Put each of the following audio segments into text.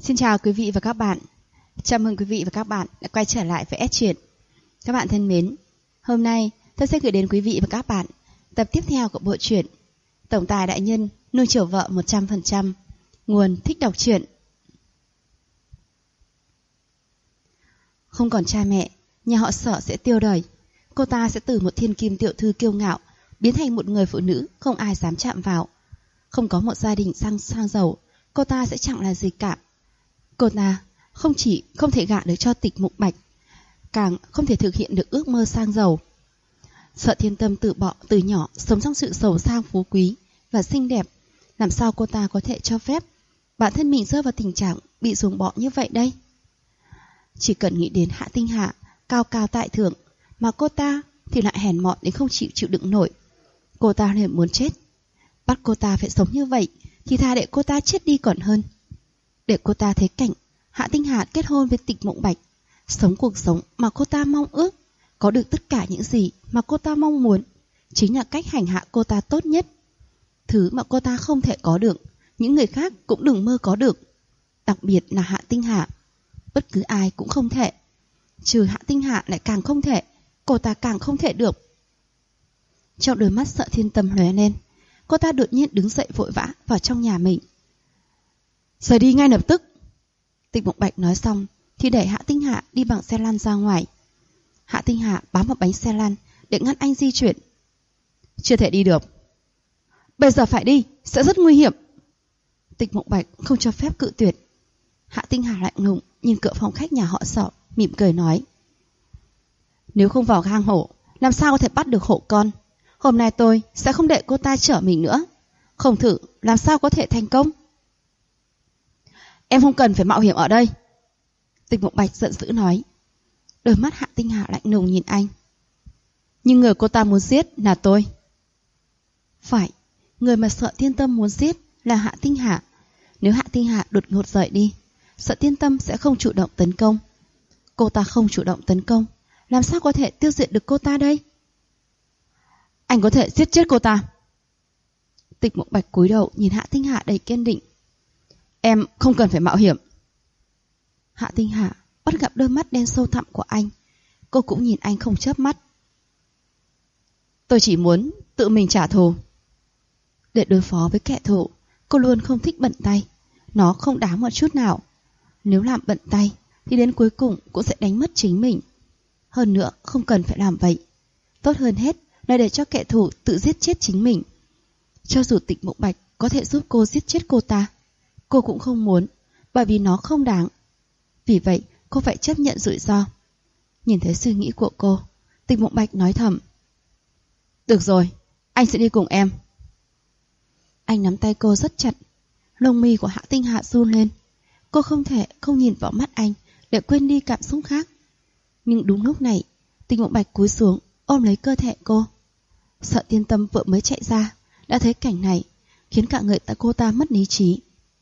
Xin chào quý vị và các bạn. Chào mừng quý vị và các bạn đã quay trở lại với S Truyện. Các bạn thân mến, hôm nay tôi sẽ gửi đến quý vị và các bạn tập tiếp theo của bộ truyện Tổng tài đại nhân nuôi chiều vợ 100%. Nguồn Thích đọc truyện. Không còn cha mẹ, nhà họ Sở sẽ tiêu đời. Cô ta sẽ từ một thiên kim tiểu thư kiêu ngạo biến thành một người phụ nữ không ai dám chạm vào. Không có một gia đình sang giàu, cô ta sẽ chẳng là gì cả. Cô ta không chỉ không thể gả được cho Tịch Mục Bạch, càng không thể thực hiện được ước mơ sang giàu. Sợ Thiên Tâm từ nhỏ sống trong sự giàu sang phú quý và xinh đẹp, làm sao cô ta có thể cho phép bản thân mình rơi vào tình trạng bị ruồng bỏ như vậy đây? Chỉ cần nghĩ đến Hạ Tinh Hạ cao cao tại thượng, mà cô ta thì lại hèn mọn đến không chịu đựng nổi. Cô ta liền muốn chết. Bắt cô ta phải sống như vậy thì thà để cô ta chết đi còn hơn. Để cô ta thấy cảnh Hạ Tinh Hạ kết hôn với Tịch Mộng Bạch, sống cuộc sống mà cô ta mong ước, có được tất cả những gì mà cô ta mong muốn, chính là cách hành hạ cô ta tốt nhất. Thứ mà cô ta không thể có được, những người khác cũng đừng mơ có được. Đặc biệt là Hạ Tinh Hạ, bất cứ ai cũng không thể. Trừ Hạ Tinh Hạ lại càng không thể, cô ta càng không thể được. Trong đôi mắt Sợ Thiên Tâm lóe lên, cô ta đột nhiên đứng dậy vội vã vào trong nhà mình. Rời đi ngay lập tức. Tịch Mộng Bạch nói xong thì để Hạ Tinh Hạ đi bằng xe lăn ra ngoài. Hạ Tinh Hạ bám vào bánh xe lăn để ngăn anh di chuyển. Chưa thể đi được. Bây giờ phải đi, sẽ rất nguy hiểm. Tịch Mộng Bạch không cho phép cự tuyệt. Hạ Tinh Hạ lạnh lùng nhìn cửa phòng khách nhà họ Sở, mỉm cười nói: Nếu không vào hang hổ, làm sao có thể bắt được hổ con? Hôm nay tôi sẽ không để cô ta chở mình nữa. Không thử, làm sao có thể thành công? Em không cần phải mạo hiểm ở đây. Tịch Mộng Bạch giận dữ nói. Đôi mắt Hạ Tinh Hạ lạnh lùng nhìn anh. Nhưng người cô ta muốn giết là tôi. Phải, người mà Sợ Thiên Tâm muốn giết là Hạ Tinh Hạ. Nếu Hạ Tinh Hạ đột ngột rời đi, Sợ Thiên Tâm sẽ không chủ động tấn công. Cô ta không chủ động tấn công, làm sao có thể tiêu diệt được cô ta đây? Anh có thể giết chết cô ta. Tịch Mộng Bạch cúi đầu nhìn Hạ Tinh Hạ đầy kiên định. Em không cần phải mạo hiểm. Hạ Tinh Hạ bắt gặp đôi mắt đen sâu thẳm của anh. Cô cũng nhìn anh không chớp mắt. Tôi chỉ muốn tự mình trả thù. Để đối phó với kẻ thù, cô luôn không thích bận tay. Nó không đáng một chút nào. Nếu làm bận tay thì đến cuối cùng cũng sẽ đánh mất chính mình. Hơn nữa không cần phải làm vậy. Tốt hơn hết là để cho kẻ thù tự giết chết chính mình. Cho dù Tịch Mộng Bạch có thể giúp cô giết chết cô ta, cô cũng không muốn, bởi vì nó không đáng. Vì vậy cô phải chấp nhận rủi ro. Nhìn thấy suy nghĩ của cô, Tịch Mộng Bạch nói thầm. Được rồi, anh sẽ đi cùng em. Anh nắm tay cô rất chặt. Lông mi của Hạ Tinh Hạ run lên. Cô không thể không nhìn vào mắt anh để quên đi cảm xúc khác. Nhưng đúng lúc này, Tịch Mộng Bạch cúi xuống ôm lấy cơ thể cô. Sợ Thiên Tâm vừa mới chạy ra đã thấy cảnh này, khiến cả người cô ta mất lý trí.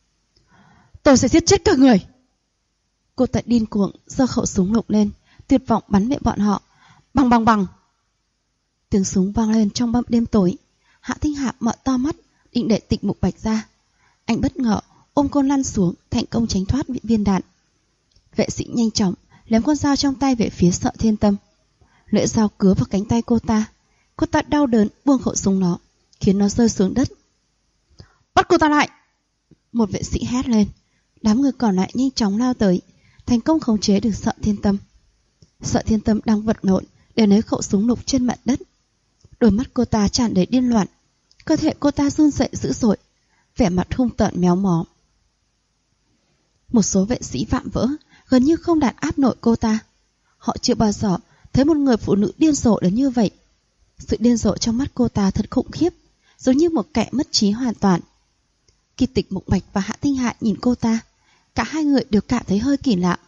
Tôi sẽ giết chết các người. Cô ta điên cuồng giơ khẩu súng lục lên, tuyệt vọng bắn về bọn họ. Bằng bằng bằng. Tiếng súng vang lên trong đêm tối. Hạ Tinh Hạ mở to mắt định để Tịch Mục Bạch ra. Anh bất ngờ ôm cô lăn xuống, thành công tránh thoát viên đạn. Vệ sĩ nhanh chóng ném con dao trong tay về phía Sợ Thiên Tâm. Lưỡi dao cứa vào cánh tay cô ta. Cô ta đau đớn buông khẩu súng nó, khiến nó rơi xuống đất. Bắt cô ta lại. Một vệ sĩ hét lên. Đám người còn lại nhanh chóng lao tới, thành công khống chế được Sợ Thiên Tâm. Sợ Thiên Tâm đang vật lộn để lấy khẩu súng lục trên mặt đất. Đôi mắt cô ta tràn đầy điên loạn, cơ thể cô ta run rẩy dữ dội, vẻ mặt hung tợn méo mó. Một số vệ sĩ vạm vỡ gần như không đàn áp nổi cô ta. Họ chưa bao giờ thấy một người phụ nữ điên rồ đến như vậy. Sự điên rồ trong mắt cô ta thật khủng khiếp, giống như một kẻ mất trí hoàn toàn. Khi Tịch Mộng Bạch và Hạ Tinh Hạ nhìn cô ta, cả hai người đều cảm thấy hơi kỳ lạ.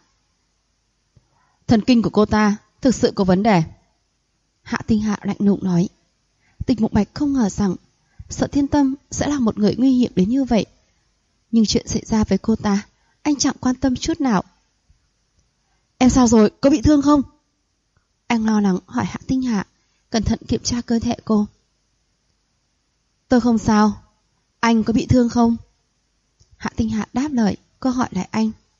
Thần kinh của cô ta thực sự có vấn đề. Hạ Tinh Hạ lạnh lùng nói. Tịch Mộng Bạch không ngờ rằng Sợ Thiên Tâm sẽ là một người nguy hiểm đến như vậy. Nhưng chuyện xảy ra với cô ta, anh chẳng quan tâm chút nào. Em sao rồi, có bị thương không? Anh lo lắng hỏi Hạ Tinh Hạ, cẩn thận kiểm tra cơ thể cô. Tôi không sao. Anh có bị thương không? Hạ Tinh Hạ đáp lời, cô hỏi lại anh.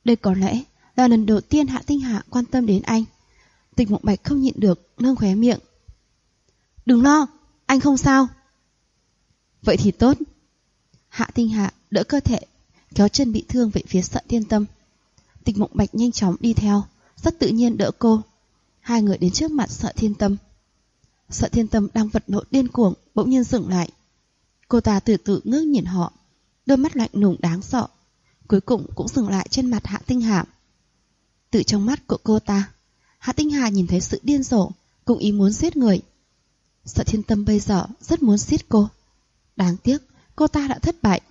Đây có lẽ là lần đầu tiên Hạ Tinh Hà quan tâm đến anh. Tịch Mộng Bạch không nhịn được nâng khóe miệng. Đừng lo, anh không sao. Vậy thì tốt. Hạ Tinh Hà đỡ cơ thể, kéo chân bị thương về phía Sợ Thiên Tâm. Tịch Mộng Bạch nhanh chóng đi theo, rất tự nhiên đỡ cô. Hai người đến trước mặt Sợ Thiên Tâm. Sợ Thiên Tâm đang vật nộ điên cuồng bỗng nhiên dừng lại. Cô ta từ từ ngước nhìn họ, đôi mắt lạnh lùng đáng sợ, cuối cùng cũng dừng lại trên mặt Hạ Tinh Hà. Từ trong mắt của cô ta, Hạ Tinh Hà nhìn thấy sự điên rồ cùng ý muốn giết người. Sợ Thiên Tâm bây giờ rất muốn giết cô. Đáng tiếc cô ta đã thất bại.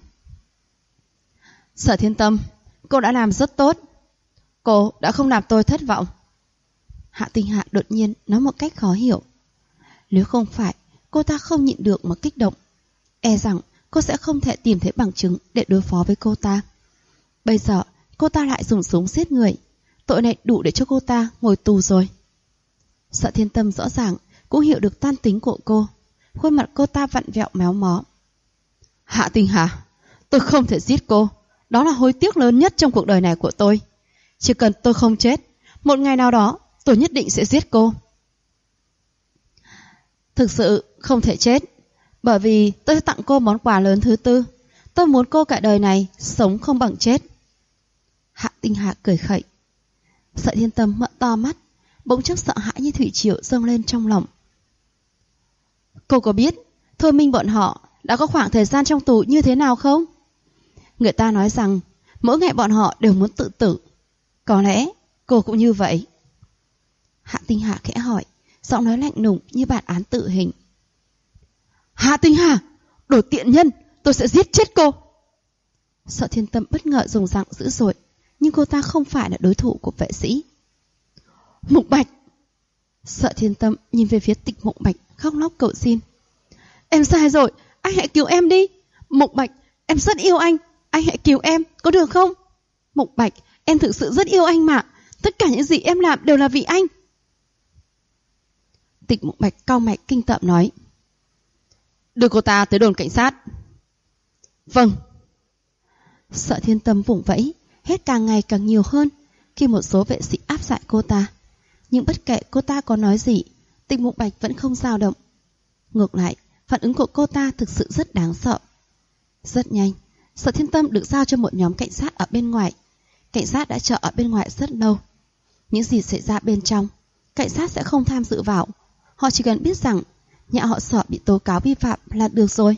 Sở Thiên Tâm, cô đã làm rất tốt. Cô đã không làm tôi thất vọng. Hạ Tinh Hà đột nhiên nói một cách khó hiểu. Nếu không phải cô ta không nhịn được mà kích động, e rằng cô sẽ không thể tìm thấy bằng chứng để đối phó với cô ta. Bây giờ cô ta lại dùng súng giết người. Tội này đủ để cho cô ta ngồi tù rồi. Sợ Thiên Tâm rõ ràng cũng hiểu được toan tính của cô. Khuôn mặt cô ta vặn vẹo méo mó. Hạ Tinh Hà, tôi không thể giết cô. Đó là hối tiếc lớn nhất trong cuộc đời này của tôi. Chỉ cần tôi không chết, một ngày nào đó tôi nhất định sẽ giết cô. Thực sự không thể chết, bởi vì tôi sẽ tặng cô món quà lớn thứ tư. Tôi muốn cô cả đời này sống không bằng chết. Hạ Tinh Hà cười khẩy. Sợ Thiên Tâm mở to mắt, bỗng chốc sợ hãi như thủy triều dâng lên trong lòng. Cô có biết Thôi Minh bọn họ đã có khoảng thời gian trong tù như thế nào không? Người ta nói rằng mỗi ngày bọn họ đều muốn tự tử. Có lẽ cô cũng như vậy. Hạ Tinh Hà khẽ hỏi, giọng nói lạnh lùng như bản án tử hình. Hạ Tinh Hà, đồ tiện nhân, tôi sẽ giết chết cô. Sợ Thiên Tâm bất ngờ dùng giọng dữ dội, nhưng cô ta không phải là đối thủ của vệ sĩ. Mộng Bạch. Sợ Thiên Tâm nhìn về phía Tịch Mộng Bạch, khóc lóc cầu xin. Em sai rồi, anh hãy cứu em đi. Mộng Bạch, em rất yêu anh hãy cứu em, có được không? Mộng Bạch, em thực sự rất yêu anh mà. Tất cả những gì em làm đều là vì anh. Tịch Mộng Bạch cau mày kinh tởm nói. Đưa cô ta tới đồn cảnh sát. Vâng. Sợ Thiên Tâm vùng vẫy, hét càng ngày càng nhiều hơn khi một số vệ sĩ áp giải cô ta. Nhưng bất kể cô ta có nói gì, Tịch Mộng Bạch vẫn không dao động. Ngược lại, phản ứng của cô ta thực sự rất đáng sợ. Rất nhanh, Sợ Thiên Tâm được giao cho một nhóm cảnh sát ở bên ngoài. Cảnh sát đã chờ ở bên ngoài rất lâu. Những gì xảy ra bên trong, cảnh sát sẽ không tham dự vào. Họ chỉ cần biết rằng nhà họ Sở bị tố cáo vi phạm là được rồi.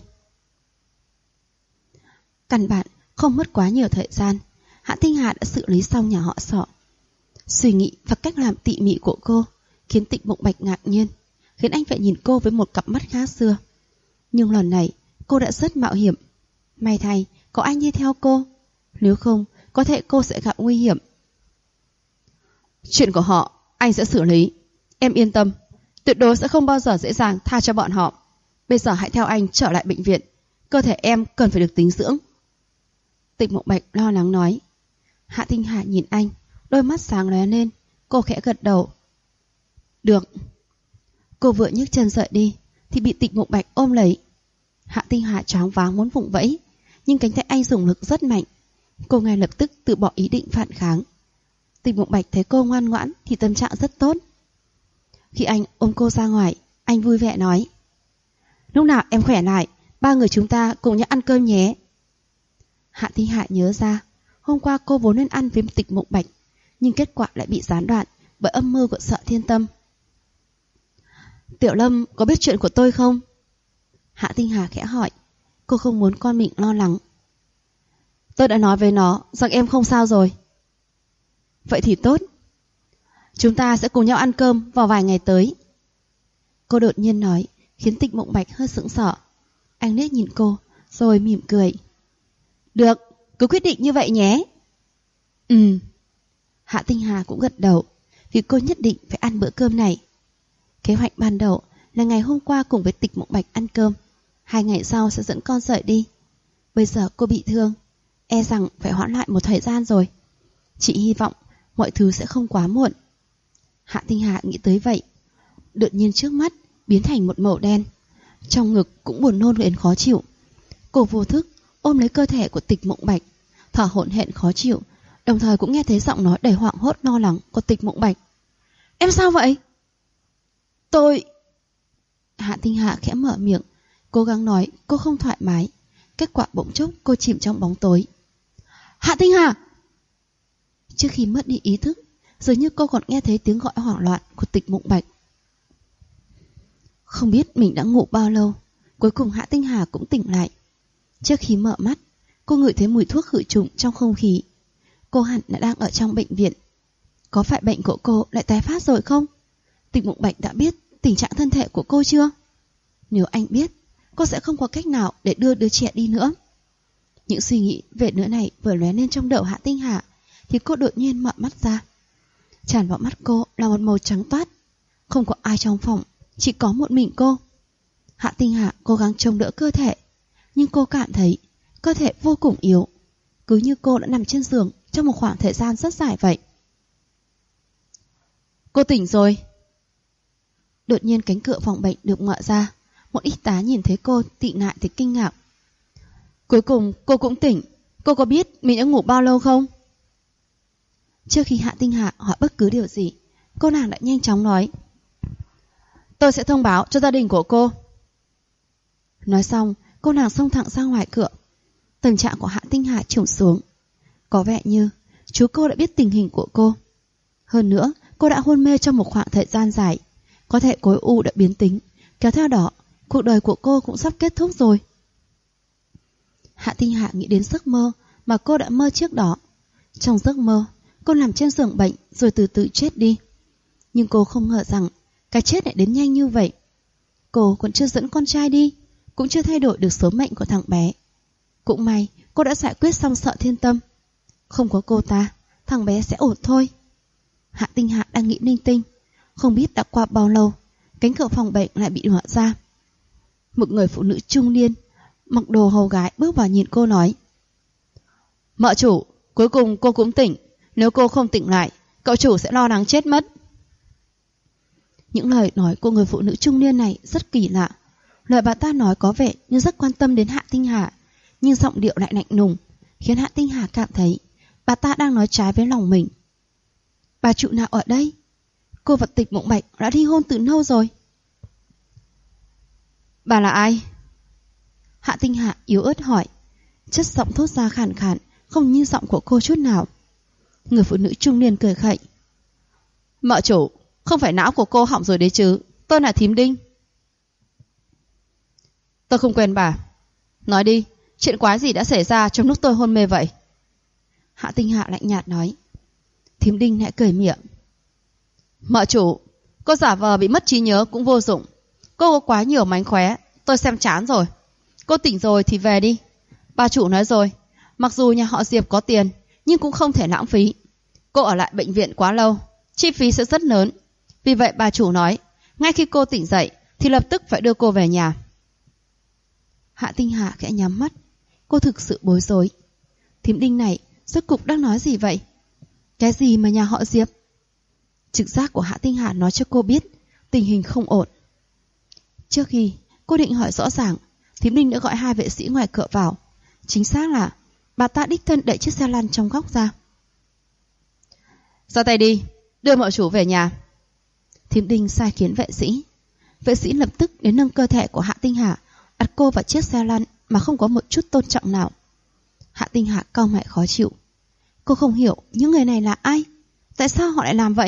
Căn bản không mất quá nhiều thời gian, Hạ Tinh Hà đã xử lý xong nhà họ Sở. Suy nghĩ và cách làm tỉ mỉ của cô khiến Tịch Mộng Bạch ngạc nhiên, khiến anh phải nhìn cô với một cặp mắt khác xưa. Nhưng lần này cô đã rất mạo hiểm. May thay có anh đi theo cô, nếu không có thể cô sẽ gặp nguy hiểm. Chuyện của họ anh sẽ xử lý, em yên tâm. Tuyệt đối sẽ không bao giờ dễ dàng tha cho bọn họ. Bây giờ hãy theo anh trở lại bệnh viện. Cơ thể em cần phải được tĩnh dưỡng. Tịch Mộng Bạch lo lắng nói. Hạ Tinh Hà nhìn anh, đôi mắt sáng lóe lên. Cô khẽ gật đầu. Được. Cô vừa nhấc chân rời đi thì bị Tịch Mộng Bạch ôm lấy. Hạ Tinh Hà choáng váng muốn vùng vẫy, nhưng cánh tay anh dùng lực rất mạnh. Cô ngay lập tức từ bỏ ý định phản kháng. Tịch Mộng Bạch thấy cô ngoan ngoãn thì tâm trạng rất tốt. Khi anh ôm cô ra ngoài, anh vui vẻ nói. Lúc nào em khỏe lại, ba người chúng ta cùng nhau ăn cơm nhé. Hạ Tinh Hà nhớ ra, hôm qua cô vốn nên ăn với Tịch Mộng Bạch, nhưng kết quả lại bị gián đoạn bởi âm mưu của Sợ Thiên Tâm. Tiểu Lâm có biết chuyện của tôi không? Hạ Tinh Hà khẽ hỏi. Cô không muốn con mình lo lắng. Tôi đã nói với nó rằng em không sao rồi. Vậy thì tốt. Chúng ta sẽ cùng nhau ăn cơm vào vài ngày tới. Cô đột nhiên nói, khiến Tịch Mộng Bạch hơi sững sờ. Anh liếc nhìn cô, rồi mỉm cười. Được, cứ quyết định như vậy nhé. Hạ Tinh Hà cũng gật đầu, vì cô nhất định phải ăn bữa cơm này. Kế hoạch ban đầu là ngày hôm qua cùng với Tịch Mộng Bạch ăn cơm, 2 ngày sau sẽ dẫn con rời đi. Bây giờ cô bị thương, e rằng phải hoãn lại một thời gian rồi. Chị hy vọng mọi thứ sẽ không quá muộn. Hạ Tinh Hà nghĩ tới vậy. Đột nhiên trước mắt biến thành một màu đen, trong ngực cũng buồn nôn đến khó chịu. Cô vô thức ôm lấy cơ thể của Tịch Mộng Bạch, thở hổn hển khó chịu, đồng thời cũng nghe thấy giọng nói đầy hoảng hốt lo lắng của Tịch Mộng Bạch. Em sao vậy? Tôi... Hạ Tinh Hà khẽ mở miệng, cố gắng nói cô không thoải mái. Kết quả bỗng chốc cô chìm trong bóng tối. Hạ Tinh Hà! Trước khi mất đi ý thức, dường như cô còn nghe thấy tiếng gọi hoảng loạn của Tịch Mộng Bạch. Không biết mình đã ngủ bao lâu, cuối cùng Hạ Tinh Hà cũng tỉnh lại. Trước khi mở mắt, cô ngửi thấy mùi thuốc khử trùng trong không khí. Cô hẳn đã đang ở trong bệnh viện. Có phải bệnh của cô lại tái phát rồi không? Tịch Mộng Bạch đã biết tình trạng thân thể của cô chưa? Nếu anh biết, cô sẽ không có cách nào để đưa đứa trẻ đi nữa. Những suy nghĩ về nữa này vừa lóe lên trong đầu Hạ Tinh Hà, thì cô đột nhiên mở mắt ra. Tràn vào mắt cô là một màu trắng toát. Không có ai trong phòng, chỉ có một mình cô. Hạ Tinh Hà cố gắng chống đỡ cơ thể, nhưng cô cảm thấy cơ thể vô cùng yếu, cứ như cô đã nằm trên giường trong một khoảng thời gian rất dài vậy. Cô tỉnh rồi. Đột nhiên cánh cửa phòng bệnh được mở ra. Một y tá nhìn thấy cô tị nạn thì kinh ngạc. Cuối cùng cô cũng tỉnh. Cô có biết mình đã ngủ bao lâu không? Trước khi Hạ Tinh Hà hỏi bất cứ điều gì, cô nàng đã nhanh chóng nói. Tôi sẽ thông báo cho gia đình của cô. Nói xong, cô nàng xông thẳng ra ngoài cửa. Tâm trạng của Hạ Tinh Hà trùng xuống. Có vẻ như chú cô đã biết tình hình của cô. Hơn nữa, cô đã hôn mê trong một khoảng thời gian dài. Có thể khối u đã biến tính, kéo theo đó cuộc đời của cô cũng sắp kết thúc rồi. Hạ Tinh Hà nghĩ đến giấc mơ mà cô đã mơ trước đó. Trong giấc mơ, cô nằm trên giường bệnh rồi từ từ chết đi. Nhưng cô không ngờ rằng cái chết lại đến nhanh như vậy. Cô còn chưa dẫn con trai đi, cũng chưa thay đổi được số mệnh của thằng bé. Cũng may cô đã giải quyết xong Sợ Thiên Tâm. Không có cô ta, thằng bé sẽ ổn thôi. Hạ Tinh Hà đang nghĩ linh tinh. Không biết đã qua bao lâu, cánh cửa phòng bệnh lại bị mở ra. Một người phụ nữ trung niên mặc đồ hầu gái bước vào nhìn cô nói. Mợ chủ, cuối cùng cô cũng tỉnh. Nếu cô không tỉnh lại, cậu chủ sẽ lo lắng chết mất. Những lời nói của người phụ nữ trung niên này rất kỳ lạ. Lời bà ta nói có vẻ như rất quan tâm đến Hạ Tinh Hà, nhưng giọng điệu lại lạnh lùng, khiến Hạ Tinh Hà cảm thấy bà ta đang nói trái với lòng mình. Bà chủ nào ở đây? Cô và Tịch Mộng Bạch đã ly hôn từ lâu rồi. Bà là ai? Hạ Tinh Hà yếu ớt hỏi. Chất giọng thốt ra khàn khàn, không như giọng của cô chút nào. Người phụ nữ trung niên cười khẩy. Mợ chủ, không phải não của cô hỏng rồi đấy chứ. Tôi là thím Đinh. Tôi không quen bà. Nói đi, chuyện quái gì đã xảy ra trong lúc tôi hôn mê vậy? Hạ Tinh Hà lạnh nhạt nói. Thím Đinh lại cười mỉa. Mợ chủ, cô giả vờ bị mất trí nhớ cũng vô dụng. Cô có quá nhiều mánh khóe, tôi xem chán rồi. Cô tỉnh rồi thì về đi. Bà chủ nói rồi, mặc dù nhà họ Diệp có tiền, nhưng cũng không thể lãng phí. Cô ở lại bệnh viện quá lâu, chi phí sẽ rất lớn. Vì vậy bà chủ nói, ngay khi cô tỉnh dậy thì lập tức phải đưa cô về nhà. Hạ Tinh Hà khẽ nhắm mắt. Cô thực sự bối rối. Thím Đinh này rốt cục đang nói gì vậy? Cái gì mà nhà họ Diệp? Trực giác của Hạ Tinh Hà nói cho cô biết tình hình không ổn. Trước khi cô định hỏi rõ ràng, thím Đinh đã gọi hai vệ sĩ ngoài cửa vào. Chính xác là bà ta đích thân đẩy chiếc xe lăn trong góc ra. Ra tay đi, đưa mợ chủ về nhà. Thím Đinh sai khiến vệ sĩ. Vệ sĩ lập tức đến nâng cơ thể của Hạ Tinh Hà, đặt cô vào chiếc xe lăn mà không có một chút tôn trọng nào. Hạ Tinh Hà cau mày khó chịu. Cô không hiểu những người này là ai, tại sao họ lại làm vậy?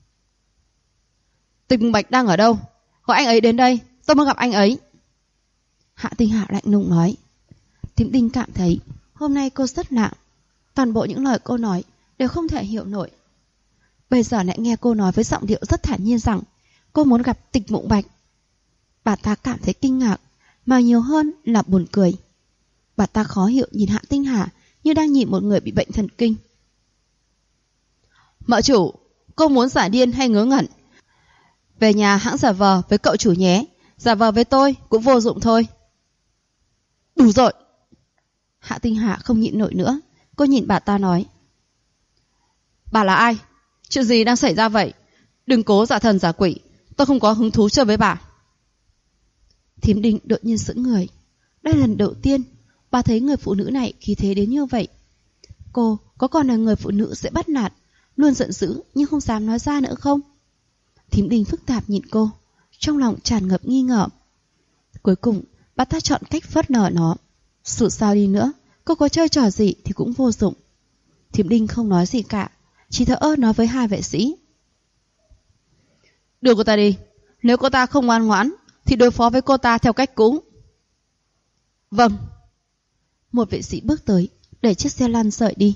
Tịch Bạch đang ở đâu? Gọi anh ấy đến đây, tôi muốn gặp anh ấy. Hạ Tinh Hà lạnh lùng nói. Thím Đinh cảm thấy hôm nay cô rất lạ. Toàn bộ những lời cô nói đều không thể hiểu nổi. Bây giờ lại nghe cô nói với giọng điệu rất thản nhiên rằng cô muốn gặp Tịch Mộng Bạch. Bà ta cảm thấy kinh ngạc, mà nhiều hơn là buồn cười. Bà ta khó hiểu nhìn Hạ Tinh Hà như đang nhìn một người bị bệnh thần kinh. Mợ chủ, cô muốn giả điên hay ngớ ngẩn? Về nhà hãng giả vờ với cậu chủ nhé. Giả vờ với tôi cũng vô dụng thôi. Đủ rồi. Hạ Tinh Hà không nhịn nổi nữa. Cô nhìn bà ta nói. Bà là ai? Chuyện gì đang xảy ra vậy? Đừng cố giả thần giả quỷ. Tôi không có hứng thú chơi với bà. Thím Đinh đột nhiên sững người. Đây là lần đầu tiên bà thấy người phụ nữ này khí thế đến như vậy. Cô có còn là người phụ nữ sẽ bắt nạt, luôn giận dữ nhưng không dám nói ra nữa không? Thím Đinh phức tạp nhìn cô, trong lòng tràn ngập nghi ngờ. Cuối cùng, bà ta chọn cách phớt lờ nó. Dù sao đi nữa, cô có chơi trò gì thì cũng vô dụng. Thím Đinh không nói gì cả, chỉ thở ơ nói với hai vệ sĩ. Đưa cô ta đi, nếu cô ta không ngoan ngoãn thì đối phó với cô ta theo cách cũ. Vâng. Một vệ sĩ bước tới, đẩy chiếc xe lăn rời đi.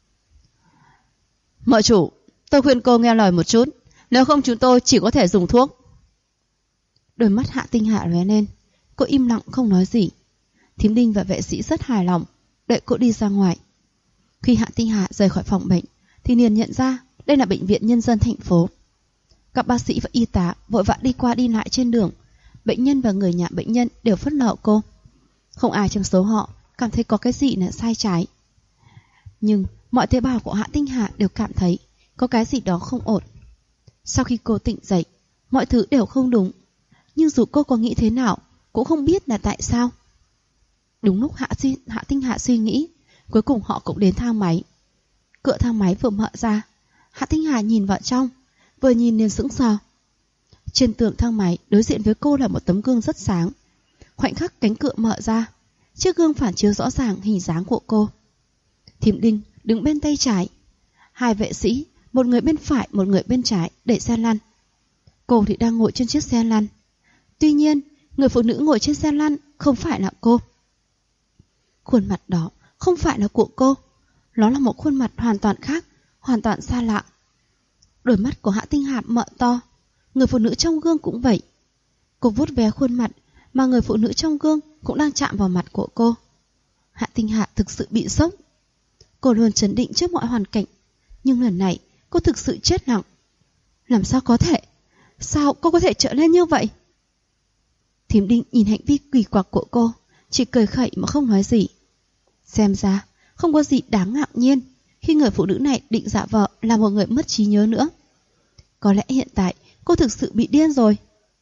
Mợ chủ, tôi khuyên cô nghe lời một chút, nếu không chúng tôi chỉ có thể dùng thuốc. Đôi mắt Hạ Tinh Hạ lóe lên, cô im lặng không nói gì. Thím Đinh và vệ sĩ rất hài lòng, đợi cô đi ra ngoài. Khi Hạ Tinh Hạ rời khỏi phòng bệnh thì liền nhận ra đây là bệnh viện nhân dân thành phố. Các bác sĩ và y tá vội vã đi qua đi lại trên đường. Bệnh nhân và người nhà bệnh nhân đều phớt lờ cô. Không ai trong số họ cảm thấy có cái gì là sai trái. Nhưng mọi tế bào của Hạ Tinh Hạ đều cảm thấy có cái gì đó không ổn. Sau khi cô tỉnh dậy, mọi thứ đều không đúng. Nhưng dù cô có nghĩ thế nào cũng không biết là tại sao. Đúng lúc Hạ Tinh Hạ suy nghĩ, cuối cùng họ cũng đến thang máy. Cửa thang máy vừa mở ra, Hạ Tinh Hạ nhìn vào trong, vừa nhìn liền sững sờ. Trên tường thang máy đối diện với cô là một tấm gương rất sáng. Khoảnh khắc cánh cửa mở ra, chiếc gương phản chiếu rõ ràng hình dáng của cô. Thím Đinh đứng bên tay trái, hai vệ sĩ, một người bên phải, một người bên trái đẩy xe lăn. Cô thì đang ngồi trên chiếc xe lăn. Tuy nhiên, người phụ nữ ngồi trên xe lăn không phải là cô. Khuôn mặt đó không phải là của cô. Nó là một khuôn mặt hoàn toàn khác, hoàn toàn xa lạ. Đôi mắt của Hạ Tinh Hạ mở to. Người phụ nữ trong gương cũng vậy. Cô vuốt ve khuôn mặt, mà người phụ nữ trong gương cũng đang chạm vào mặt của cô. Hạ Tinh Hạ thực sự bị sốc. Cô luôn trấn định trước mọi hoàn cảnh, nhưng lần này cô thực sự chết lặng. Làm sao có thể? Sao cô có thể trở nên như vậy? Thím Đinh nhìn hành vi kỳ quặc của cô, chỉ cười khẩy mà không nói gì. Xem ra không có gì đáng ngạc nhiên khi người phụ nữ này định giả vờ là một người mất trí nhớ nữa. Có lẽ hiện tại cô thực sự bị điên rồi.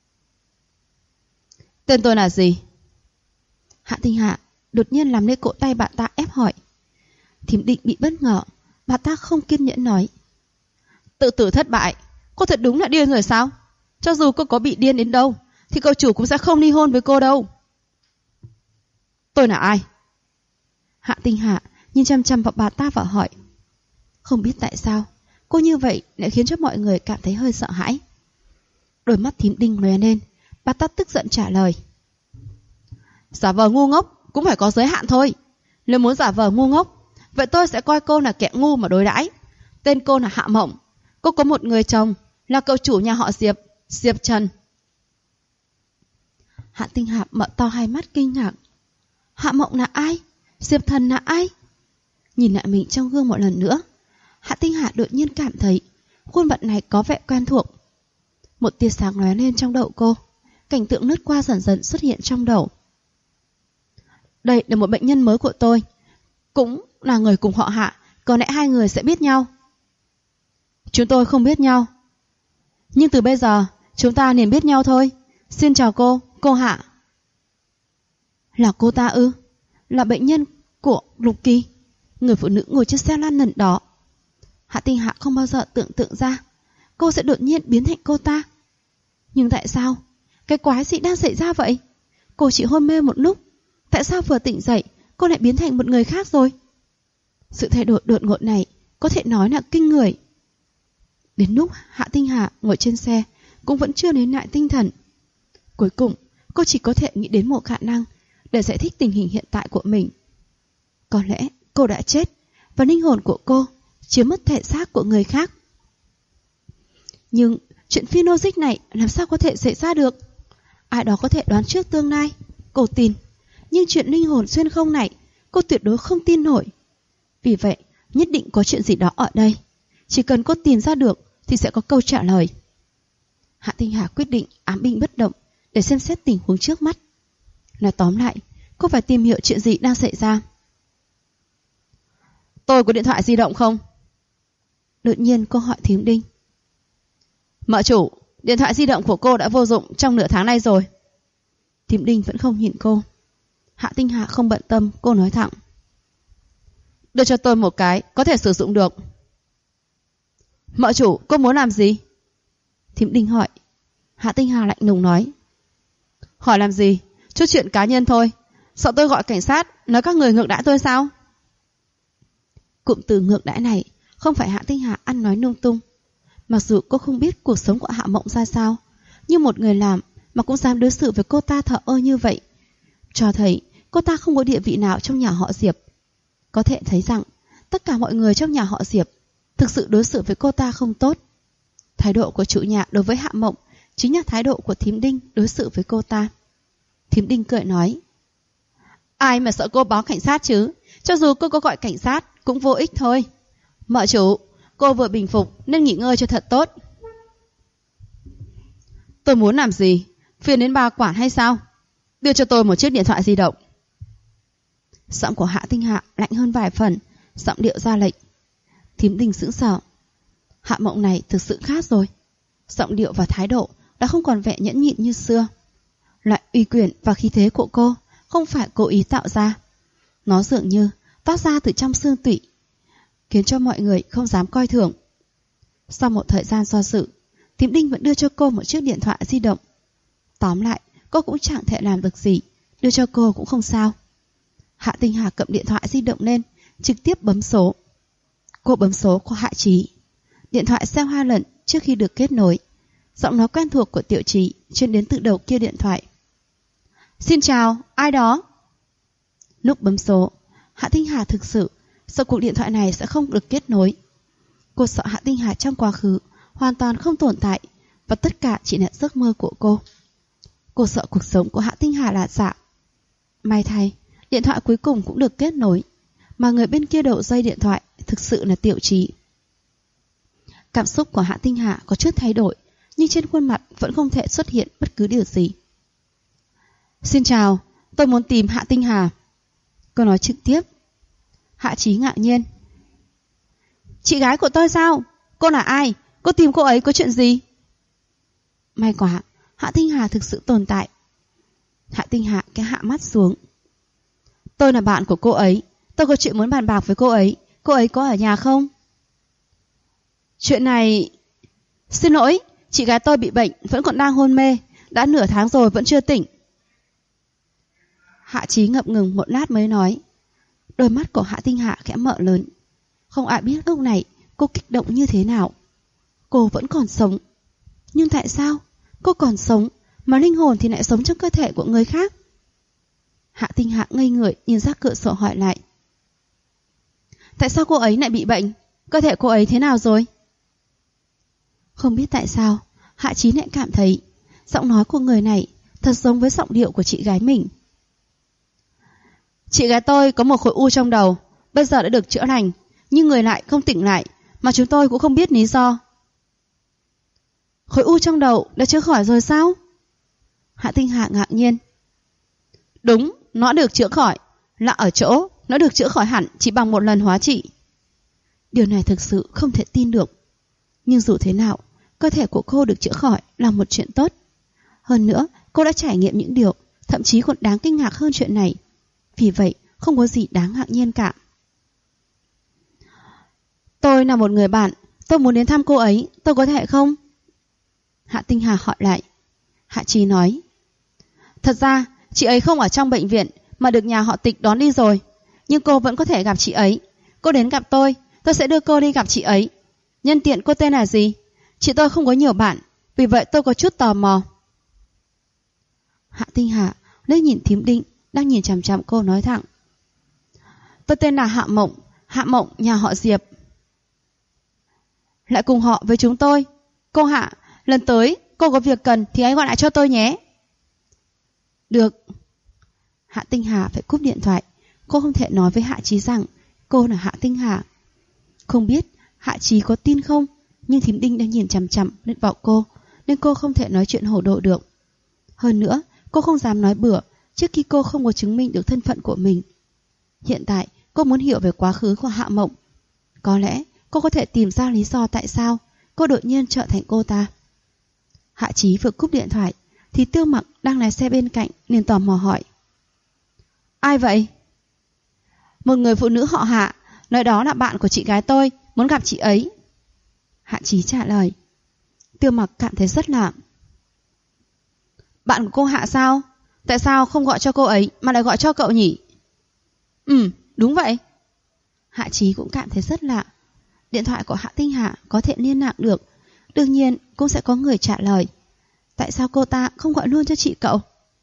Tên tôi là gì? Hạ Tinh Hạ đột nhiên làm lên cổ tay bà ta ép hỏi. Thím Đinh bị bất ngờ, bà ta không kiên nhẫn nói. Tự tử thất bại, cô thật đúng là điên rồi sao? Cho dù cô có bị điên đến đâu thì cậu chủ cũng sẽ không ly hôn với cô đâu. Tôi là ai? Hạ Tinh Hạ nhìn chăm chăm vào bà ta và hỏi. Không biết tại sao cô như vậy lại khiến cho mọi người cảm thấy hơi sợ hãi. Đôi mắt thím Đinh lóe lên, bà ta tức giận trả lời. Giả vờ ngu ngốc cũng phải có giới hạn thôi. Nếu muốn giả vờ ngu ngốc, vậy tôi sẽ coi cô là kẻ ngu mà đối đãi. Tên cô là Hạ Mộng. Cô có một người chồng là cậu chủ nhà họ Diệp, Diệp Trần. Hạ Tinh Hạ mở to hai mắt kinh ngạc. Hạ Mộng là ai? Diệp Thần là ai? Nhìn lại mình trong gương một lần nữa, Hạ Tinh Hạ đột nhiên cảm thấy khuôn mặt này có vẻ quen thuộc. Một tia sáng lóe lên trong đầu cô, cảnh tượng lướt qua dần dần xuất hiện trong đầu. Đây là một bệnh nhân mới của tôi, cũng là người cùng họ Hạ, có lẽ hai người sẽ biết nhau. Chúng tôi không biết nhau, nhưng từ bây giờ chúng ta liền biết nhau thôi. Xin chào cô Hạ. Là cô ta ư? Là bệnh nhân của Lục Kỳ, người phụ nữ ngồi trên xe lăn lần đó. Hạ Tinh Hạ không bao giờ tưởng tượng ra cô sẽ đột nhiên biến thành cô ta. Nhưng tại sao? Cái quái gì đang xảy ra vậy? Cô chỉ hôn mê một lúc, tại sao vừa tỉnh dậy cô lại biến thành một người khác rồi? Sự thay đổi đột ngột này có thể nói là kinh người. Đến lúc Hạ Tinh Hạ ngồi trên xe cũng vẫn chưa lấy lại tinh thần. Cuối cùng cô chỉ có thể nghĩ đến một khả năng để giải thích tình hình hiện tại của mình. Có lẽ cô đã chết và linh hồn của cô chiếm mất thể xác của người khác. Nhưng chuyện phi logic này làm sao có thể xảy ra được? Ai đó có thể đoán trước tương lai, cô tin. Nhưng chuyện linh hồn xuyên không này cô tuyệt đối không tin nổi. Vì vậy nhất định có chuyện gì đó ở đây. Chỉ cần cô tìm ra được thì sẽ có câu trả lời. Hạ Tinh Hà quyết định ám binh bất động để xem xét tình huống trước mắt. Nói tóm lại, cô phải tìm hiểu chuyện gì đang xảy ra. Tôi có điện thoại di động không? Đột nhiên cô hỏi thím Đinh. Mợ chủ, điện thoại di động của cô đã vô dụng trong nửa tháng nay rồi. Thím Đinh vẫn không nhìn cô. Hạ Tinh Hà không bận tâm, cô nói thẳng. Đưa cho tôi một cái có thể sử dụng được. Mợ chủ, cô muốn làm gì? Thím Đinh hỏi. Hạ Tinh Hà lạnh lùng nói. Hỏi làm gì? Chút chuyện cá nhân thôi. Sợ tôi gọi cảnh sát nói các người ngược đãi tôi sao? Cụm từ ngược đãi này không phải Hạ Tinh Hà ăn nói lung tung. Mặc dù cô không biết cuộc sống của Hạ Mộng ra sao, nhưng một người làm mà cũng dám đối xử với cô ta thờ ơ như vậy, cho thấy cô ta không có địa vị nào trong nhà họ Diệp. Có thể thấy rằng tất cả mọi người trong nhà họ Diệp thực sự đối xử với cô ta không tốt. Thái độ của chủ nhà đối với Hạ Mộng chính là thái độ của thím Đinh đối xử với cô ta. Thím Đinh cười nói. Ai mà sợ cô báo cảnh sát chứ? Cho dù cô có gọi cảnh sát cũng vô ích thôi. Mợ chủ, cô vừa bình phục nên nghỉ ngơi cho thật tốt. Tôi muốn làm gì? Phiền đến bà quản hay sao? Đưa cho tôi một chiếc điện thoại di động. Giọng của Hạ Tinh Hạ lạnh hơn vài phần, giọng điệu ra lệnh. Thím Đinh sững sờ. Hạ Mộng này thực sự khác rồi. Giọng điệu và thái độ đã không còn vẻ nhẫn nhịn như xưa. Loại uy quyền và khí thế của cô không phải cố ý tạo ra. Nó dường như toát ra từ trong xương tủy, khiến cho mọi người không dám coi thường. Sau một thời gian do dự, thím Đinh vẫn đưa cho cô một chiếc điện thoại di động. Tóm lại, cô cũng chẳng thể làm được gì, đưa cho cô cũng không sao. Hạ Tinh Hà cầm điện thoại di động lên, trực tiếp bấm số. Cô bấm số của Hạ Trí. Điện thoại reo 2 lần trước khi được kết nối. Giọng nói quen thuộc của Tiểu Trí truyền đến từ đầu kia điện thoại. Xin chào, ai đó? Lúc bấm số, Hạ Tinh Hà thực sự sợ cuộc điện thoại này sẽ không được kết nối. Cô sợ Hạ Tinh Hà trong quá khứ hoàn toàn không tồn tại và tất cả chỉ là giấc mơ của cô. Cô sợ cuộc sống của Hạ Tinh Hà là giả. May thay, điện thoại cuối cùng cũng được kết nối, mà người bên kia đầu dây điện thoại thực sự là Tiểu Trí. Cảm xúc của Hạ Tinh Hà có chút thay đổi, nhưng trên khuôn mặt vẫn không thể xuất hiện bất cứ điều gì. Xin chào, tôi muốn tìm Hạ Tinh Hà. Cô nói trực tiếp. Hạ Trí ngạc nhiên. Chị gái của tôi sao? Cô là ai? Cô tìm cô ấy có chuyện gì? May quá, Hạ Tinh Hà thực sự tồn tại. Hạ Tinh Hà cái hạ mắt xuống. Tôi là bạn của cô ấy. Tôi có chuyện muốn bàn bạc với cô ấy. Cô ấy có ở nhà không? Chuyện này... Xin lỗi, chị gái tôi bị bệnh, vẫn còn đang hôn mê. Đã nửa tháng rồi vẫn chưa tỉnh. Hạ Trí ngập ngừng một lát mới nói. Đôi mắt của Hạ Tinh Hạ khẽ mở lớn. Không ai biết lúc này cô kích động như thế nào. Cô vẫn còn sống. Nhưng tại sao cô còn sống mà linh hồn thì lại sống trong cơ thể của người khác? Hạ Tinh Hạ ngây người nhìn ra cửa sổ hỏi lại. Tại sao cô ấy lại bị bệnh? Cơ thể cô ấy thế nào rồi? Không biết tại sao Hạ Trí lại cảm thấy giọng nói của người này thật giống với giọng điệu của chị gái mình. Chị gái tôi có một khối u trong đầu, bây giờ đã được chữa lành, nhưng người lại không tỉnh lại, mà chúng tôi cũng không biết lý do. Khối u trong đầu đã chữa khỏi rồi sao? Hạ Tinh Hạ ngạc nhiên. Đúng, nó được chữa khỏi, lạ ở chỗ nó được chữa khỏi hẳn chỉ bằng một lần hóa trị. Điều này thực sự không thể tin được. Nhưng dù thế nào, cơ thể của cô được chữa khỏi là một chuyện tốt. Hơn nữa, cô đã trải nghiệm những điều thậm chí còn đáng kinh ngạc hơn chuyện này. Vì vậy, không có gì đáng ngạc nhiên cả. Tôi là một người bạn, tôi muốn đến thăm cô ấy, tôi có thể không? Hạ Tinh Hà hỏi lại. Hạ Trí nói. Thật ra, chị ấy không ở trong bệnh viện mà được nhà họ Tịch đón đi rồi. Nhưng cô vẫn có thể gặp chị ấy. Cô đến gặp tôi sẽ đưa cô đi gặp chị ấy. Nhân tiện cô tên là gì? Chị tôi không có nhiều bạn, vì vậy tôi có chút tò mò. Hạ Tinh Hà liếc nhìn thím Đinh đang nhìn chằm chằm cô nói thẳng. Tôi tên là Hạ Mộng nhà họ Diệp. Lại cùng họ với chúng tôi. Cô Hạ, lần tới cô có việc cần thì hãy gọi lại cho tôi nhé. Được. Hạ Tinh Hà phải cúp điện thoại. Cô không thể nói với Hạ Trí rằng cô là Hạ Tinh Hà. Không biết Hạ Trí có tin không, nhưng thím Đinh đang nhìn chằm chằm lên vào cô, nên cô không thể nói chuyện hổ độ được. Hơn nữa, cô không dám nói bừa trước khi cô không có chứng minh được thân phận của mình. Hiện tại, cô muốn hiểu về quá khứ của Hạ Mộng. Có lẽ cô có thể tìm ra lý do tại sao cô đột nhiên trở thành cô ta. Hạ Trí vừa cúp điện thoại thì Tiêu Mặc đang lái xe bên cạnh nên tò mò hỏi. Ai vậy? Một người phụ nữ họ Hạ, Nói đó là bạn của chị gái tôi, muốn gặp chị ấy. Hạ Chí trả lời. Tiêu Mặc cảm thấy rất lạ. Bạn của cô Hạ sao? Tại sao không gọi cho cô ấy mà lại gọi cho cậu nhỉ? Đúng vậy. Hạ Chí cũng cảm thấy rất lạ. Điện thoại của Hạ Tinh Hạ có thể liên lạc được, đương nhiên cũng sẽ có người trả lời. Tại sao cô ta không gọi luôn cho chị cậu?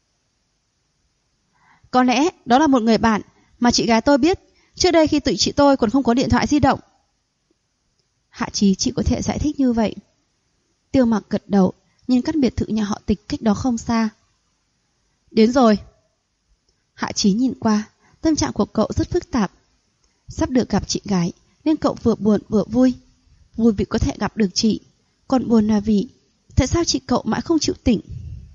Có lẽ đó là một người bạn mà chị gái tôi biết trước đây khi tụi chị tôi còn không có điện thoại di động. Hạ Chí chỉ có thể giải thích như vậy. Tiêu Mặc gật đầu, nhìn căn biệt thự nhà họ Tịch cách đó không xa. Đến rồi. Hạ Chí nhìn qua, tâm trạng của cậu rất phức tạp. Sắp được gặp chị gái nên cậu vừa buồn vừa vui. Vui vì có thể gặp được chị, còn buồn là vì tại sao chị cậu mãi không chịu tỉnh.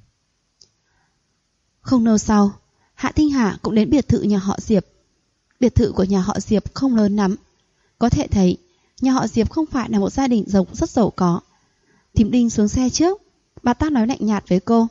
Không lâu sau, Hạ Tinh Hà cũng đến biệt thự nhà họ Diệp. Biệt thự của nhà họ Diệp không lớn lắm. Có thể thấy nhà họ Diệp không phải là một gia đình giống rất giàu có. Thím Đinh xuống xe trước, bà ta nói lạnh nhạt với cô.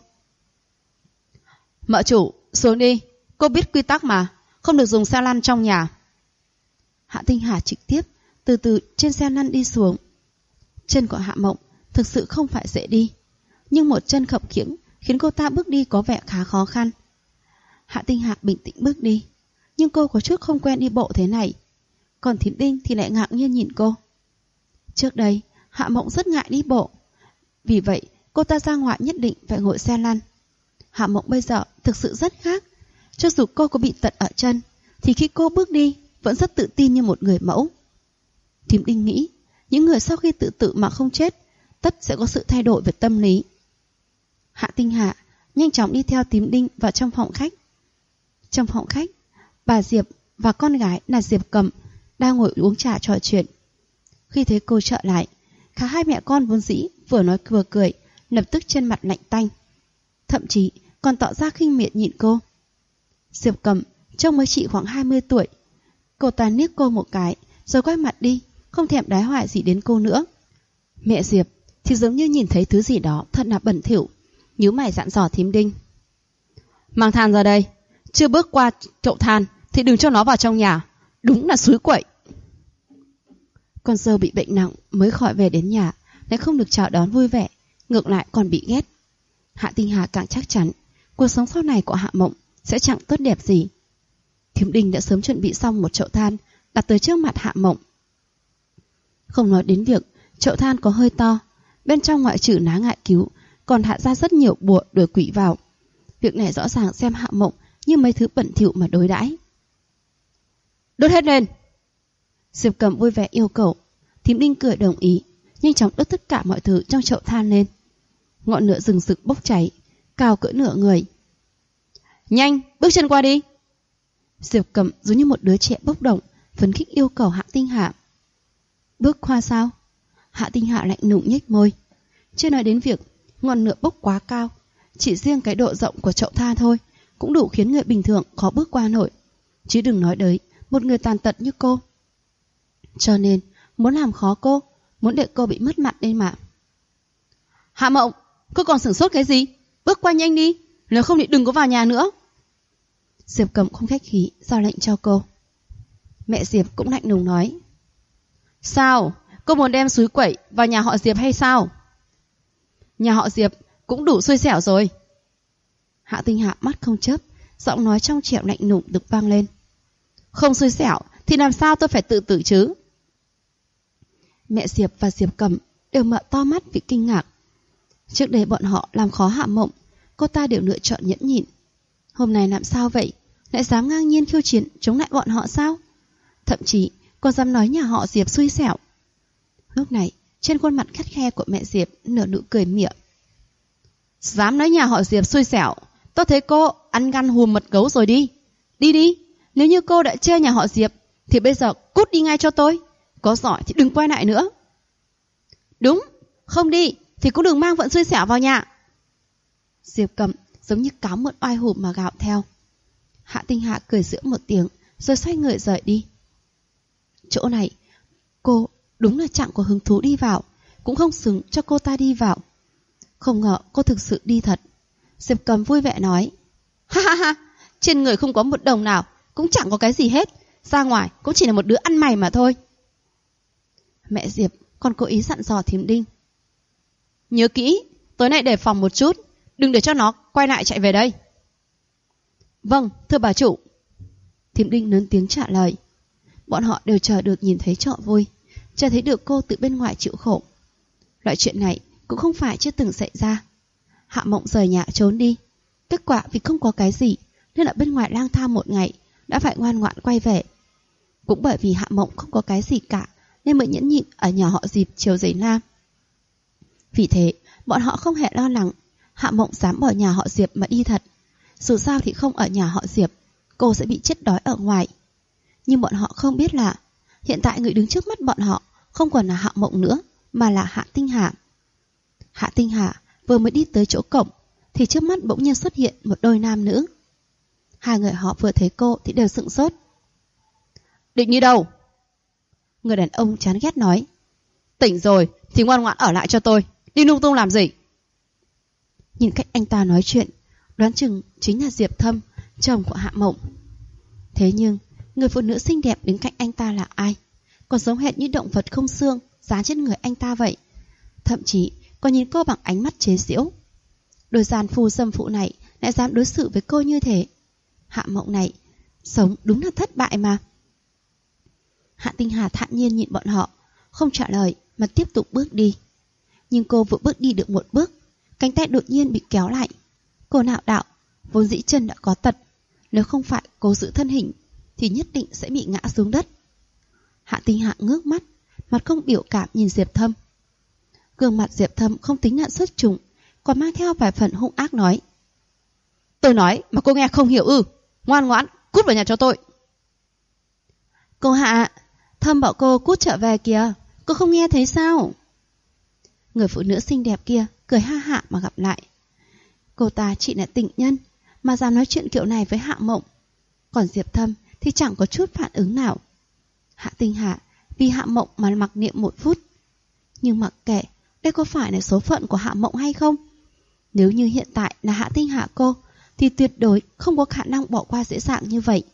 Mợ chủ, xuống đi, cô biết quy tắc mà, không được dùng xe lăn trong nhà. Hạ Tinh Hà trực tiếp từ từ trên xe lăn đi xuống. Chân của Hạ Mộng thực sự không phải dễ đi, nhưng một chân khập khiễng khiến cô ta bước đi có vẻ khá khó khăn. Hạ Tinh Hà bình tĩnh bước đi, nhưng cô có chút không quen đi bộ thế này. Còn Thím Đinh thì lại ngạc nhiên nhìn cô. Trước đây Hạ Mộng rất ngại đi bộ, vì vậy cô ta ra ngoài nhất định phải ngồi xe lăn. Hạ Mộng bây giờ thực sự rất khác. Cho dù cô có bị tật ở chân thì khi cô bước đi vẫn rất tự tin như một người mẫu. Thím Đinh nghĩ những người sau khi tự tử mà không chết tất sẽ có sự thay đổi về tâm lý. Hạ Tinh Hà nhanh chóng đi theo Thím Đinh vào trong phòng khách. Trong phòng khách, bà Diệp và con gái là Diệp Cầm đang ngồi uống trà trò chuyện. Khi thấy cô trở lại, cả hai mẹ con vốn dĩ vừa nói vừa cười, lập tức trên mặt lạnh tanh, thậm chí còn tỏ ra khinh miệt nhìn cô. Diệp Cầm trông mới chỉ khoảng 20 tuổi. Cô ta liếc cô một cái rồi quay mặt đi, không thèm đái hoài gì đến cô nữa. Mẹ Diệp thì giống như nhìn thấy thứ gì đó thật là bẩn thỉu, nhíu mày dặn dò Thím Đinh. Mang than ra đây, chưa bước qua chậu than thì đừng cho nó vào trong nhà, đúng là xúi quậy. Con dâu bị bệnh nặng mới khỏi về đến nhà lại không được chào đón vui vẻ, ngược lại còn bị ghét. Hạ Tinh Hà càng chắc chắn cuộc sống sau này của Hạ Mộng sẽ chẳng tốt đẹp gì. Thím Đinh đã sớm chuẩn bị xong một chậu than đặt tới trước mặt Hạ Mộng. Không nói đến việc chậu than có hơi to, bên trong ngoại trừ ná ngại cứu còn hạ ra rất nhiều bùa đuổi quỷ vào. Việc này rõ ràng xem Hạ Mộng như mấy thứ bẩn thỉu mà đối đãi. Đốt hết lên. Diệp Cầm vui vẻ yêu cầu. Thím Đinh cười đồng ý, nhanh chóng đốt tất cả mọi thứ trong chậu than lên. Ngọn lửa rừng rực bốc cháy, cao cỡ nửa người. Nhanh, bước chân qua đi. Diệp Cầm giống như một đứa trẻ bốc đồng, phấn khích yêu cầu Hạ Tinh Hạ. Bước qua sao? Hạ Tinh Hạ lạnh lùng nhếch môi. Chưa nói đến việc ngọn lửa bốc quá cao, chỉ riêng cái độ rộng của chậu than thôi cũng đủ khiến người bình thường khó bước qua nổi, chứ đừng nói đến một người tàn tật như cô. Cho nên muốn làm khó cô, muốn để cô bị mất mặt đây mà. Hạ Mộng, cô còn sửng sốt cái gì? Bước qua nhanh đi, nếu không thì đừng có vào nhà nữa. Diệp Cầm không khách khí ra lệnh cho cô. Mẹ Diệp cũng lạnh lùng nói. Sao? Cô muốn đem xúi quẩy vào nhà họ Diệp hay sao? Nhà họ Diệp cũng đủ xui xẻo rồi. Hạ Tinh Hạ mắt không chớp, giọng nói trong trẻo lạnh lùng được vang lên. Không xui xẻo thì làm sao tôi phải tự tử chứ? Mẹ Diệp và Diệp Cầm đều mở to mắt vì kinh ngạc. Trước đây bọn họ làm khó Hạ Mộng, cô ta đều lựa chọn nhẫn nhịn. Hôm nay làm sao vậy? Lại dám ngang nhiên khiêu chiến chống lại bọn họ sao? Thậm chí còn dám nói nhà họ Diệp xui xẻo. Lúc này trên khuôn mặt khắt khe của mẹ Diệp nở nụ cười mỉa. Dám nói nhà họ Diệp xui xẻo, tôi thấy cô ăn gan hùm mật gấu rồi đi. Đi đi, nếu như cô đã chê nhà họ Diệp thì bây giờ cút đi ngay cho tôi. Có giỏi thì đừng quay lại nữa. Đúng, không đi thì cũng đừng mang vận xui xẻo vào nhà. Diệp Cầm giống như cáo mượn oai hùm mà gào theo. Hạ Tinh Hạ cười giễu một tiếng rồi xoay người rời đi. Chỗ này cô đúng là chẳng có hứng thú đi vào, cũng không xứng cho cô ta đi vào. Không ngờ cô thực sự đi thật. Diệp Cầm vui vẻ nói. Ha ha ha, trên người không có một đồng nào, cũng chẳng có cái gì hết, ra ngoài cũng chỉ là một đứa ăn mày mà thôi. Mẹ Diệp còn cố ý dặn dò thím Đinh. Nhớ kỹ, tối nay đề phòng một chút, đừng để cho nó quay lại chạy về đây. Vâng, thưa bà chủ. Thím Đinh lớn tiếng trả lời. Bọn họ đều chờ được nhìn thấy trọ vui, chờ thấy được cô từ bên ngoài chịu khổ. Loại chuyện này cũng không phải chưa từng xảy ra. Hạ Mộng rời nhà trốn đi, kết quả vì không có cái gì nên ở bên ngoài lang thang một ngày đã phải ngoan ngoãn quay về. Cũng bởi vì Hạ Mộng không có cái gì cả nên mới nhẫn nhịn ở nhà họ Diệp chiều giấy lam. Vì thế bọn họ không hề lo lắng Hạ Mộng dám bỏ nhà họ Diệp mà đi thật. Dù sao thì không ở nhà họ Diệp, cô sẽ bị chết đói ở ngoài. Nhưng bọn họ không biết là hiện tại người đứng trước mắt bọn họ không còn là Hạ Mộng nữa, mà là Hạ Tinh Hà. Hạ Tinh Hà vừa mới đi tới chỗ cổng thì trước mắt bỗng nhiên xuất hiện một đôi nam nữ. Hai người họ vừa thấy cô thì đều sững sốt. Định đi đâu? Người đàn ông chán ghét nói. Tỉnh rồi thì ngoan ngoãn ở lại cho tôi, đi lung tung làm gì? Nhìn cách anh ta nói chuyện, đoán chừng chính là Diệp Thâm, chồng của Hạ Mộng. Thế nhưng người phụ nữ xinh đẹp đứng cạnh anh ta là ai? Còn giống hệt như động vật không xương dán trên người anh ta vậy. Thậm chí còn nhìn cô bằng ánh mắt chế giễu. Đôi gian phu dâm phụ này lại dám đối xử với cô như thế. Hạ Mộng này sống đúng là thất bại mà. Hạ Tinh Hà thản nhiên nhìn bọn họ, không trả lời mà tiếp tục bước đi. Nhưng cô vừa bước đi được một bước, cánh tay đột nhiên bị kéo lại. Cô nạo đạo, vốn dĩ chân đã có tật, nếu không phải cố giữ thân hình thì nhất định sẽ bị ngã xuống đất. Hạ Tinh Hà ngước mắt, mặt không biểu cảm nhìn Diệp Thâm. Gương mặt Diệp Thâm không tính là xuất trùng, còn mang theo vài phần hung ác nói. Tôi nói mà cô nghe không hiểu ư? Ngoan ngoãn, cút vào nhà cho tôi. Cô Hạ, Thâm bảo cô cút trở về kìa, cô không nghe thấy sao? Người phụ nữ xinh đẹp kia cười ha hả mà gặp lại. Cô ta chỉ là tình nhân mà dám nói chuyện kiểu này với Hạ Mộng. Còn Diệp Thâm thì chẳng có chút phản ứng nào. Hạ Tinh Hà vì Hạ Mộng mà mặc niệm một phút. Nhưng mặc kệ, đây có phải là số phận của Hạ Mộng hay không? Nếu như hiện tại là Hạ Tinh Hà cô thì tuyệt đối không có khả năng bỏ qua dễ dàng như vậy.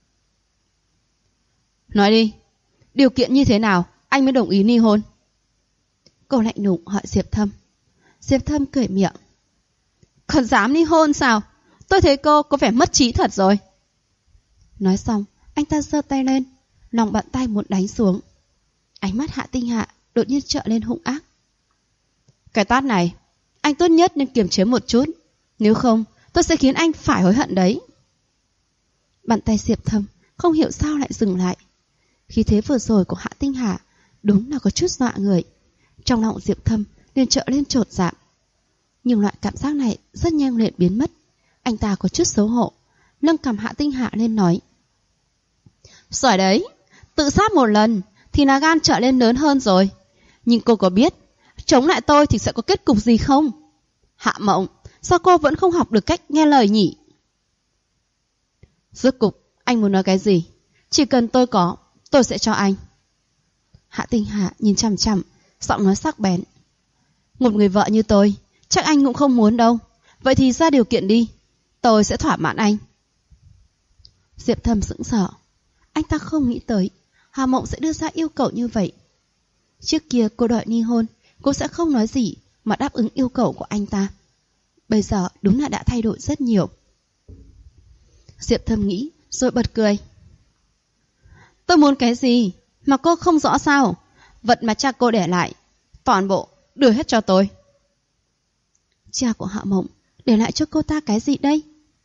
Nói đi, điều kiện như thế nào anh mới đồng ý ly hôn? Cô lạnh lùng hỏi Diệp Thâm. Diệp Thâm cười miệng. Còn dám ly hôn sao? Tôi thấy cô có vẻ mất trí thật rồi. Nói xong, anh ta giơ tay lên, lòng bàn tay muốn đánh xuống. Ánh mắt Hạ Tinh Hà đột nhiên trợn lên hung ác. Cái tát này, anh tốt nhất nên kiềm chế một chút. Nếu không, tôi sẽ khiến anh phải hối hận đấy. Bàn tay Diệp Thâm không hiểu sao lại dừng lại. Khí thế vừa rồi của Hạ Tinh Hà đúng là có chút dọa người. Trong lòng Diệp Thâm liền trợn lên chột dạ. Nhưng loại cảm giác này rất nhanh liền biến mất. Anh ta có chút xấu hổ, nâng cằm Hạ Tinh Hà lên nói. Giỏi đấy, tự sát một lần thì là gan trở lên lớn hơn rồi. Nhưng cô có biết chống lại tôi thì sẽ có kết cục gì không? Hạ Mộng, sao cô vẫn không học được cách nghe lời nhỉ? Rốt cục anh muốn nói cái gì? Chỉ cần tôi có, tôi sẽ cho anh. Hạ Tinh Hà nhìn chằm chằm, giọng nói sắc bén. Một người vợ như tôi chắc anh cũng không muốn đâu. Vậy thì ra điều kiện đi, tôi sẽ thỏa mãn anh. Diệp Thâm sững sờ. Anh ta không nghĩ tới Hạ Mộng sẽ đưa ra yêu cầu như vậy. Trước kia cô đòi ly hôn, cô sẽ không nói gì mà đáp ứng yêu cầu của anh ta. Bây giờ đúng là đã thay đổi rất nhiều. Diệp Thâm nghĩ rồi bật cười. Tôi muốn cái gì mà cô không rõ sao? Vật mà cha cô để lại toàn bộ đưa hết cho tôi. Cha của Hạ Mộng để lại cho cô ta cái gì đây?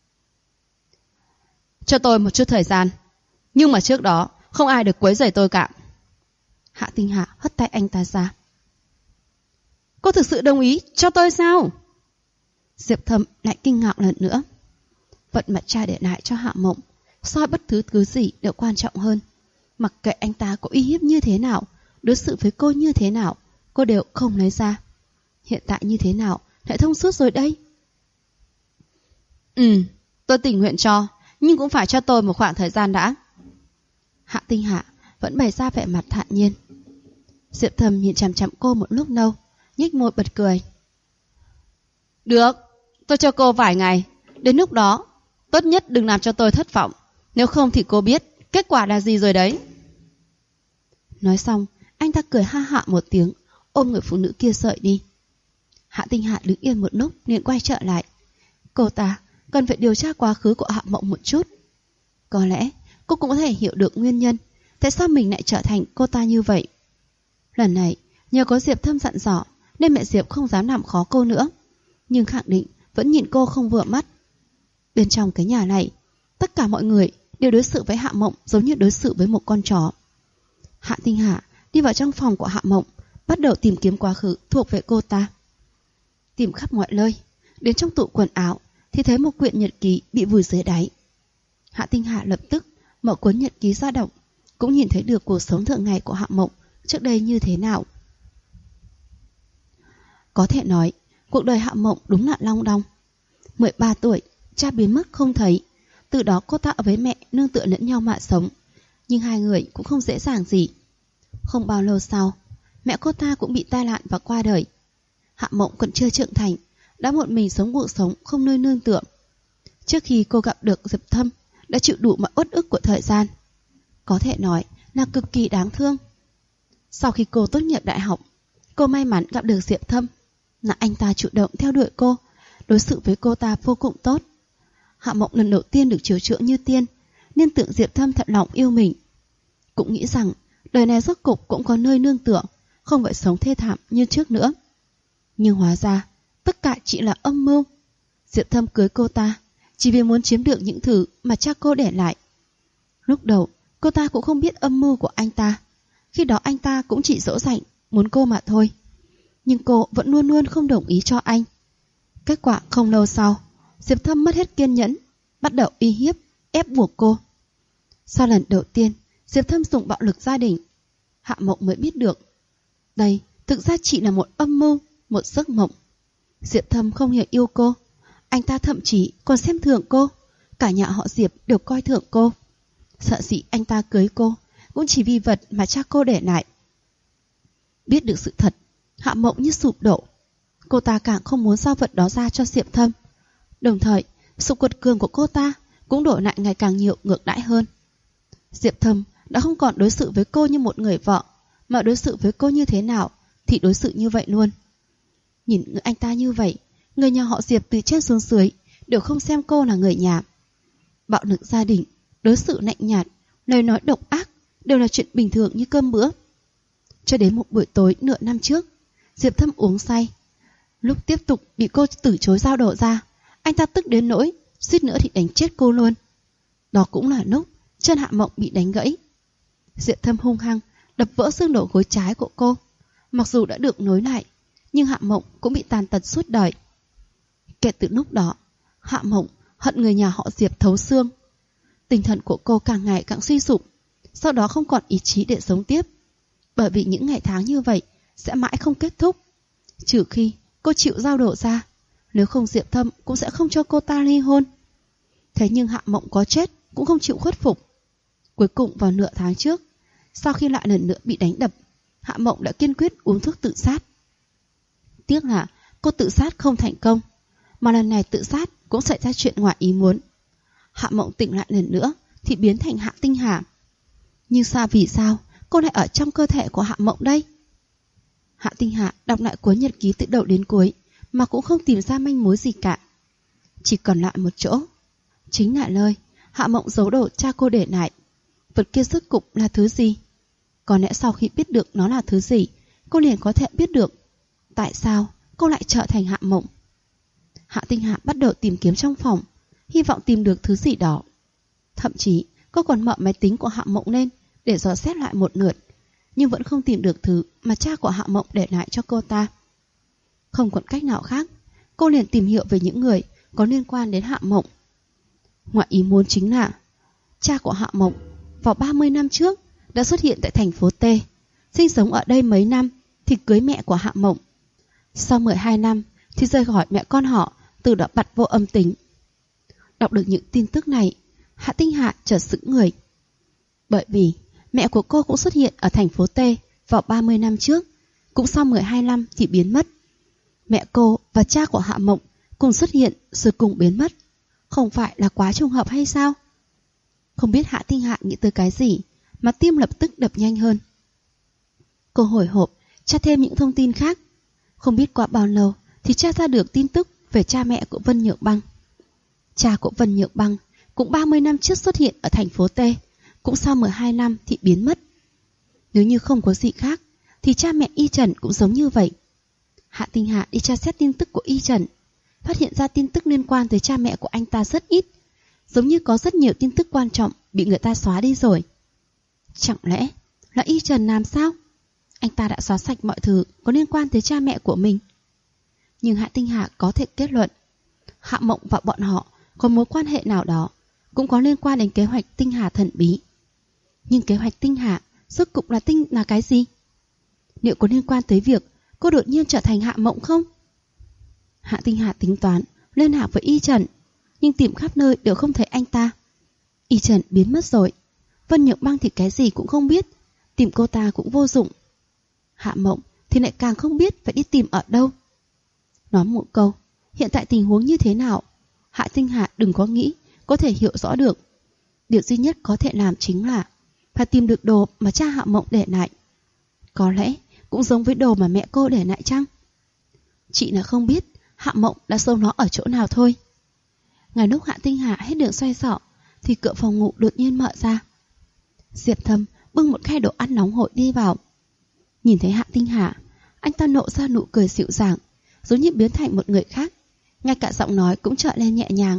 Cho tôi một chút thời gian, nhưng mà trước đó không ai được quấy rầy tôi cả. Hạ Tinh Hà hất tay anh ta ra. Cô thực sự đồng ý cho tôi sao? Diệp Thâm lại kinh ngạc lần nữa. Vận mà cha để lại cho Hạ Mộng so bất thứ gì đều quan trọng hơn. Mặc kệ anh ta có uy hiếp như thế nào, đối xử với cô như thế nào, cô đều không lấy ra. Hiện tại như thế nào lại thông suốt rồi đây? Tôi tình nguyện cho, nhưng cũng phải cho tôi một khoảng thời gian đã. Hạ Tinh Hà vẫn bày ra vẻ mặt thản nhiên. Diệp Thâm nhìn chằm chằm cô một lúc lâu, nhếch môi bật cười. Được, tôi cho cô vài ngày. Đến lúc đó tốt nhất đừng làm cho tôi thất vọng. Nếu không thì cô biết Kết quả là gì rồi đấy? Nói xong, anh ta cười ha hả một tiếng, ôm người phụ nữ kia rời đi. Hạ Tinh Hạ đứng yên một lúc liền quay trở lại. Cô ta cần phải điều tra quá khứ của Hạ Mộng một chút. Có lẽ cô cũng có thể hiểu được nguyên nhân tại sao mình lại trở thành cô ta như vậy. Lần này nhờ có Diệp Thâm dặn dò nên mẹ Diệp không dám làm khó cô nữa, nhưng khẳng định vẫn nhìn cô không vừa mắt. Bên trong cái nhà này, tất cả mọi người đều đối xử với Hạ Mộng giống như đối xử với một con chó. Hạ Tinh Hạ đi vào trong phòng của Hạ Mộng, bắt đầu tìm kiếm quá khứ thuộc về cô ta. Tìm khắp mọi nơi, đến trong tủ quần áo thì thấy một quyển nhật ký bị vùi dưới đáy. Hạ Tinh Hạ lập tức mở cuốn nhật ký ra đọc, cũng nhìn thấy được cuộc sống thường ngày của Hạ Mộng trước đây như thế nào. Có thể nói, cuộc đời Hạ Mộng đúng là long đong. 13 tuổi, cha biến mất không thấy. Từ đó cô ta ở với mẹ nương tựa lẫn nhau mà sống. Nhưng hai người cũng không dễ dàng gì. Không bao lâu sau, mẹ cô ta cũng bị tai nạn và qua đời. Hạ Mộng còn chưa trưởng thành, đã một mình sống cuộc sống không nơi nương tựa. Trước khi cô gặp được Diệp Thâm, đã chịu đủ mọi uất ức của thời gian. Có thể nói là cực kỳ đáng thương. Sau khi cô tốt nghiệp đại học, cô may mắn gặp được Diệp Thâm. Là anh ta chủ động theo đuổi cô, đối xử với cô ta vô cùng tốt. Hạ Mộng lần đầu tiên được chiều chuộng như tiên, nên tưởng Diệp Thâm thật lòng yêu mình. Cũng nghĩ rằng đời này rốt cục cũng có nơi nương tựa, không phải sống thê thảm như trước nữa. Nhưng hóa ra tất cả chỉ là âm mưu. Diệp Thâm cưới cô ta chỉ vì muốn chiếm được những thứ mà cha cô để lại. Lúc đầu cô ta cũng không biết âm mưu của anh ta. Khi đó anh ta cũng chỉ dỗ dành muốn cô mà thôi. Nhưng cô vẫn luôn luôn không đồng ý cho anh. Kết quả không lâu sau, Diệp Thâm mất hết kiên nhẫn, bắt đầu uy hiếp, ép buộc cô. Sau lần đầu tiên Diệp Thâm dùng bạo lực gia đình, Hạ Mộng mới biết được đây thực ra chỉ là một âm mưu, một giấc mộng. Diệp Thâm không hề yêu cô, anh ta thậm chí còn xem thường cô. Cả nhà họ Diệp đều coi thường cô. Sợ dĩ anh ta cưới cô cũng chỉ vì vật mà cha cô để lại. Biết được sự thật, Hạ Mộng như sụp đổ. Cô ta càng không muốn giao vật đó ra cho Diệp Thâm. Đồng thời sự quật cường của cô ta cũng đổi lại ngày càng nhiều ngược đãi hơn. Diệp Thâm đã không còn đối xử với cô như một người vợ, mà đối xử với cô như thế nào thì đối xử như vậy luôn. Nhìn anh ta như vậy, người nhà họ Diệp từ trên xuống dưới đều không xem cô là người nhà. Bạo lực gia đình, đối xử lạnh nhạt, lời nói độc ác đều là chuyện bình thường như cơm bữa. Cho đến một buổi tối nửa năm trước, Diệp Thâm uống say. Lúc tiếp tục bị cô từ chối giao đổ ra, anh ta tức đến nỗi suýt nữa thì đánh chết cô luôn. Đó cũng là lúc chân Hạ Mộng bị đánh gãy. Diệp Thâm hung hăng đập vỡ xương đầu gối trái của cô. Mặc dù đã được nối lại, nhưng Hạ Mộng cũng bị tàn tật suốt đời. Kể từ lúc đó, Hạ Mộng hận người nhà họ Diệp thấu xương. Tinh thần của cô càng ngày càng suy sụp, sau đó không còn ý chí để sống tiếp. Bởi vì những ngày tháng như vậy sẽ mãi không kết thúc, trừ khi cô chịu giao đổ ra. Nếu không Diệp Thâm cũng sẽ không cho cô ta ly hôn. Thế nhưng Hạ Mộng có chết cũng không chịu khuất phục. Cuối cùng vào nửa tháng trước, sau khi lại lần nữa bị đánh đập, Hạ Mộng đã kiên quyết uống thuốc tự sát. Tiếc là cô tự sát không thành công, mà lần này tự sát cũng xảy ra chuyện ngoài ý muốn. Hạ Mộng tỉnh lại lần nữa thì biến thành Hạ Tinh Hà. Nhưng vì sao cô lại ở trong cơ thể của Hạ Mộng đây? Hạ Tinh Hà đọc lại cuốn nhật ký từ đầu đến cuối mà cũng không tìm ra manh mối gì cả. Chỉ còn lại một chỗ, chính là nơi Hạ Mộng giấu đồ cha cô để lại. Vật kia rốt cục là thứ gì? Có lẽ sau khi biết được nó là thứ gì, cô liền có thể biết được tại sao cô lại trở thành Hạ Mộng. Hạ Tinh Hà bắt đầu tìm kiếm trong phòng, hy vọng tìm được thứ gì đó. Thậm chí cô còn mở máy tính của Hạ Mộng lên để dò xét lại một lượt, nhưng vẫn không tìm được thứ mà cha của Hạ Mộng để lại cho cô ta. Không còn cách nào khác, cô liền tìm hiểu về những người có liên quan đến Hạ Mộng. Ngoại ý muốn chính là cha của Hạ Mộng vào 30 năm trước đã xuất hiện tại thành phố T, sinh sống ở đây mấy năm thì cưới mẹ của Hạ Mộng. Sau 12 năm thì rời khỏi mẹ con họ, từ đó bặt vô âm tính. Đọc được những tin tức này, Hạ Tinh Hạ chợt sững người. Bởi vì mẹ của cô cũng xuất hiện ở thành phố T vào 30 năm trước, cũng sau 12 năm thì biến mất. Mẹ cô và cha của Hạ Mộng cùng xuất hiện rồi cùng biến mất. Không phải là quá trùng hợp hay sao? Không biết Hạ Tinh Hạ nghĩ tới cái gì mà tim lập tức đập nhanh hơn. Cô hồi hộp tra thêm những thông tin khác. Không biết qua bao lâu thì tra ra được tin tức về cha mẹ của Vân Nhược Băng. Cha của Vân Nhược Băng cũng 30 năm trước xuất hiện ở thành phố T, cũng sau 12 năm thì biến mất. Nếu như không có gì khác thì cha mẹ Y Trần cũng giống như vậy. Hạ Tinh Hạ đi tra xét tin tức của Y Trần, phát hiện ra tin tức liên quan tới cha mẹ của anh ta rất ít, giống như có rất nhiều tin tức quan trọng bị người ta xóa đi rồi. Chẳng lẽ là Y Trần làm sao? Anh ta đã xóa sạch mọi thứ có liên quan tới cha mẹ của mình. Nhưng Hạ Tinh Hạ có thể kết luận Hạ Mộng và bọn họ có mối quan hệ nào đó, cũng có liên quan đến kế hoạch Tinh Hà thần bí. Nhưng kế hoạch Tinh Hà rốt cục là cái gì? Liệu có liên quan tới việc cô đột nhiên trở thành Hạ Mộng không? Hạ Tinh Hà tính toán liên lạc với Y Trần, nhưng tìm khắp nơi đều không thấy anh ta. Y Trần biến mất rồi. Vân Nhược Băng thì cái gì cũng không biết, tìm cô ta cũng vô dụng. Hạ Mộng thì lại càng không biết phải đi tìm ở đâu. Nói một câu, hiện tại tình huống như thế nào, Hạ Tinh Hà đừng có nghĩ có thể hiểu rõ được. Điều duy nhất có thể làm chính là phải tìm được đồ mà cha Hạ Mộng để lại. Có lẽ cũng giống với đồ mà mẹ cô để lại chăng? Chị là không biết Hạ Mộng đã giấu nó ở chỗ nào thôi. Ngay lúc Hạ Tinh Hà hết đường xoay sở thì cửa phòng ngủ đột nhiên mở ra. Diệp Thâm bưng một khay đồ ăn nóng hổi đi vào. Nhìn thấy Hạ Tinh Hà, anh ta nộ ra nụ cười dịu dàng, giống như biến thành một người khác. Ngay cả giọng nói cũng trở lên nhẹ nhàng.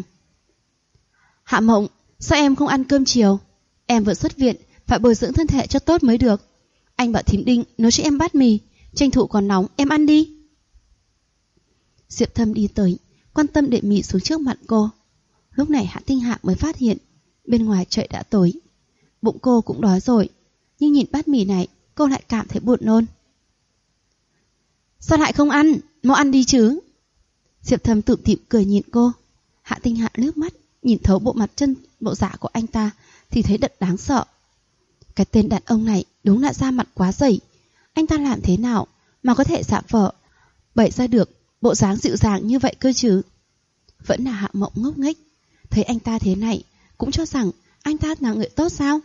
Hạ Mộng, sao em không ăn cơm chiều? Em vừa xuất viện, phải bồi dưỡng thân thể cho tốt mới được. Anh bảo thím Đinh nấu cho em bát mì, tranh thủ còn nóng, em ăn đi. Diệp Thâm đi tới, quan tâm để mì xuống trước mặt cô. Lúc này Hạ Tinh Hạ mới phát hiện bên ngoài trời đã tối. Bụng cô cũng đói rồi, nhưng nhìn bát mì này cô lại cảm thấy buồn nôn. Sao lại không ăn? Mau ăn đi chứ. Diệp Thâm tủm tỉm cười nhìn cô. Hạ Tinh Hạ lướt mắt nhìn thấu bộ dạ của anh ta thì thấy thật đáng sợ. Cái tên đàn ông này đúng là da mặt quá dày. Anh ta làm thế nào mà có thể giả vờ bày ra được bộ dáng dịu dàng như vậy cơ chứ? Vẫn là Hạ Mộng ngốc nghếch, thấy anh ta thế này cũng cho rằng anh ta là người tốt sao?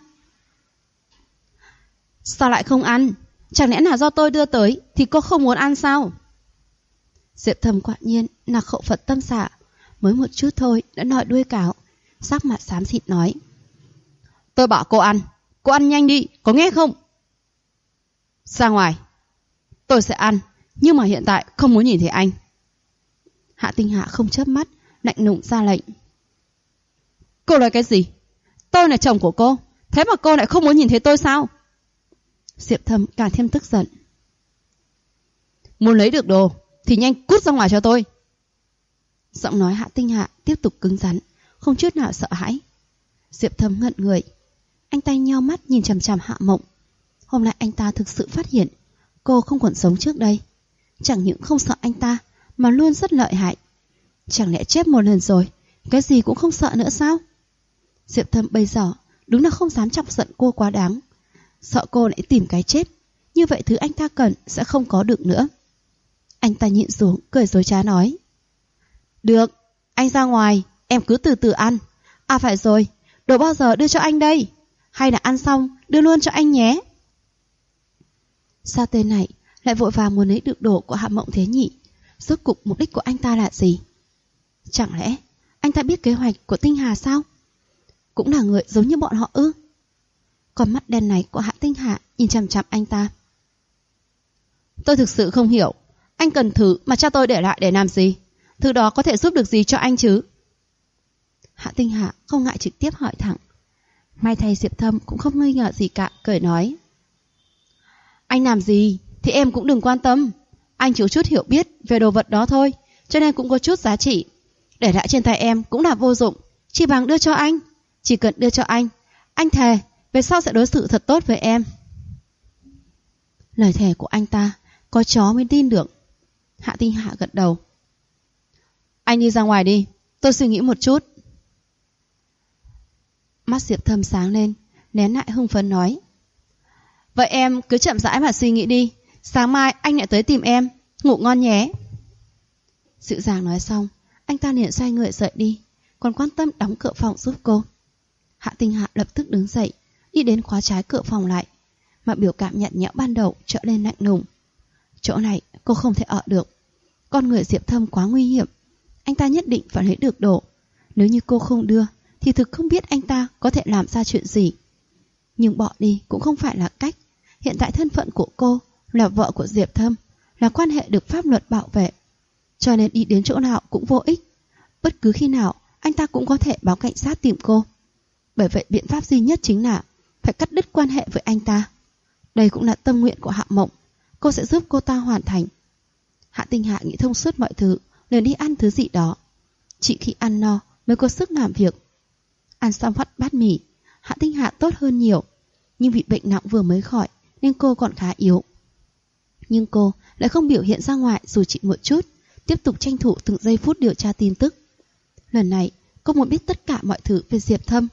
Sao lại không ăn? Chẳng lẽ là do tôi đưa tới thì cô không muốn ăn sao? Diệp Thâm quả nhiên là khẩu Phật tâm xạ, mới một chút thôi đã nọi đuôi cáo, sắc mặt xám xịt nói. Tôi bảo cô ăn nhanh đi, có nghe không? Ra ngoài. Tôi sẽ ăn, nhưng mà hiện tại không muốn nhìn thấy anh. Hạ Tinh Hạ không chớp mắt, lạnh lùng ra lệnh. Cô nói cái gì? Tôi là chồng của cô, thế mà cô lại không muốn nhìn thấy tôi sao? Diệp Thâm càng thêm tức giận. Muốn lấy được đồ thì nhanh cút ra ngoài cho tôi. Giọng nói Hạ Tinh Hạ tiếp tục cứng rắn, không chút nào sợ hãi. Diệp Thâm ngẩn người, anh ta nheo mắt nhìn chằm chằm Hạ Mộng. Hôm nay anh ta thực sự phát hiện cô không còn sống trước đây. Chẳng những không sợ anh ta mà luôn rất lợi hại. Chẳng lẽ chết một lần rồi cái gì cũng không sợ nữa sao? Diệp Thâm bây giờ đúng là không dám chọc giận cô quá đáng. Sợ cô lại tìm cái chết, như vậy thứ anh ta cần sẽ không có được nữa. Anh ta nhịn xuống cười dối trá nói. Được, anh ra ngoài, em cứ từ từ ăn. À phải rồi, đồ bao giờ đưa cho anh đây? Hay là ăn xong đưa luôn cho anh nhé? Sao tên này lại vội vàng muốn lấy được đồ của Hạ Mộng thế nhỉ? Rốt cục mục đích của anh ta là gì? Chẳng lẽ anh ta biết kế hoạch của Tinh Hà sao? Cũng là người giống như bọn họ ư? Con mắt đen này của Hạ Tinh Hà nhìn chằm chằm anh ta. Tôi thực sự không hiểu, anh cần thứ mà cha tôi để lại để làm gì? Thứ đó có thể giúp được gì cho anh chứ? Hạ Tinh Hà không ngại trực tiếp hỏi thẳng. May thay Diệp Thâm cũng không nghi ngờ gì cả, cười nói. Anh làm gì thì em cũng đừng quan tâm. Anh chỉ chút hiểu biết về đồ vật đó thôi, cho nên cũng có chút giá trị. Để lại trên tay em cũng là vô dụng, chỉ bằng đưa cho anh. Chỉ cần đưa cho anh thề về sau sẽ đối xử thật tốt với em. Lời thề của anh ta có chó mới tin được. Hạ Tinh Hạ gật đầu. Anh đi ra ngoài đi, tôi suy nghĩ một chút. Mắt Diệp Thâm sáng lên, nén lại hưng phấn nói. Vậy em cứ chậm rãi mà suy nghĩ đi, sáng mai anh lại tới tìm em, ngủ ngon nhé. Dịu dàng nói xong, anh ta liền xoay người rời đi, còn quan tâm đóng cửa phòng giúp cô. Hạ Tinh Hạ lập tức đứng dậy, đi đến khóa trái cửa phòng lại, mà biểu cảm nhạt nhẽo ban đầu trở lên lạnh lùng. Chỗ này cô không thể ở được. Con người Diệp Thâm quá nguy hiểm, anh ta nhất định phải lấy được đồ. Nếu như cô không đưa thì thực không biết anh ta có thể làm ra chuyện gì. Nhưng bỏ đi cũng không phải là cách. Hiện tại thân phận của cô là vợ của Diệp Thâm, là quan hệ được pháp luật bảo vệ, cho nên đi đến chỗ nào cũng vô ích. Bất cứ khi nào anh ta cũng có thể báo cảnh sát tìm cô. Bởi vậy biện pháp duy nhất chính là phải cắt đứt quan hệ với anh ta. Đây cũng là tâm nguyện của Hạ Mộng, cô sẽ giúp cô ta hoàn thành. Hạ Tinh Hạ nghĩ thông suốt mọi thứ, liền đi ăn thứ gì đó. Chỉ khi ăn no mới có sức làm việc. Ăn xong bát mì, Hạ Tinh Hạ tốt hơn nhiều. Nhưng vì bệnh nặng vừa mới khỏi nên cô còn khá yếu. Nhưng cô lại không biểu hiện ra ngoài dù chỉ một chút, tiếp tục tranh thủ từng giây phút điều tra tin tức. Lần này cô muốn biết tất cả mọi thứ về Diệp Thâm.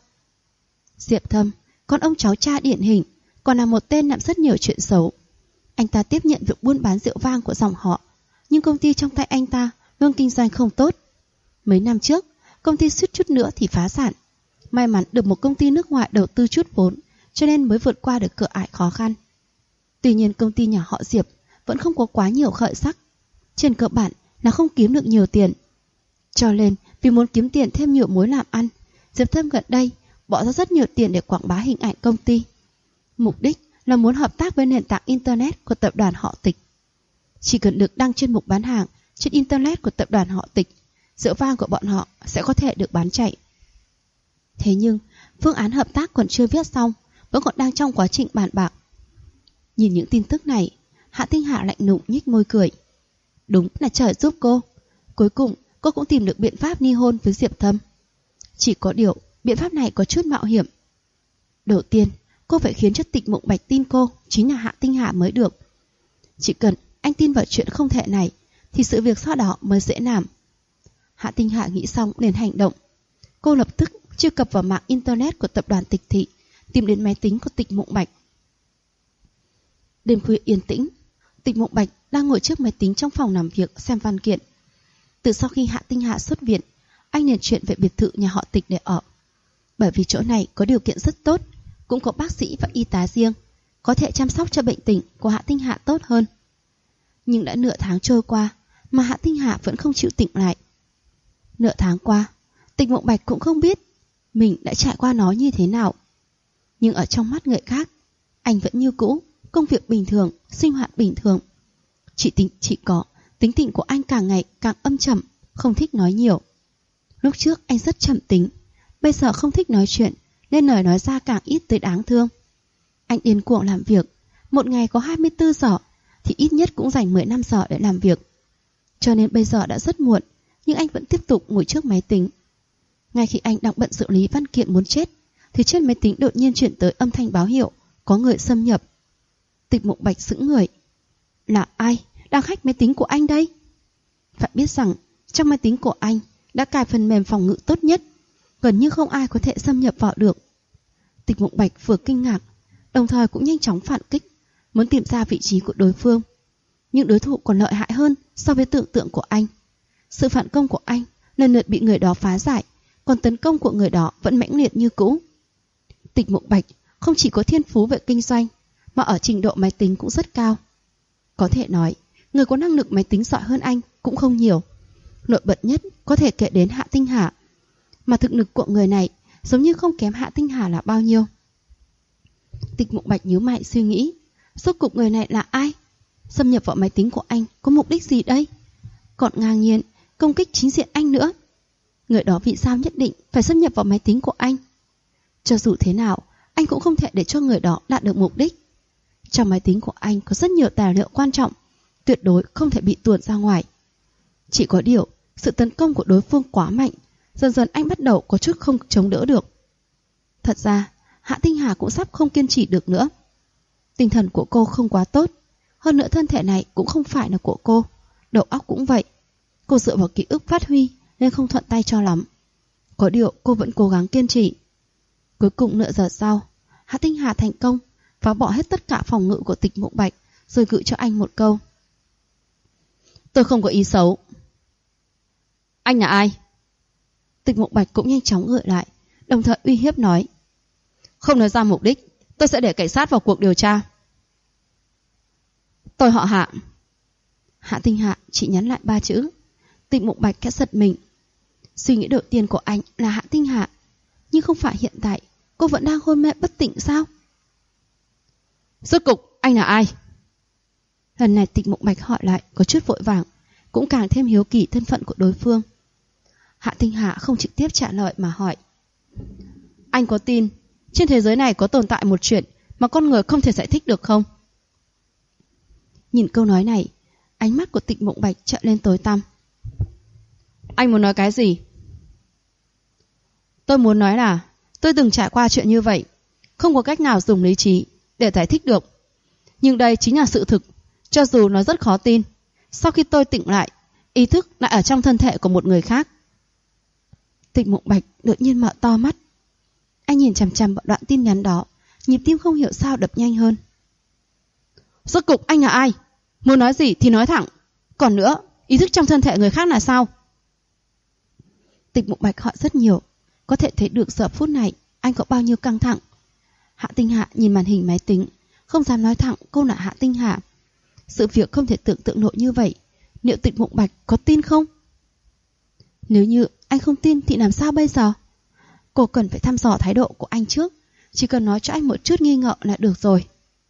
Diệp Thâm, con ông cháu cha điển hình, còn là một tên làm rất nhiều chuyện xấu. Anh ta tiếp nhận việc buôn bán rượu vang của dòng họ, nhưng công ty trong tay anh ta luôn kinh doanh không tốt. Mấy năm trước, công ty suýt chút nữa thì phá sản. May mắn được một công ty nước ngoài đầu tư chút vốn, cho nên mới vượt qua được cửa ải khó khăn. Tuy nhiên công ty nhà họ Diệp vẫn không có quá nhiều khởi sắc. Trên cơ bản là không kiếm được nhiều tiền. Cho nên vì muốn kiếm tiền thêm nhiều mối làm ăn, Diệp Thâm gần đây bỏ ra rất nhiều tiền để quảng bá hình ảnh công ty. Mục đích là muốn hợp tác với nền tảng Internet của tập đoàn họ Tịch. Chỉ cần được đăng trên mục bán hàng trên Internet của tập đoàn họ Tịch, rượu vang của bọn họ sẽ có thể được bán chạy. Thế nhưng phương án hợp tác còn chưa viết xong, vẫn còn đang trong quá trình bàn bạc. Nhìn những tin tức này, Hạ Tinh Hạ lạnh lùng nhếch môi cười. Đúng là trời giúp cô. Cuối cùng cô cũng tìm được biện pháp ly hôn với Diệp Thâm. Chỉ có điều biện pháp này có chút mạo hiểm. Đầu tiên cô phải khiến cho Tịch Mộng Bạch tin cô chính là Hạ Tinh Hạ mới được. Chỉ cần anh tin vào chuyện không thể này thì sự việc sau đó mới dễ làm. Hạ Tinh Hạ nghĩ xong liền hành động. Cô lập tức truy cập vào mạng Internet của tập đoàn Tịch Thị, tìm đến máy tính của Tịch Mộng Bạch. Đêm khuya yên tĩnh, Tịch Mộng Bạch đang ngồi trước máy tính trong phòng làm việc xem văn kiện. Từ sau khi Hạ Tinh Hạ xuất viện, anh liền chuyển về biệt thự nhà họ Tịch để ở. Bởi vì chỗ này có điều kiện rất tốt, cũng có bác sĩ và y tá riêng, có thể chăm sóc cho bệnh tình của Hạ Tinh Hạ tốt hơn. Nhưng đã nửa tháng trôi qua mà Hạ Tinh Hạ vẫn không chịu tỉnh lại. Nửa tháng qua, Tịch Mộng Bạch cũng không biết mình đã trải qua nó như thế nào. Nhưng ở trong mắt người khác, anh vẫn như cũ, công việc bình thường, sinh hoạt bình thường. Chỉ có tính tình của anh càng ngày càng âm trầm, không thích nói nhiều. Lúc trước anh rất trầm tính, bây giờ không thích nói chuyện, nên lời nói ra càng ít tới đáng thương. Anh điên cuồng làm việc, một ngày có 24 giờ thì ít nhất cũng dành 15 giờ để làm việc. Cho nên bây giờ đã rất muộn, nhưng anh vẫn tiếp tục ngồi trước máy tính. Ngay khi anh đang bận xử lý văn kiện muốn chết, thì trên máy tính đột nhiên chuyển tới âm thanh báo hiệu có người xâm nhập. Tịch Mộng Bạch sững người. Là ai đang hack máy tính của anh đây? Phải biết rằng trong máy tính của anh đã cài phần mềm phòng ngự tốt nhất, gần như không ai có thể xâm nhập vào được. Tịch Mộng Bạch vừa kinh ngạc, đồng thời cũng nhanh chóng phản kích, muốn tìm ra vị trí của đối phương. Nhưng đối thủ còn lợi hại hơn so với tưởng tượng của anh. Sự phản công của anh lần lượt bị người đó phá giải, còn tấn công của người đó vẫn mãnh liệt như cũ. Tịch Mộng Bạch không chỉ có thiên phú về kinh doanh, mà ở trình độ máy tính cũng rất cao. Có thể nói, người có năng lực máy tính giỏi hơn anh cũng không nhiều. Nổi bật nhất có thể kể đến Hạ Tinh Hà, mà thực lực của người này giống như không kém Hạ Tinh Hà là bao nhiêu. Tịch Mộng Bạch nhíu mày suy nghĩ, rốt cuộc người này là ai? Xâm nhập vào máy tính của anh có mục đích gì đây? Còn ngang nhiên công kích chính diện anh nữa. Người đó vì sao nhất định phải xâm nhập vào máy tính của anh? Cho dù thế nào, anh cũng không thể để cho người đó đạt được mục đích. Trong máy tính của anh có rất nhiều tài liệu quan trọng, tuyệt đối không thể bị tuồn ra ngoài. Chỉ có điều, sự tấn công của đối phương quá mạnh, dần dần anh bắt đầu có chút không chống đỡ được. Thật ra, Hạ Tinh Hà cũng sắp không kiên trì được nữa. Tinh thần của cô không quá tốt, hơn nữa thân thể này cũng không phải là của cô, đầu óc cũng vậy. Cô dựa vào ký ức phát huy nên không thuận tay cho lắm. Có điều cô vẫn cố gắng kiên trì. Cuối cùng nửa giờ sau, Hạ Tinh Hà thành công phá bỏ hết tất cả phòng ngự của Tịch Mộng Bạch, rồi gửi cho anh một câu. Tôi không có ý xấu. Anh là ai? Tịch Mộng Bạch cũng nhanh chóng gửi lại, đồng thời uy hiếp nói. Không nói ra mục đích, tôi sẽ để cảnh sát vào cuộc điều tra. Tôi họ Hạ. Hạ Tinh Hạ chỉ nhắn lại 3 chữ. Tịnh Mục Bạch khẽ giật mình. Suy nghĩ đầu tiên của anh là Hạ Tinh Hạ, nhưng không phải hiện tại cô vẫn đang hôn mê bất tỉnh sao? Rốt cục anh là ai? Lần này Tịnh Mục Bạch hỏi lại có chút vội vàng, cũng càng thêm hiếu kỳ thân phận của đối phương. Hạ Tinh Hạ không trực tiếp trả lời mà hỏi. Anh có tin trên thế giới này có tồn tại một chuyện mà con người không thể giải thích được không? Nhìn câu nói này, ánh mắt của Tịnh Mục Bạch trợn lên tối tăm. Anh muốn nói cái gì? Tôi muốn nói là tôi từng trải qua chuyện như vậy, không có cách nào dùng lý trí để giải thích được. Nhưng đây chính là sự thực, cho dù nó rất khó tin. Sau khi tôi tỉnh lại, ý thức lại ở trong thân thể của một người khác. Tịnh Mục Bạch đột nhiên mở to mắt. Anh nhìn chằm chằm vào đoạn tin nhắn đó, nhịp tim không hiểu sao đập nhanh hơn. Rốt cục anh là ai? Muốn nói gì thì nói thẳng. Còn nữa, ý thức trong thân thể người khác là sao? Tịnh Mục Bạch hỏi rất nhiều, có thể thấy được giờ phút này anh có bao nhiêu căng thẳng. Hạ Tinh Hạ nhìn màn hình máy tính, không dám nói thẳng cô là Hạ Tinh Hạ. Sự việc không thể tưởng tượng nổi như vậy, liệu Tịnh Mục Bạch có tin không? Nếu như anh không tin thì làm sao bây giờ? Cô cần phải thăm dò thái độ của anh trước, chỉ cần nói cho anh một chút nghi ngờ là được rồi.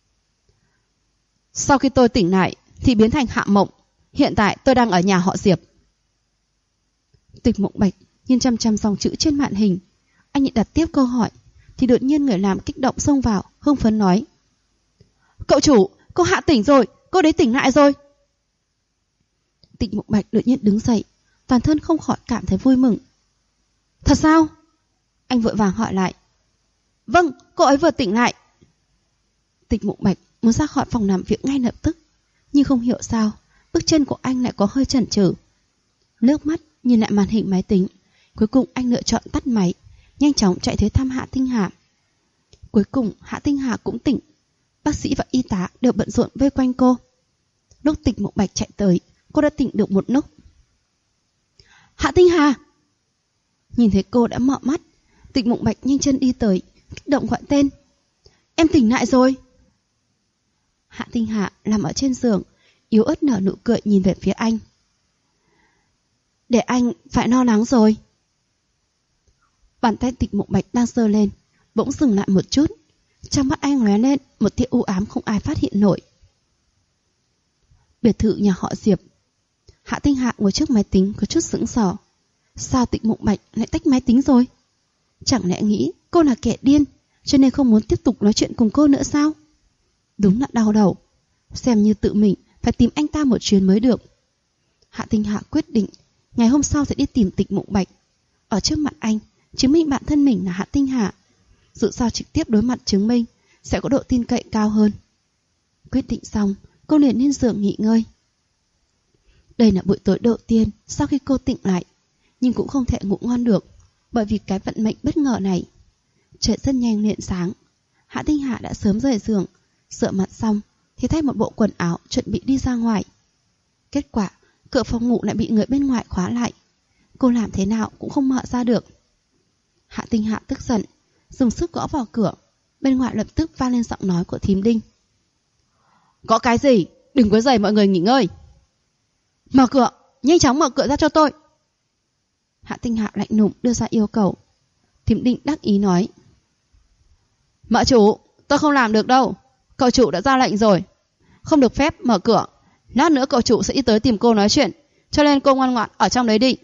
Sau khi tôi tỉnh lại thì biến thành Hạ Mộng. Hiện tại tôi đang ở nhà họ Diệp. Tịnh Mục Bạch nhìn chăm chăm dòng chữ trên màn hình. Anh định đặt tiếp câu hỏi thì đột nhiên người làm kích động xông vào, hưng phấn nói. Cậu chủ, cô Hạ tỉnh rồi, cô đấy tỉnh lại rồi. Tịnh Mục Bạch đột nhiên đứng dậy, toàn thân không khỏi cảm thấy vui mừng. Thật sao? Anh vội vàng hỏi lại. Vâng, cô ấy vừa tỉnh lại. Tịnh Mục Bạch muốn ra khỏi phòng làm việc ngay lập tức, nhưng không hiểu sao bước chân của anh lại có hơi chần chừ. Nước mắt nhìn lại màn hình máy tính, cuối cùng anh lựa chọn tắt máy, nhanh chóng chạy tới thăm Hạ Tinh Hạ. Cuối cùng Hạ Tinh Hạ cũng tỉnh. Bác sĩ và y tá đều bận rộn vây quanh cô. Lúc Tịnh Mục Bạch chạy tới, cô đã tỉnh được một lúc. Hạ Tinh Hạ! Nhìn thấy cô đã mở mắt, Tịnh Mục Bạch nhanh chân đi tới, kích động gọi tên. Em tỉnh lại rồi. Hạ Tinh Hạ nằm ở trên giường, yếu ớt nở nụ cười nhìn về phía anh. Để anh phải lo lắng rồi. Bàn tay Tịnh Mục Bạch đang giơ lên, bỗng dừng lại một chút. Trong mắt anh lóe lên một tia u ám không ai phát hiện nổi. Biệt thự nhà họ Diệp. Hạ Tinh Hạ ngồi trước máy tính có chút sững sờ. Sao Tịnh Mục Bạch lại tách máy tính rồi? Chẳng lẽ nghĩ cô là kẻ điên, cho nên không muốn tiếp tục nói chuyện cùng cô nữa sao? Đúng là đau đầu. Xem như tự mình phải tìm anh ta một chuyến mới được. Hạ Tinh Hạ quyết định ngày hôm sau sẽ đi tìm Tịnh Mục Bạch, ở trước mặt anh chứng minh bản thân mình là Hạ Tinh Hạ. Dù sao trực tiếp đối mặt chứng minh sẽ có độ tin cậy cao hơn. Quyết định xong, cô liền lên giường nghỉ ngơi. Đây là buổi tối đầu tiên sau khi cô tỉnh lại, nhưng cũng không thể ngủ ngon được, bởi vì cái vận mệnh bất ngờ này. Trời rất nhanh liền sáng. Hạ Tinh Hạ đã sớm rời giường, rửa mặt xong thì thay một bộ quần áo chuẩn bị đi ra ngoài. Kết quả cửa phòng ngủ lại bị người bên ngoài khóa lại. Cô làm thế nào cũng không mở ra được. Hạ Tinh Hạ tức giận, dùng sức gõ vào cửa. Bên ngoài lập tức vang lên giọng nói của thím Đinh. Có cái gì? Đừng quấy rầy mọi người nghỉ ngơi. Mở cửa, nhanh chóng mở cửa ra cho tôi. Hạ Tinh Hạ lạnh lùng đưa ra yêu cầu. Thím Đinh đắc ý nói. Mợ chủ, tôi không làm được đâu. Cậu chủ đã ra lệnh rồi, không được phép mở cửa. Lát nữa cậu chủ sẽ đi tới tìm cô nói chuyện, cho nên cô ngoan ngoãn ở trong đấy đi.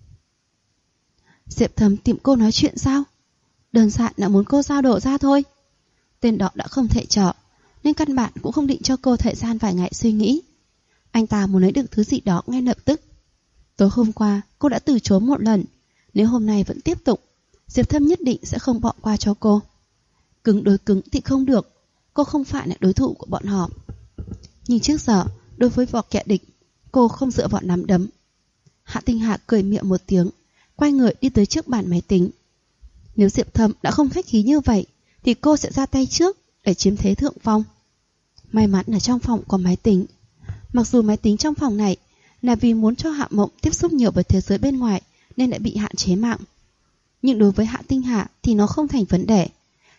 Diệp Thầm tìm cô nói chuyện sao? Đơn giản là muốn cô giao đồ ra thôi. Tên đó đã không thể chờ, nên căn bản cũng không định cho cô thời gian vài ngày suy nghĩ. Anh ta muốn lấy được thứ gì đó ngay lập tức. Tối hôm qua cô đã từ chối một lần, nếu hôm nay vẫn tiếp tục, Diệp Thâm nhất định sẽ không bỏ qua cho cô. Cứng đối cứng thì không được, cô không phải là đối thủ của bọn họ. Nhưng trước giờ đối với vỏ kẻ địch, cô không dựa vào nắm đấm. Hạ Tinh Hạ cười miệng một tiếng, quay người đi tới trước bàn máy tính. Nếu Diệp Thâm đã không khách khí như vậy thì cô sẽ ra tay trước để chiếm thế thượng phong. May mắn là trong phòng có máy tính. Mặc dù máy tính trong phòng này là vì muốn cho Hạ Mộng tiếp xúc nhiều với thế giới bên ngoài nên đã bị hạn chế mạng, nhưng đối với Hạ Tinh Hạ thì nó không thành vấn đề.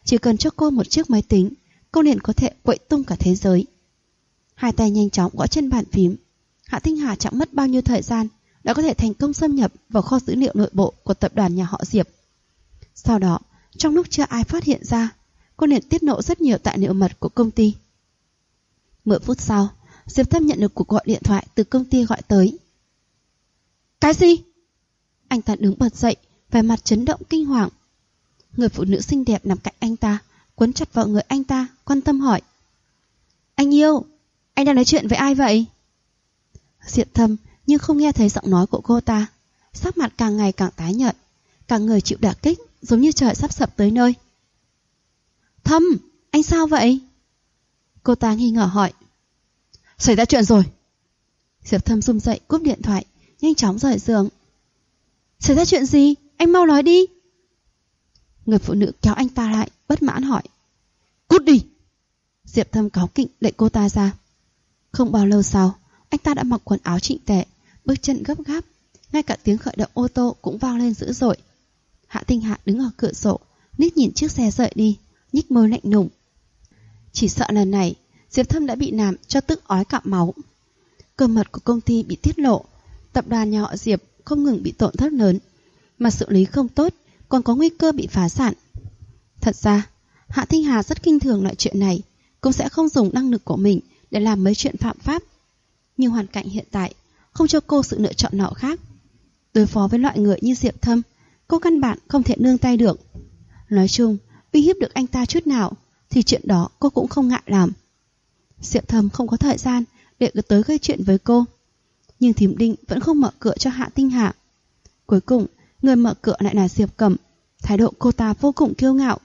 Chỉ cần cho cô một chiếc máy tính, cô liền có thể quậy tung cả thế giới. Hai tay nhanh chóng gõ trên bàn phím. Hạ Tinh Hà chẳng mất bao nhiêu thời gian đã có thể thành công xâm nhập vào kho dữ liệu nội bộ của tập đoàn nhà họ Diệp. Sau đó, trong lúc chưa ai phát hiện ra, cô liền tiết lộ rất nhiều tài liệu mật của công ty. 10 phút sau, Diệp Thâm nhận được cuộc gọi điện thoại từ công ty gọi tới. Cái gì? Anh ta đứng bật dậy, vẻ mặt chấn động kinh hoàng. Người phụ nữ xinh đẹp nằm cạnh anh ta, quấn chặt vào người anh ta, quan tâm hỏi. Anh yêu, anh đang nói chuyện với ai vậy? Diệp Thâm nhưng không nghe thấy giọng nói của cô ta, sắc mặt càng ngày càng tái nhợt, cả người chịu đả kích, giống như trời sắp sập tới nơi. Thâm, anh sao vậy? Cô ta nghi ngờ hỏi. Xảy ra chuyện rồi. Diệp Thâm run dậy cúp điện thoại, nhanh chóng rời giường. Xảy ra chuyện gì? Anh mau nói đi. Người phụ nữ kéo anh ta lại, bất mãn hỏi. Cút đi. Diệp Thâm cáu kỉnh đẩy cô ta ra. Không bao lâu sau, anh ta đã mặc quần áo chỉnh tề, bước chân gấp gáp, ngay cả tiếng khởi động ô tô cũng vang lên dữ dội. Hạ Tinh Hạ đứng ở cửa sổ, liếc nhìn chiếc xe rời đi, nhếch môi lạnh lùng. Chỉ sợ lần này Diệp Thâm đã bị làm cho tức ói cặm máu. Cơ mật của công ty bị tiết lộ, tập đoàn nhà họ Diệp không ngừng bị tổn thất lớn, mà xử lý không tốt còn có nguy cơ bị phá sản. Thật ra, Hạ Tinh Hà rất kinh thường loại chuyện này, cũng sẽ không dùng năng lực của mình để làm mấy chuyện phạm pháp. Nhưng hoàn cảnh hiện tại không cho cô sự lựa chọn nào khác. Đối phó với loại người như Diệp Thâm, cô căn bản không thể nương tay được. Nói chung, uy hiếp được anh ta chút nào thì chuyện đó cô cũng không ngại làm. Diệp Thâm không có thời gian để tới gây chuyện với cô, nhưng Thím Đinh vẫn không mở cửa cho Hạ Tinh Hà. Cuối cùng, người mở cửa lại là Diệp Cẩm. Thái độ cô ta vô cùng kiêu ngạo.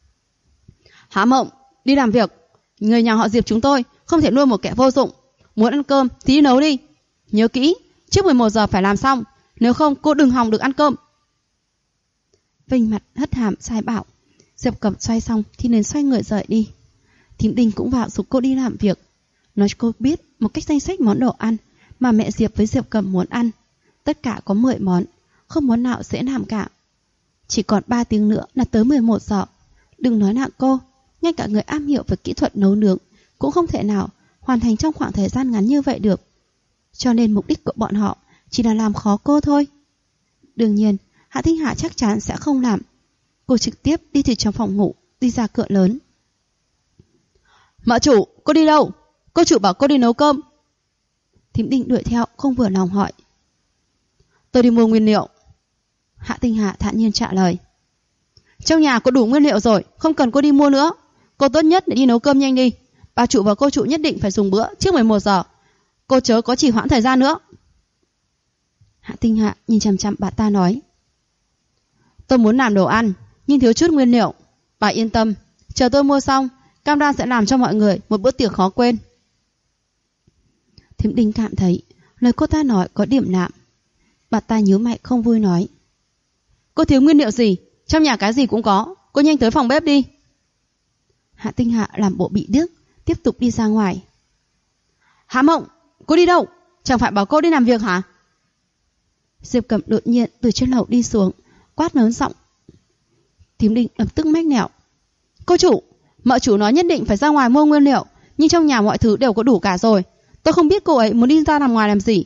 Hạ Mộng, đi làm việc. Người nhà họ Diệp chúng tôi không thể nuôi một kẻ vô dụng. Muốn ăn cơm thì đi nấu đi. Nhớ kỹ, trước 11 giờ phải làm xong, nếu không cô đừng hòng được ăn cơm. Vinh mặt hất hàm sai bảo. Diệp Cẩm xoay xong thì nên xoay người rời đi. Thím Đinh cũng vào giúp cô đi làm việc, nói cho cô biết một cách danh sách món đồ ăn mà mẹ Diệp với Diệp Cẩm muốn ăn. Tất cả có 10 món, không món nào dễ làm cả. Chỉ còn 3 tiếng nữa là tới 11 giờ. Đừng nói là cô, ngay cả người am hiểu về kỹ thuật nấu nướng cũng không thể nào hoàn thành trong khoảng thời gian ngắn như vậy được. Cho nên mục đích của bọn họ chỉ là làm khó cô thôi. Đương nhiên, Hạ Tinh Hà chắc chắn sẽ không làm. Cô trực tiếp đi từ trong phòng ngủ, đi ra cửa lớn. Mợ chủ, cô đi đâu? Cô chủ bảo cô đi nấu cơm. Thím Đinh đuổi theo, không vừa lòng hỏi. Tôi đi mua nguyên liệu. Hạ Tinh Hà thản nhiên trả lời. Trong nhà có đủ nguyên liệu rồi, không cần cô đi mua nữa. Cô tốt nhất để đi nấu cơm nhanh đi. Bà chủ và cô chủ nhất định phải dùng bữa trước 11 giờ. Cô chớ có trì hoãn thời gian nữa. Hạ Tinh Hà nhìn chằm chằm bà ta nói. Tôi muốn làm đồ ăn, nhưng thiếu chút nguyên liệu. Bà yên tâm, chờ tôi mua xong, cam đoan sẽ làm cho mọi người một bữa tiệc khó quên. Thím Đinh cảm thấy lời cô ta nói có điểm lạ. Bà ta nhíu mày không vui nói. Cô thiếu nguyên liệu gì? Trong nhà cái gì cũng có. Cô nhanh tới phòng bếp đi. Hạ Tinh Hạ làm bộ bị điếc, tiếp tục đi ra ngoài. Hạ Mộng, cô đi đâu? Chẳng phải bảo cô đi làm việc hả? Diệp Cẩm đột nhiên từ trên lầu đi xuống, quát lớn giọng. Thím Đinh lập tức mách nẻo. Cô chủ, mợ chủ nói nhất định phải ra ngoài mua nguyên liệu, nhưng trong nhà mọi thứ đều có đủ cả rồi. Tôi không biết cô ấy muốn đi ra nằm ngoài làm gì.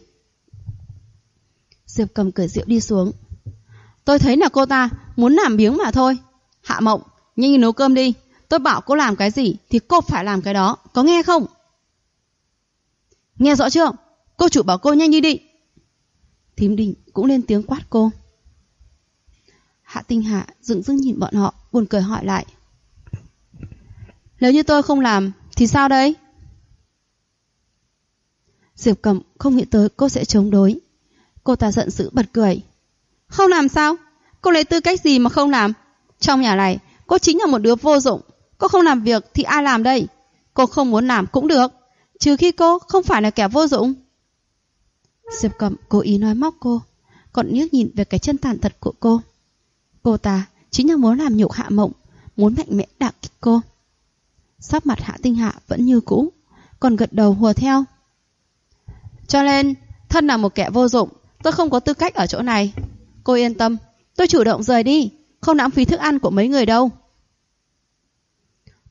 Diệp Cẩm cười rượu đi xuống. Tôi thấy là cô ta muốn làm biếng mà thôi. Hạ Mộng, nhanh đi nấu cơm đi. Tôi bảo cô làm cái gì thì cô phải làm cái đó, có nghe không? Nghe rõ chưa? Cô chủ bảo cô nhanh đi. Thím Đinh cũng lên tiếng quát cô. Hạ Tinh Hà dửng dưng nhìn bọn họ, buồn cười hỏi lại. Nếu như tôi không làm thì sao đây? Diệp Cẩm không nghĩ tới cô sẽ chống đối. Cô ta giận dữ bật cười. Không làm sao? Cô lấy tư cách gì mà không làm? Trong nhà này cô chính là một đứa vô dụng. Cô không làm việc thì ai làm đây? Cô không muốn làm cũng được, trừ khi cô không phải là kẻ vô dụng. Diệp Cẩm cố ý nói móc cô, còn liếc nhìn về cái chân tàn thật của cô. Cô ta chính là muốn làm nhục Hạ Mộng, muốn mạnh mẽ đả kích cô. Sắc mặt Hạ Tinh Hạ vẫn như cũ, còn gật đầu hùa theo. Cho nên, thân là một kẻ vô dụng, tôi không có tư cách ở chỗ này. Cô yên tâm, tôi chủ động rời đi, không lãng phí thức ăn của mấy người đâu.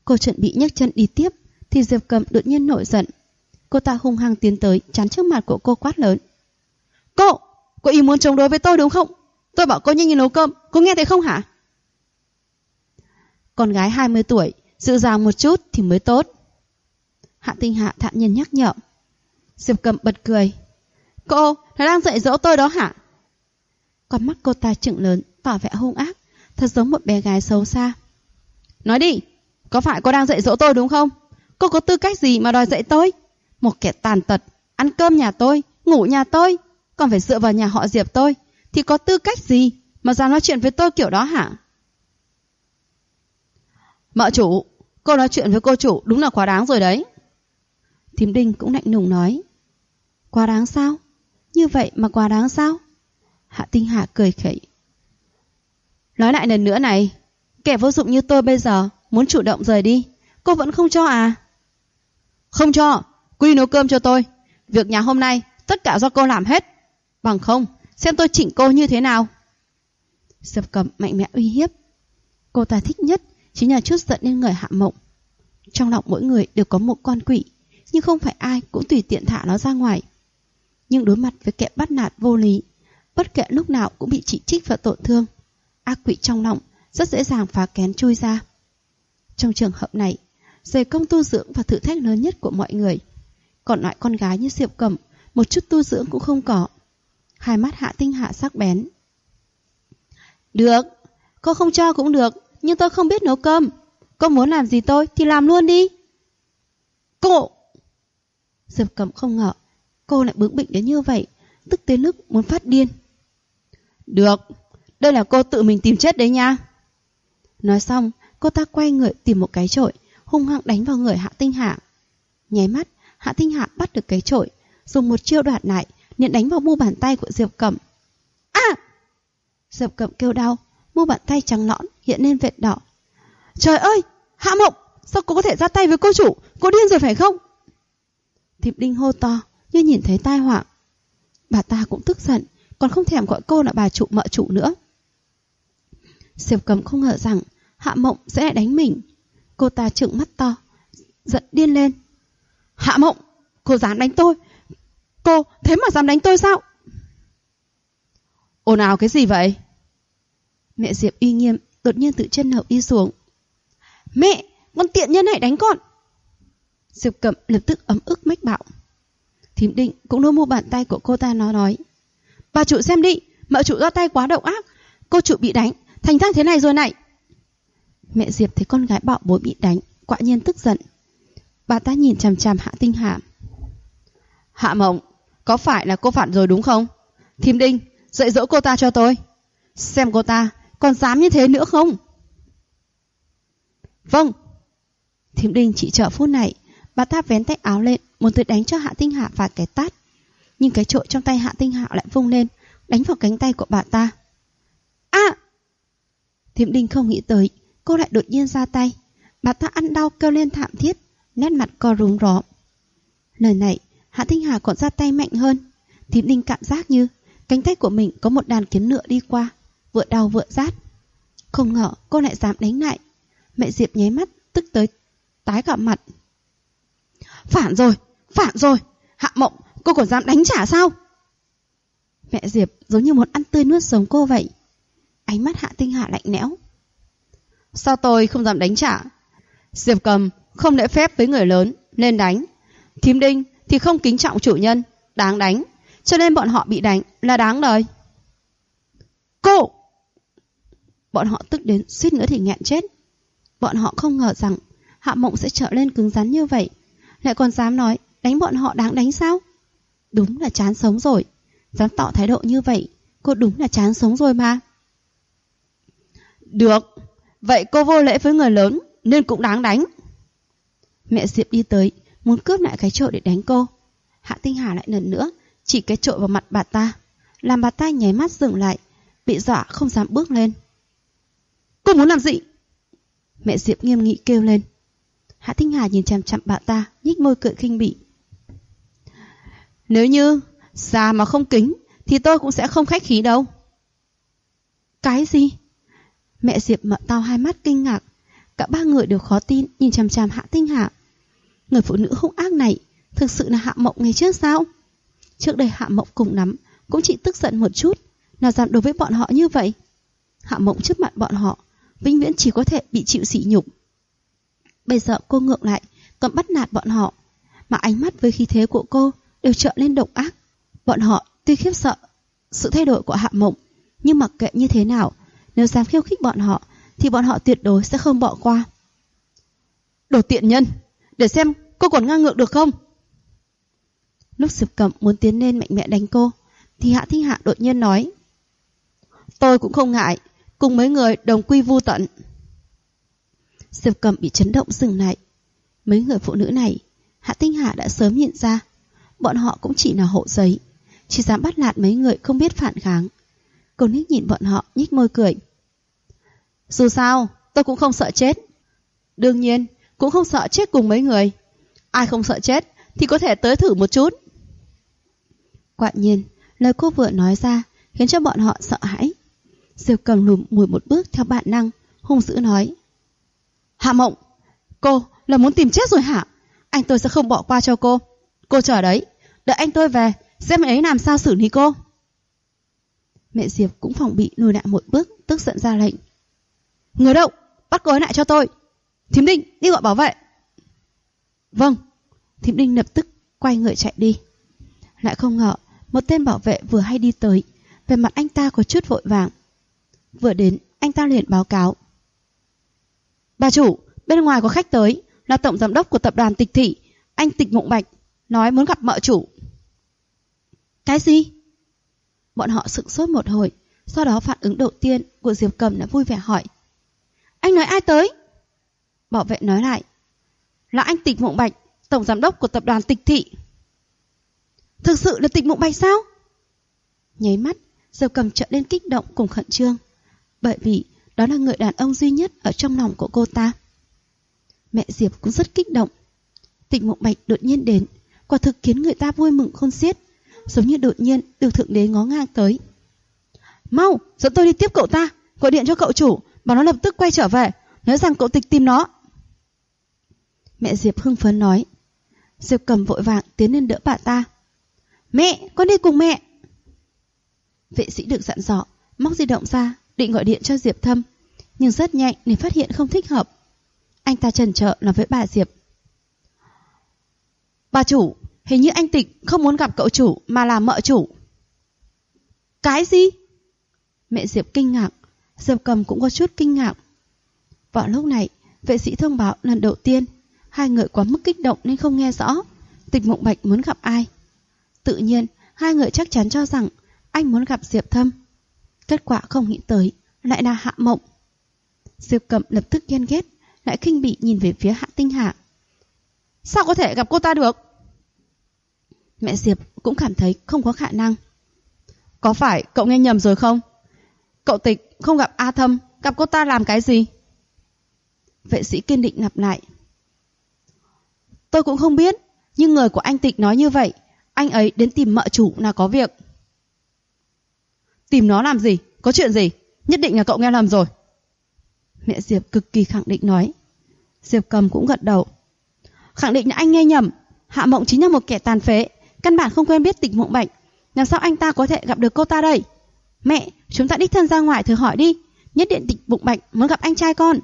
Cô chuẩn bị nhấc chân đi tiếp thì Diệp Cầm đột nhiên nổi giận. Cô ta hung hăng tiến tới chắn trước mặt của cô quát lớn. Cô ý muốn chống đối với tôi đúng không? Tôi bảo cô nhanh đi nấu cơm, cô nghe thấy không hả? Con gái 20 tuổi, dịu dàng một chút thì mới tốt. Hạ Tinh Hạ thản nhiên nhắc nhở. Diệp Cầm bật cười. Cô, nó đang dạy dỗ tôi đó hả? Con mắt cô ta trừng lớn, tỏ vẻ hung ác, thật giống một bé gái xấu xa. Nói đi, có phải cô đang dạy dỗ tôi đúng không? Cô có tư cách gì mà đòi dạy tôi? Một kẻ tàn tật, ăn cơm nhà tôi, ngủ nhà tôi, còn phải dựa vào nhà họ Diệp tôi, thì có tư cách gì mà dám nói chuyện với tôi kiểu đó hả? Mợ chủ, cô nói chuyện với cô chủ đúng là quá đáng rồi đấy. Thím Đinh cũng lạnh lùng nói. Quá đáng sao? Như vậy mà quá đáng sao? Hạ Tinh Hạ cười khẩy. Nói lại lần nữa này, kẻ vô dụng như tôi bây giờ muốn chủ động rời đi, cô vẫn không cho à? Không cho, cô đi nấu cơm cho tôi. Việc nhà hôm nay tất cả do cô làm hết. Bằng không, xem tôi chỉnh cô như thế nào. Diệp Cầm mạnh mẽ uy hiếp. Cô ta thích nhất chính là chút giận lên người Hạ Mộng. Trong lòng mỗi người đều có một con quỷ, nhưng không phải ai cũng tùy tiện thả nó ra ngoài. Nhưng đối mặt với kẻ bắt nạt vô lý, bất kể lúc nào cũng bị chỉ trích và tổn thương, ác quỷ trong lòng rất dễ dàng phá kén chui ra. Trong trường hợp này, dày công tu dưỡng và thử thách lớn nhất của mọi người. Còn loại con gái như Diệp Cầm, một chút tu dưỡng cũng không có. Hai mắt Hạ Tinh Hạ sắc bén. Được, cô không cho cũng được, nhưng tôi không biết nấu cơm. Cô muốn làm gì tôi thì làm luôn đi. Cô! Diệp Cầm không ngờ cô lại bướng bỉnh đến như vậy, tức tới mức muốn phát điên. Được, đây là cô tự mình tìm chết đấy nha. Nói xong, cô ta quay người tìm một cái chổi, hung hăng đánh vào người Hạ Tinh Hạ. Nháy mắt, Hạ Tinh Hạ bắt được cái chổi, dùng một chiêu đoạt lại, liền đánh vào mu bàn tay của Diệp Cầm. À! Diệp Cầm kêu đau, mu bàn tay trắng nõn hiện lên vệt đỏ. Trời ơi, Hạ Mộng, sao cô có thể ra tay với cô chủ? Cô điên rồi phải không? Thím Đinh hô to như nhìn thấy tai họa. Bà ta cũng tức giận, còn không thèm gọi cô là bà chủ mợ chủ nữa. Diệp Cầm không ngờ rằng Hạ Mộng sẽ lại đánh mình. Cô ta trừng mắt to, giận điên lên. Hạ Mộng, cô dám đánh tôi? Cô thế mà dám đánh tôi sao? Ồn ào cái gì vậy? Mẹ Diệp uy nghiêm đột nhiên từ chân hậu đi xuống. Mẹ, con tiện nhân này đánh con. Diệp Cầm lập tức ấm ức mách bạo. Thím Định cũng nô mu bàn tay của cô ta, nó nói. Bà chủ xem đi, mợ chủ ra tay quá độc ác. Cô chủ bị đánh, thành ra thế này rồi này. Mẹ Diệp thấy con gái bạo bối bị đánh, quả nhiên tức giận. Bà ta nhìn chằm chằm Hạ Tinh Hạ. Hạ Mộng, có phải là cô phản rồi đúng không? Thím Đinh, dạy dỗ cô ta cho tôi. Xem cô ta còn dám như thế nữa không? Vâng. Thím Đinh chỉ chờ phút này, bà ta vén tay áo lên, muốn tới đánh cho Hạ Tinh Hạ vài cái tát. Nhưng cái chổi trong tay Hạ Tinh Hạ lại vung lên, đánh vào cánh tay của bà ta. À! Thím Đinh không nghĩ tới, cô lại đột nhiên ra tay. Bà ta ăn đau kêu lên thảm thiết, nét mặt co rúm ró. Lần này, Hạ Tinh Hạ còn ra tay mạnh hơn. Thím Đinh cảm giác như cánh tay của mình có một đàn kiến ngựa đi qua, vừa đau vừa rát. Không ngờ cô lại dám đánh lại. Mẹ Diệp nháy mắt, tức tới tái cả mặt. Phản rồi, Hạ Mộng, cô còn dám đánh trả sao? Mẹ Diệp giống như muốn ăn tươi nuốt sống cô vậy. Ánh mắt Hạ Tinh Hạ lạnh lẽo. Sao tôi không dám đánh trả? Diệp Cầm không lễ phép với người lớn nên đánh. Thím Đinh thì không kính trọng chủ nhân, đáng đánh. Cho nên bọn họ bị đánh là đáng đời. Cô! Bọn họ tức đến suýt nữa thì nghẹn chết. Bọn họ không ngờ rằng Hạ Mộng sẽ trở lên cứng rắn như vậy, lại còn dám nói đánh bọn họ đáng đánh sao? Đúng là chán sống rồi. Dám tỏ thái độ như vậy, cô đúng là chán sống rồi mà. Được, vậy cô vô lễ với người lớn nên cũng đáng đánh. Mẹ Diệp đi tới, muốn cướp lại cái chổi để đánh cô. Hạ Tinh Hà lại lần nữa chỉ cái chổi vào mặt bà ta, làm bà ta nháy mắt dừng lại, bị dọa không dám bước lên. Cô muốn làm gì? Mẹ Diệp nghiêm nghị kêu lên. Hạ Tinh Hà nhìn chằm chằm bà ta, nhếch môi cười khinh bỉ. Nếu như già mà không kính thì tôi cũng sẽ không khách khí đâu. Cái gì? Mẹ Diệp mở to hai mắt kinh ngạc. Cả ba người đều khó tin nhìn chằm chằm Hạ Tinh Hạ. Người phụ nữ hung ác này thực sự là Hạ Mộng ngày trước sao? Trước đây Hạ Mộng cùng lắm cũng chỉ tức giận một chút, nào dám đối với bọn họ như vậy. Hạ Mộng trước mặt bọn họ vĩnh viễn chỉ có thể bị chịu sỉ nhục. Bây giờ cô ngược lại còn bắt nạt bọn họ, mà ánh mắt với khí thế của cô đều trở lên độc ác. Bọn họ tuy khiếp sợ sự thay đổi của Hạ Mộng, nhưng mặc kệ như thế nào, nếu dám khiêu khích bọn họ thì bọn họ tuyệt đối sẽ không bỏ qua. Đồ tiện nhân, để xem cô còn ngang ngược được không? Lúc Diệp Cẩm muốn tiến lên mạnh mẽ đánh cô thì Hạ Tinh Hạ đột nhiên nói: Tôi cũng không ngại cùng mấy người đồng quy vu tận. Diệp Cẩm bị chấn động dừng lại. Mấy người phụ nữ này Hạ Tinh Hạ đã sớm nhận ra, bọn họ cũng chỉ là hộ giấy, chỉ dám bắt nạt mấy người không biết phản kháng. Cô liếc nhìn bọn họ nhếch môi cười: Dù sao tôi cũng không sợ chết, đương nhiên cũng không sợ chết cùng mấy người. Ai không sợ chết thì có thể tới thử một chút. Quả nhiên lời cô vừa nói ra khiến cho bọn họ sợ hãi. Diệp Cầm lùi một bước theo bản năng, hung dữ nói: Hạ Mộng, cô là muốn tìm chết rồi hả? Anh tôi sẽ không bỏ qua cho cô. Cô chờ đấy, đợi anh tôi về xem anh ấy làm sao xử lý cô. Mẹ Diệp cũng phòng bị lùi lại một bước, tức giận ra lệnh: Người đâu, bắt cô ấy lại cho tôi. Thím Đinh, đi gọi bảo vệ. Vâng. Thím Đinh lập tức quay người chạy đi. Lại không ngờ một tên bảo vệ vừa hay đi tới, về mặt anh ta có chút vội vàng. Vừa đến, anh ta liền báo cáo: Bà chủ, bên ngoài có khách tới, là tổng giám đốc của tập đoàn Tịch Thị, anh Tịch Mộng Bạch, nói muốn gặp mợ chủ. Cái gì? Bọn họ sửng sốt một hồi, sau đó phản ứng đầu tiên của Diệp Cầm đã vui vẻ hỏi: Anh nói ai tới? Bảo vệ nói lại: Là anh Tịch Mộng Bạch, tổng giám đốc của tập đoàn Tịch Thị. Thực sự là Tịch Mộng Bạch sao? Nháy mắt, Diệp Cầm trở lên kích động cùng khẩn trương, bởi vì đó là người đàn ông duy nhất ở trong lòng của cô ta. Mẹ Diệp cũng rất kích động. Tịch Mộng Bạch đột nhiên đến, quả thực khiến người ta vui mừng khôn xiết, giống như đột nhiên được thượng đế ngó ngang tới. Mau, dẫn tôi đi tiếp cậu ta, gọi điện cho cậu chủ, bảo nó lập tức quay trở về, nói rằng cậu Tịch tìm nó. Mẹ Diệp hưng phấn nói. Diệp Cầm vội vàng tiến lên đỡ bà ta. Mẹ, con đi cùng mẹ. Vệ sĩ được dặn dò, móc di động ra định gọi điện cho Diệp Thâm, nhưng rất nhanh nên phát hiện không thích hợp. Anh ta chần chờ nói với bà Diệp: Bà chủ, hình như anh Tịch không muốn gặp cậu chủ mà là mợ chủ. Cái gì? Mẹ Diệp kinh ngạc, Diệp Cầm cũng có chút kinh ngạc. Vào lúc này, vệ sĩ thông báo lần đầu tiên, hai người quá mức kích động nên không nghe rõ Tịch Mộng Bạch muốn gặp ai. Tự nhiên, hai người chắc chắn cho rằng anh muốn gặp Diệp Thâm. Kết quả không nghĩ tới lại là Hạ Mộng. Diệp Cầm lập tức ghen ghét, lại khinh bỉ nhìn về phía Hạ Tinh Hạ. Sao có thể gặp cô ta được? Mẹ Diệp cũng cảm thấy không có khả năng. Có phải cậu nghe nhầm rồi không? Cậu Tịch không gặp A Thâm, gặp cô ta làm cái gì? Vệ sĩ kiên định lặp lại. Tôi cũng không biết, nhưng người của anh Tịch nói như vậy, anh ấy đến tìm mợ chủ là có việc. Tìm nó làm gì? Có chuyện gì? Nhất định là cậu nghe lầm rồi. Mẹ Diệp cực kỳ khẳng định nói. Diệp Cầm cũng gật đầu. Khẳng định là anh nghe nhầm. Hạ Mộng chính là một kẻ tàn phế, căn bản không quen biết Tịch Mộng Bạch. Làm sao anh ta có thể gặp được cô ta đây? Mẹ, chúng ta đích thân ra ngoài thử hỏi đi. Nhất định Tịch Mộng Bạch muốn gặp anh trai con.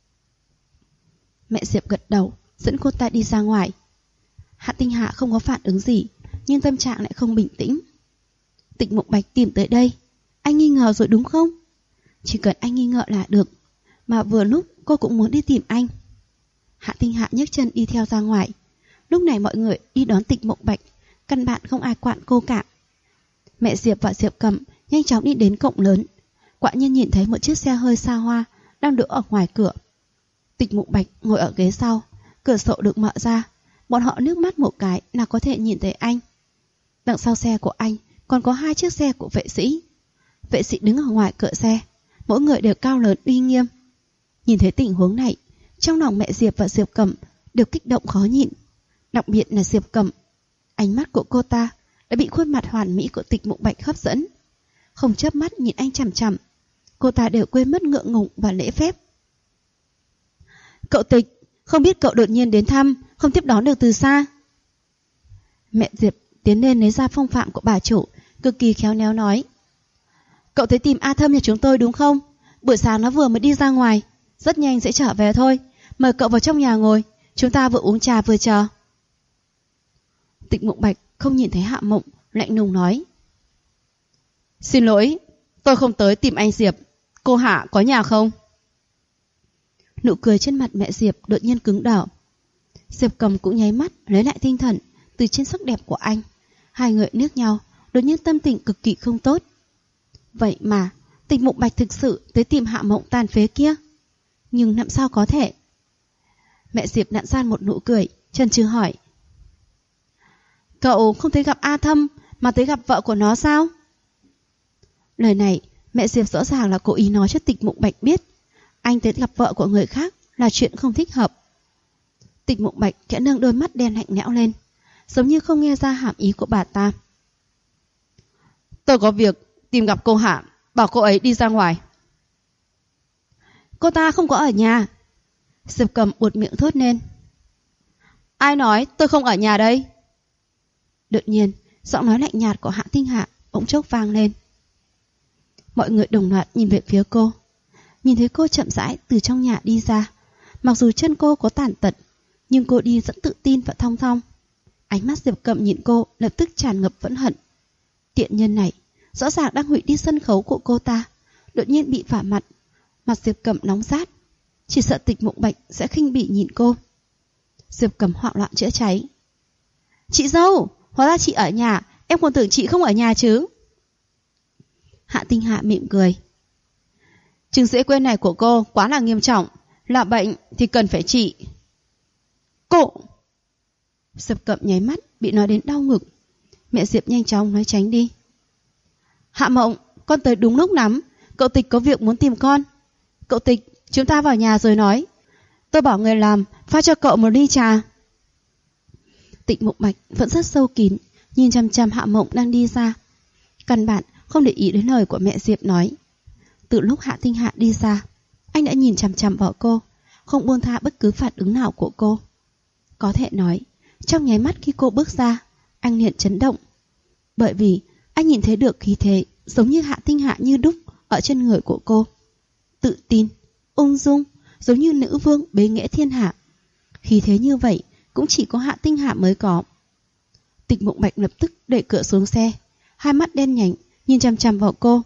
Mẹ Diệp gật đầu, dẫn cô ta đi ra ngoài. Hạ Tinh Hạ không có phản ứng gì, nhưng tâm trạng lại không bình tĩnh. Tịch Mộng Bạch tìm tới đây, anh nghi ngờ rồi đúng không? Chỉ cần anh nghi ngờ là được. Mà vừa lúc cô cũng muốn đi tìm anh. Hạ Tinh Hạ nhấc chân đi theo ra ngoài. Lúc này mọi người đi đón Tịch Mộng Bạch, căn bản không ai quản cô cả. Mẹ Diệp và Diệp Cầm nhanh chóng đi đến cổng lớn. Quả nhiên nhìn thấy một chiếc xe hơi xa hoa đang đỗ ở ngoài cửa. Tịch Mộng Bạch ngồi ở ghế sau, cửa sổ được mở ra, bọn họ nước mắt một cái là có thể nhìn thấy anh. Đằng sau xe của anh còn có hai chiếc xe của vệ sĩ. Vệ sĩ đứng ở ngoài cửa xe, mỗi người đều cao lớn uy nghiêm. Nhìn thấy tình huống này, trong lòng mẹ Diệp và Diệp Cầm đều kích động khó nhịn. Đặc biệt là Diệp Cầm, ánh mắt của cô ta đã bị khuôn mặt hoàn mỹ của Tịch Mộng Bạch hấp dẫn. Không chớp mắt nhìn anh chằm chằm, cô ta đều quên mất ngượng ngùng và lễ phép. Cậu Tịch, không biết cậu đột nhiên đến thăm, không tiếp đón được từ xa. Mẹ Diệp tiến lên lấy ra phong phạm của bà chủ, cực kỳ khéo léo nói. Cậu tới tìm A Thâm nhà chúng tôi đúng không? Buổi sáng nó vừa mới đi ra ngoài, rất nhanh sẽ trở về thôi. Mời cậu vào trong nhà ngồi, chúng ta vừa uống trà vừa chờ. Tịch Mộng Bạch không nhìn thấy Hạ Mộng, lạnh lùng nói. Xin lỗi, tôi không tới tìm anh Diệp. Cô Hạ có nhà không? Nụ cười trên mặt mẹ Diệp đột nhiên cứng đờ. Diệp Cầm cũng nháy mắt lấy lại tinh thần từ trên sắc đẹp của anh. Hai người liếc nhau, đột nhiên tâm tình cực kỳ không tốt. Vậy mà Tịch Mộng Bạch thực sự tới tìm Hạ Mộng tàn phế kia. Nhưng làm sao có thể? Mẹ Diệp nặn ra một nụ cười, chần chừ hỏi. Cậu không thấy gặp A Thâm mà tới gặp vợ của nó sao? Lời này mẹ Diệp rõ ràng là cố ý nói cho Tịch Mộng Bạch biết anh tới gặp vợ của người khác là chuyện không thích hợp. Tịch Mộng Bạch khẽ nâng đôi mắt đen lạnh lẽo lên, giống như không nghe ra hàm ý của bà ta. Tôi có việc tìm gặp cô Hạ, bảo cô ấy đi ra ngoài. Cô ta không có ở nhà. Diệp Cầm buột miệng thốt lên. Ai nói tôi không ở nhà đây? Đột nhiên giọng nói lạnh nhạt của Hạ Tinh Hạ bỗng chốc vang lên. Mọi người đồng loạt nhìn về phía cô. Nhìn thấy cô chậm rãi từ trong nhà đi ra. Mặc dù chân cô có tàn tật, nhưng cô đi rất tự tin và thong thong. Ánh mắt Diệp Cầm nhìn cô lập tức tràn ngập phẫn hận. Tiện nhân này rõ ràng đang hủy đi sân khấu của cô ta, đột nhiên bị vả mặt. Mặt Diệp Cầm nóng rát, chỉ sợ Tịch Mộng Bạch sẽ khinh bỉ nhìn cô. Diệp Cầm hoảng loạn chữa cháy. Chị dâu, hóa ra chị ở nhà, em còn tưởng chị không ở nhà chứ. Hạ Tinh Hạ mỉm cười. Chứng dễ quên này của cô quá là nghiêm trọng, là bệnh thì cần phải trị. Cô! Diệp Cầm nháy mắt bị nói đến đau ngực. Mẹ Diệp nhanh chóng nói tránh đi. Hạ Mộng, con tới đúng lúc lắm. Cậu Tịch có việc muốn tìm con. Cậu Tịch, chúng ta vào nhà rồi nói. Tôi bảo người làm pha cho cậu một ly trà. Tịch Mộng Bạch vẫn rất sâu kín, nhìn chằm chằm Hạ Mộng đang đi ra. Căn bản không để ý đến lời của mẹ Diệp nói. Từ lúc Hạ Tinh Hạ đi ra, anh đã nhìn chằm chằm vào cô, không buông tha bất cứ phản ứng nào của cô. Có thể nói, trong nháy mắt khi cô bước ra, anh liền chấn động. Bởi vì anh nhìn thấy được khí thế giống như Hạ Tinh Hạ như đúc ở trên người của cô. Tự tin, ung dung, giống như nữ vương bế nghệ thiên hạ. Khí thế như vậy cũng chỉ có Hạ Tinh Hạ mới có. Tịch Mộng Bạch lập tức đẩy cửa xuống xe, hai mắt đen nhánh nhìn chằm chằm vào cô.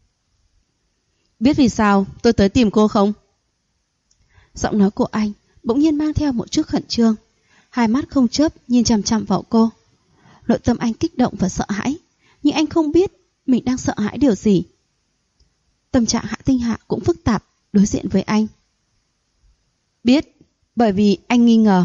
Biết vì sao tôi tới tìm cô không? Giọng nói của anh bỗng nhiên mang theo một chút khẩn trương, hai mắt không chớp nhìn chằm chằm vào cô. Nội tâm anh kích động và sợ hãi, nhưng anh không biết mình đang sợ hãi điều gì. Tâm trạng Hạ Tinh Hạ cũng phức tạp đối diện với anh. Biết, bởi vì anh nghi ngờ.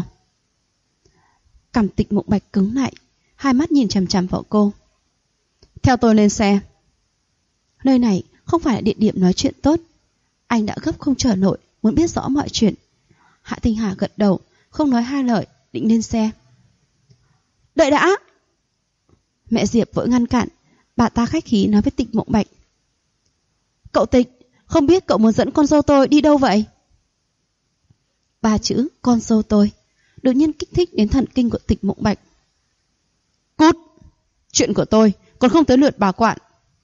Cằm Tịch Mộng Bạch cứng lại, hai mắt nhìn chằm chằm vào cô. Theo tôi lên xe. Nơi này không phải là địa điểm nói chuyện tốt. Anh đã gấp không chờ nổi, muốn biết rõ mọi chuyện. Hạ Tinh Hà gật đầu, không nói hai lời, định lên xe. Đợi đã! Mẹ Diệp vội ngăn cản. Bà ta khách khí nói với Tịch Mộng Bạch. Cậu Tịch, không biết cậu muốn dẫn con dâu tôi đi đâu vậy? Ba chữ con dâu tôi đột nhiên kích thích đến thần kinh của Tịch Mộng Bạch. Cút! Chuyện của tôi còn không tới lượt bà quản.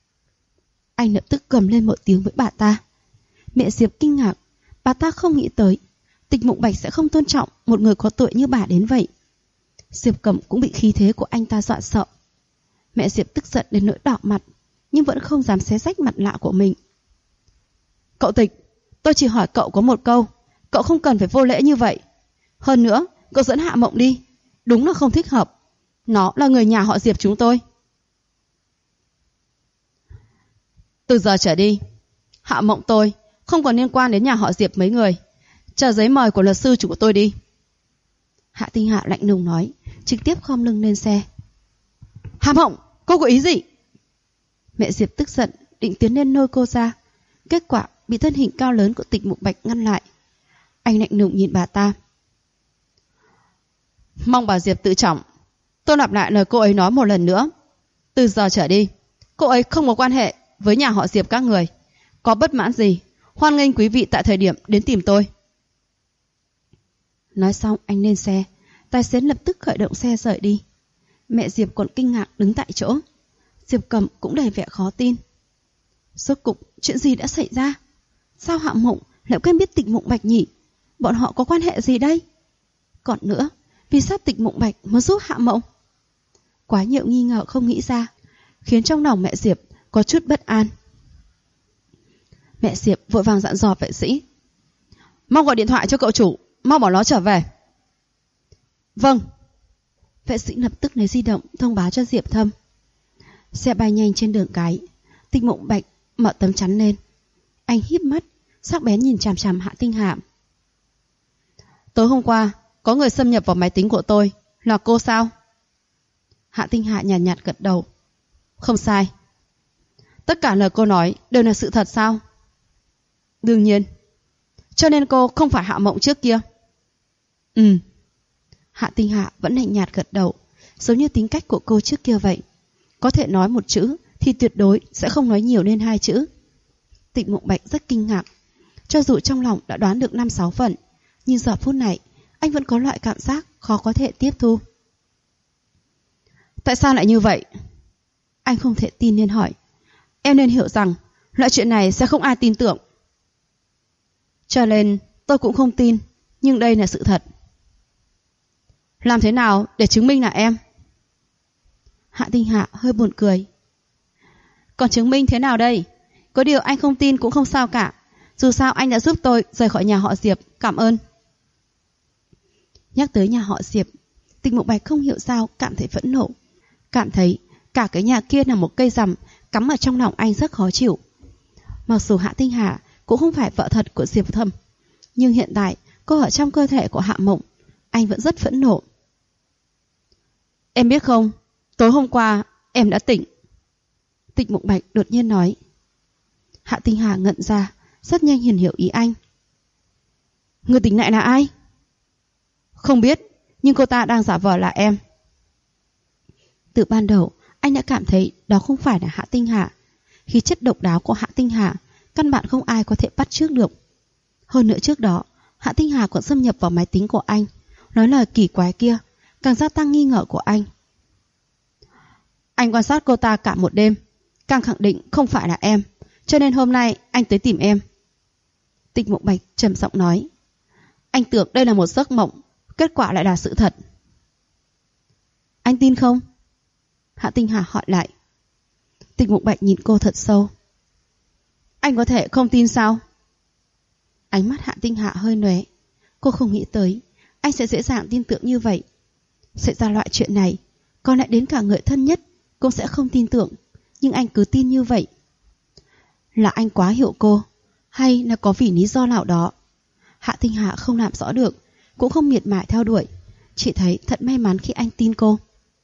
Anh lập tức cầm lên một tiếng với bà ta. Mẹ Diệp kinh ngạc. Bà ta không nghĩ tới Tịch Mộng Bạch sẽ không tôn trọng một người có tội như bà đến vậy. Diệp Cầm cũng bị khí thế của anh ta dọa sợ. Mẹ Diệp tức giận đến nỗi đỏ mặt, nhưng vẫn không dám xé rách mặt lạ của mình. Cậu Tịch, tôi chỉ hỏi cậu có một câu, cậu không cần phải vô lễ như vậy. Hơn nữa, cậu dẫn Hạ Mộng đi, đúng là không thích hợp. Nó là người nhà họ Diệp chúng tôi. Từ giờ trở đi, Hạ Mộng tôi không còn liên quan đến nhà họ Diệp mấy người. Chờ giấy mời của luật sư chủ của tôi đi. Hạ Tinh Hạ lạnh lùng nói, trực tiếp khom lưng lên xe. Hạ Mộng, cô có ý gì? Mẹ Diệp tức giận, định tiến lên lôi cô ra. Kết quả bị thân hình cao lớn của Tịch Mộng Bạch ngăn lại. Anh lạnh lùng nhìn bà ta. Mong bà Diệp tự trọng. Tôi lặp lại lời cô ấy nói một lần nữa. Từ giờ trở đi, cô ấy không có quan hệ với nhà họ Diệp các người. Có bất mãn gì, hoan nghênh quý vị tại thời điểm đến tìm tôi. Nói xong anh lên xe. Tài xế lập tức khởi động xe rời đi. Mẹ Diệp còn kinh ngạc đứng tại chỗ. Diệp Cầm cũng đầy vẻ khó tin. Rốt cục chuyện gì đã xảy ra? Sao Hạ Mộng lại quen biết Tịch Mộng Bạch nhỉ? Bọn họ có quan hệ gì đây? Còn nữa, vì sao Tịch Mộng Bạch muốn giúp Hạ Mộng? Quá nhiều nghi ngờ không nghĩ ra, khiến trong lòng mẹ Diệp có chút bất an. Mẹ Diệp vội vàng dặn dò vệ sĩ. Mau gọi điện thoại cho cậu chủ, mau bảo nó trở về. Vâng. Vệ sĩ lập tức lấy di động thông báo cho Diệp Thâm. Xe bay nhanh trên đường cái. Tịch Mộng Bạch mở tấm chắn lên. Anh híp mắt, sắc bén nhìn chằm chằm Hạ Tinh Hạ. Tối hôm qua có người xâm nhập vào máy tính của tôi. Là cô sao? Hạ Tinh Hạ nhàn nhạt gật đầu. Không sai. Tất cả lời cô nói đều là sự thật sao? Đương nhiên. Cho nên cô không phải Hạ Mộng trước kia? Hạ Tinh Hạ vẫn lạnh nhạt gật đầu, giống như tính cách của cô trước kia vậy. Có thể nói một chữ thì tuyệt đối sẽ không nói nhiều lên hai chữ. Tịch Mộng Bạch rất kinh ngạc. Cho dù trong lòng đã đoán được 5-6 phần, nhưng giờ phút này anh vẫn có loại cảm giác khó có thể tiếp thu. Tại sao lại như vậy? Anh không thể tin nên hỏi. Em nên hiểu rằng loại chuyện này sẽ không ai tin tưởng. Cho nên tôi cũng không tin, nhưng đây là sự thật. Làm thế nào để chứng minh là em? Hạ Tinh Hạ hơi buồn cười. Còn chứng minh thế nào đây? Có điều anh không tin cũng không sao cả. Dù sao anh đã giúp tôi rời khỏi nhà họ Diệp. Cảm ơn. Nhắc tới nhà họ Diệp, Tịch Mộng Bạch không hiểu sao cảm thấy phẫn nộ. Cảm thấy cả cái nhà kia là một cây rằm cắm ở trong lòng anh rất khó chịu. Mặc dù Hạ Tinh Hạ cũng không phải vợ thật của Diệp Thâm, nhưng hiện tại cô ở trong cơ thể của Hạ Mộng, anh vẫn rất phẫn nộ. Em biết không, tối hôm qua em đã tỉnh. Tịch Mộng Bạch đột nhiên nói. Hạ Tinh Hà ngẩn ra, rất nhanh hiểu ý anh. Người tỉnh lại là ai? Không biết, nhưng cô ta đang giả vờ là em. Từ ban đầu, anh đã cảm thấy đó không phải là Hạ Tinh Hà. Khí chất độc đáo của Hạ Tinh Hà, căn bản không ai có thể bắt chước được. Hơn nữa trước đó, Hạ Tinh Hà còn xâm nhập vào máy tính của anh, nói lời kỳ quái kia, càng gia tăng nghi ngờ của anh. Anh quan sát cô ta cả một đêm, càng khẳng định không phải là em, cho nên hôm nay anh tới tìm em. Tịch Mộng Bạch trầm giọng nói. Anh tưởng đây là một giấc mộng, kết quả lại là sự thật. Anh tin không? Hạ Tinh Hà hỏi lại. Tịch Mộng Bạch nhìn cô thật sâu. Anh có thể không tin sao? Ánh mắt Hạ Tinh Hạ hơi lóe. Cô không nghĩ tới anh sẽ dễ dàng tin tưởng như vậy. Xảy ra loại chuyện này, còn lại đến cả người thân nhất cũng sẽ không tin tưởng, nhưng anh cứ tin như vậy. Là anh quá hiểu cô, hay là có vì lý do nào đó? Hạ Tinh Hạ không làm rõ được, cũng không miệt mài theo đuổi, chỉ thấy thật may mắn khi anh tin cô.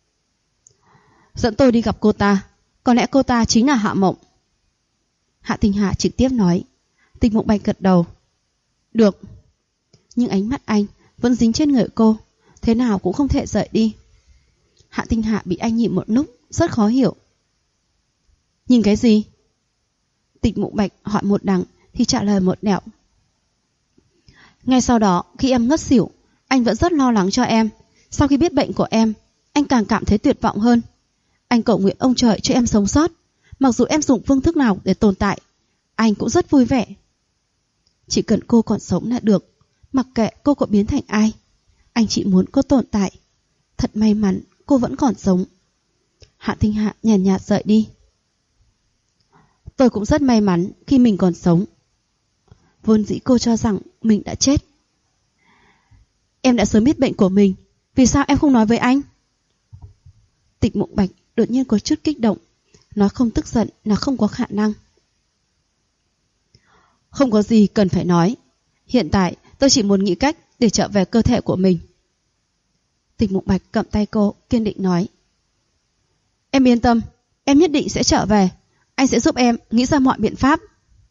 Dẫn tôi đi gặp cô ta, có lẽ cô ta chính là Hạ Mộng. Hạ Tinh Hạ trực tiếp nói. Tịch Mộng Bạch gật đầu. Được. Nhưng ánh mắt anh vẫn dính trên người cô, thế nào cũng không thể rời đi. Hạ Tinh Hạ bị anh nhìn một lúc, rất khó hiểu. Nhìn cái gì? Tịch Mộng Bạch hỏi một đằng thì trả lời một nẻo. Ngay sau đó, khi em ngất xỉu, anh vẫn rất lo lắng cho em. Sau khi biết bệnh của em, anh càng cảm thấy tuyệt vọng hơn. Anh cầu nguyện ông trời cho em sống sót. Mặc dù em dùng phương thức nào để tồn tại, anh cũng rất vui vẻ. Chỉ cần cô còn sống là được, mặc kệ cô có biến thành ai. Anh chỉ muốn cô tồn tại. Thật may mắn cô vẫn còn sống. Hạ Tinh Hạ nhàn nhạt rời đi. Tôi cũng rất may mắn khi mình còn sống. Vốn dĩ cô cho rằng mình đã chết. Em đã sớm biết bệnh của mình, vì sao em không nói với anh? Tịch Mộng Bạch đột nhiên có chút kích động. Nó không tức giận là không có khả năng. Không có gì cần phải nói. Hiện tại tôi chỉ muốn nghĩ cách để trở về cơ thể của mình. Tịch Mộng Bạch cầm tay cô, kiên định nói. Em yên tâm, em nhất định sẽ trở về. Anh sẽ giúp em nghĩ ra mọi biện pháp.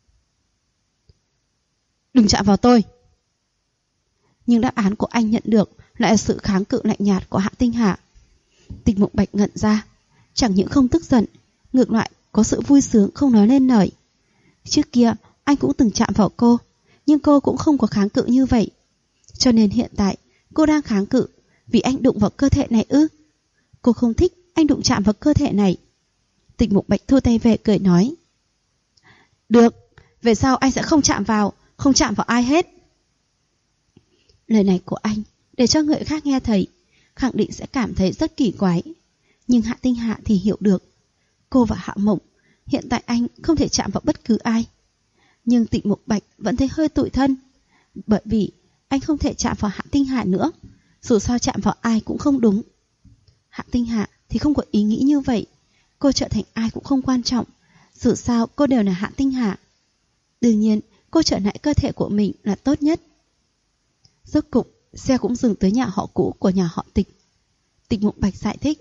Đừng chạm vào tôi. Nhưng đáp án của anh nhận được lại là sự kháng cự lạnh nhạt của Hạ Tinh Hạ. Tịch Mộng Bạch ngẩn ra, chẳng những không tức giận, ngược lại có sự vui sướng không nói lên lời. Trước kia anh cũng từng chạm vào cô, nhưng cô cũng không có kháng cự như vậy. Cho nên hiện tại Cô đang kháng cự vì anh đụng vào cơ thể này ư? Cô không thích anh đụng chạm vào cơ thể này. Tịch Mục Bạch thu tay về cười nói. Được, về sau anh sẽ không chạm vào ai hết. Lời này của anh để cho người khác nghe thấy, khẳng định sẽ cảm thấy rất kỳ quái. Nhưng Hạ Tinh Hạ thì hiểu được. Cô và Hạ Mộng, hiện tại anh không thể chạm vào bất cứ ai. Nhưng Tịch Mục Bạch vẫn thấy hơi tủi thân, bởi vì anh không thể chạm vào Hạ Tinh Hạ nữa. Dù sao chạm vào ai cũng không đúng. Hạ Tinh Hạ thì không có ý nghĩ như vậy. Cô trở thành ai cũng không quan trọng. Dù sao cô đều là Hạ Tinh Hạ. Đương nhiên cô trở lại cơ thể của mình là tốt nhất. Rốt cục xe cũng dừng tới nhà họ cũ của nhà họ Tịch. Tịch Mục Bạch giải thích.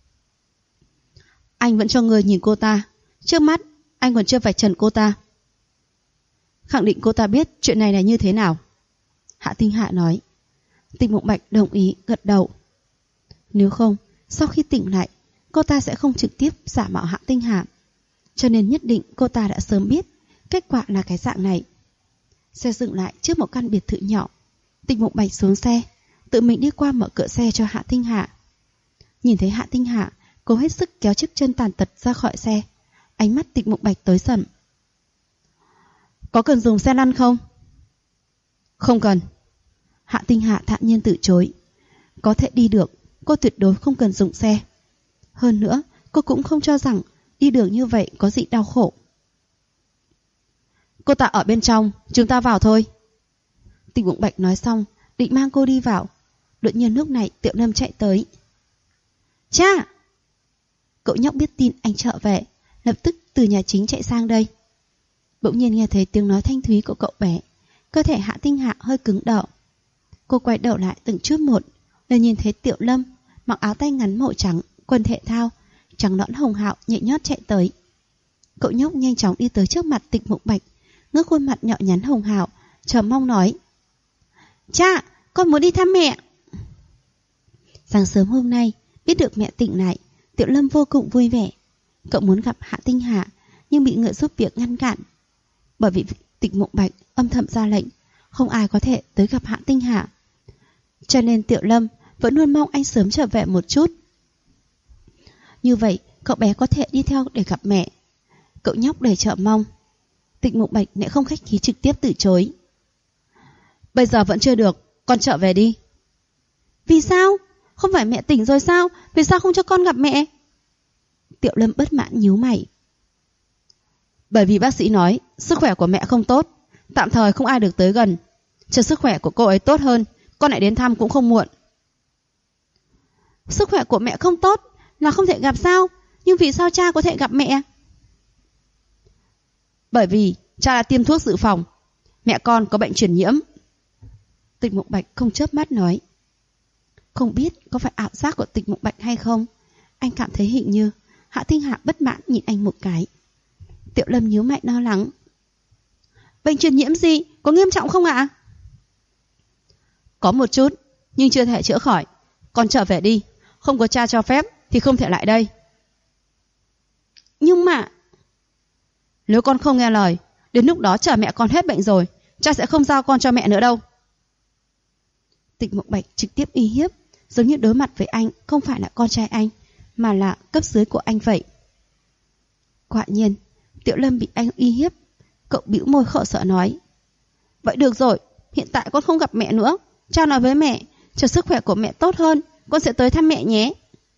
Anh vẫn cho người nhìn cô ta. Trước mắt anh còn chưa vạch trần cô ta. Khẳng định cô ta biết chuyện này là như thế nào. Hạ Tinh Hạ nói. Tịch Mục Bạch đồng ý gật đầu. Nếu không, sau khi tỉnh lại, cô ta sẽ không trực tiếp giả mạo Hạ Tinh Hạ. Cho nên nhất định cô ta đã sớm biết kết quả là cái dạng này. Xe dừng lại trước một căn biệt thự nhỏ. Tịch Mục Bạch xuống xe, tự mình đi qua mở cửa xe cho Hạ Tinh Hạ. Nhìn thấy Hạ Tinh Hạ, cô hết sức kéo chiếc chân tàn tật ra khỏi xe. Ánh mắt Tịch Mục Bạch tối sầm. Có cần dùng xe lăn không? Không cần. Hạ Tinh Hạ thản nhiên từ chối. Có thể đi được, cô tuyệt đối không cần dùng xe. Hơn nữa, cô cũng không cho rằng đi đường như vậy có gì đau khổ. Cô ta ở bên trong, chúng ta vào thôi. Tịch Mục Bạch nói xong, định mang cô đi vào. Đột nhiên lúc này Tiểu Lâm chạy tới. Cha! Cậu nhóc biết tin anh trở về, lập tức từ nhà chính chạy sang đây. Bỗng nhiên nghe thấy tiếng nói thanh thúy của cậu bé. Cơ thể Hạ Tinh Hạ hơi cứng đờ. Cô quay đầu lại từng chút một, liền nhìn thấy Tiểu Lâm mặc áo tay ngắn màu trắng, quần thể thao, trắng nõn hồng hào nhẹ nhót chạy tới. Cậu nhóc nhanh chóng đi tới trước mặt Tịch Mục Bạch, ngước khuôn mặt nhỏ nhắn hồng hào, chờ mong nói. Cha, con muốn đi thăm mẹ. Sáng sớm hôm nay, biết được mẹ tỉnh lại, Tiểu Lâm vô cùng vui vẻ. Cậu muốn gặp Hạ Tinh Hạ, nhưng bị người giúp việc ngăn cản. Bởi vì Tịch Mục Bạch âm thầm ra lệnh, không ai có thể tới gặp Hạ Tinh Hạ. Cho nên Tiểu Lâm vẫn luôn mong anh sớm trở về một chút. Như vậy, cậu bé có thể đi theo để gặp mẹ. Cậu nhóc đầy chờ mong. Tịch Mục Bạch lại không khách khí trực tiếp từ chối. Bây giờ vẫn chưa được, con trở về đi. Vì sao? Không phải mẹ tỉnh rồi sao? Vì sao không cho con gặp mẹ? Tiểu Lâm bất mãn nhíu mày. Bởi vì bác sĩ nói sức khỏe của mẹ không tốt, tạm thời không ai được tới gần. Chờ sức khỏe của cô ấy tốt hơn, con lại đến thăm cũng không muộn. Sức khỏe của mẹ không tốt là không thể gặp sao? Nhưng vì sao cha có thể gặp mẹ? Bởi vì cha đã tiêm thuốc dự phòng. Mẹ con có bệnh truyền nhiễm. Tịch Mục Bạch không chớp mắt nói. Không biết có phải ảo giác của Tịch Mục Bạch hay không, anh cảm thấy hình như Hạ Tinh Hạ bất mãn nhìn anh một cái. Tiểu Lâm nhíu mày lo lắng. Bệnh truyền nhiễm gì? Có nghiêm trọng không ạ? Có một chút, nhưng chưa thể chữa khỏi. Con trở về đi, không có cha cho phép thì không thể lại đây. Nhưng mà... Nếu con không nghe lời, đến lúc đó chờ mẹ con hết bệnh rồi, cha sẽ không giao con cho mẹ nữa đâu. Tịch Mục Bạch trực tiếp uy hiếp, giống như đối mặt với anh không phải là con trai anh, mà là cấp dưới của anh vậy. Quả nhiên, Tiểu Lâm bị anh uy hiếp. Cậu bĩu môi khổ sở nói. Vậy được rồi, hiện tại con không gặp mẹ nữa. Cha nói với mẹ, chờ sức khỏe của mẹ tốt hơn, con sẽ tới thăm mẹ nhé.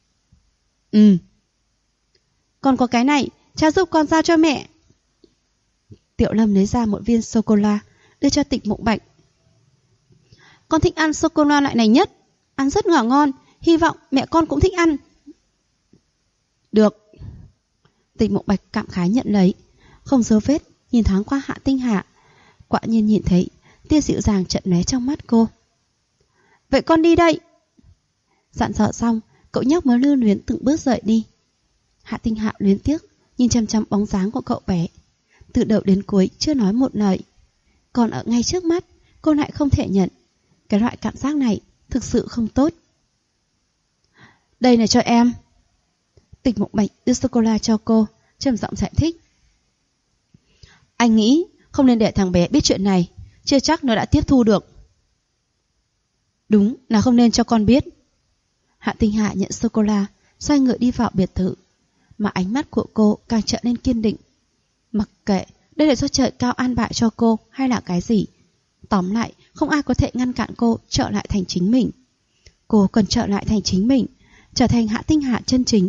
Còn có cái này, cha giúp con giao cho mẹ. Tiểu Lâm lấy ra một viên sô-cô-la, đưa cho Tịch Mục Bạch. Con thích ăn sô-cô-la loại này nhất, ăn rất ngọt ngon, hy vọng mẹ con cũng thích ăn. Được. Tịch Mục Bạch cảm khái nhận lấy, không dấu vết nhìn thoáng qua Hạ Tinh Hạ. Quả nhiên nhìn thấy tia dịu dàng chợt lóe trong mắt cô. Vậy con đi đây. Dặn dò xong, cậu nhóc mới lưu luyến từng bước rời đi. Hạ Tinh Hạ luyến tiếc nhìn chăm chăm bóng dáng của cậu bé, từ đầu đến cuối chưa nói một lời. Còn ở ngay trước mắt, cô lại không thể nhận. Cái loại cảm giác này thực sự không tốt. Đây là cho em. Tịch Mục Bạch đưa sô-cô-la cho cô, trầm giọng giải thích. Anh nghĩ không nên để thằng bé biết chuyện này, chưa chắc nó đã tiếp thu được. Đúng là không nên cho con biết. Hạ Tinh Hà nhận sô-cô-la, xoay người đi vào biệt thự, mà ánh mắt của cô càng trở nên kiên định. Mặc kệ đây là do trời cao an bài cho cô hay là cái gì, tóm lại không ai có thể ngăn cản cô trở lại thành chính mình. Cô cần trở lại thành chính mình, trở thành Hạ Tinh Hà chân chính.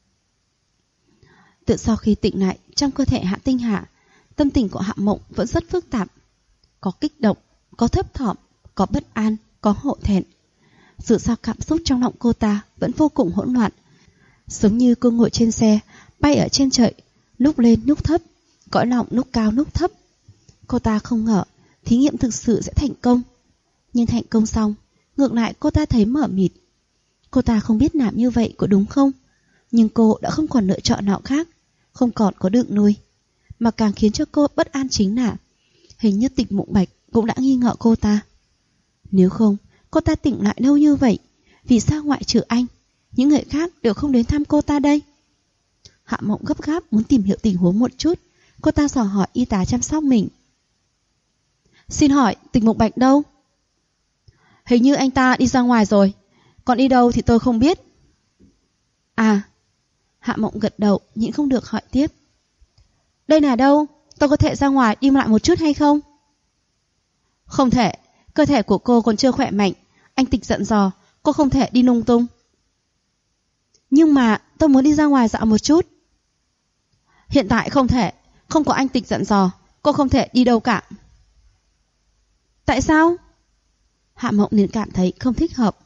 Từ sau khi tỉnh lại trong cơ thể Hạ Tinh Hà, tâm tình của Hạ Mộng vẫn rất phức tạp. Có kích động, có thấp thỏm, có bất an, có hổ thẹn. Dù sao cảm xúc trong lòng cô ta vẫn vô cùng hỗn loạn, giống như cô ngồi trên xe, bay ở trên trời, lúc lên lúc thấp, cõi lòng lúc cao lúc thấp. Cô ta không ngờ thí nghiệm thực sự sẽ thành công, nhưng thành công xong, ngược lại cô ta thấy mờ mịt. Cô ta không biết làm như vậy có đúng không, nhưng cô đã không còn lựa chọn nào khác, không còn có đường nuôi. Mà càng khiến cho cô bất an chính là hình như Tịch Mộng Bạch cũng đã nghi ngờ cô ta. Nếu không, cô ta tỉnh lại lâu như vậy, vì sao ngoại trừ anh, những người khác đều không đến thăm cô ta đây? Hạ Mộng gấp gáp muốn tìm hiểu tình huống một chút. Cô ta dò hỏi y tá chăm sóc mình. Xin hỏi Tịch Mộng Bạch đâu? Hình như anh ta đi ra ngoài rồi, còn đi đâu thì tôi không biết. À. Hạ Mộng gật đầu, nhịn không được hỏi tiếp. Đây là đâu? Tôi có thể ra ngoài đi lại một chút hay không? Không thể, cơ thể của cô còn chưa khỏe mạnh. Anh Tịch dặn dò, cô không thể đi lung tung. Nhưng mà tôi muốn đi ra ngoài dạo một chút. Hiện tại không thể, không có anh Tịch dặn dò, cô không thể đi đâu cả. Tại sao? Hạ Mộng liền cảm thấy không thích hợp.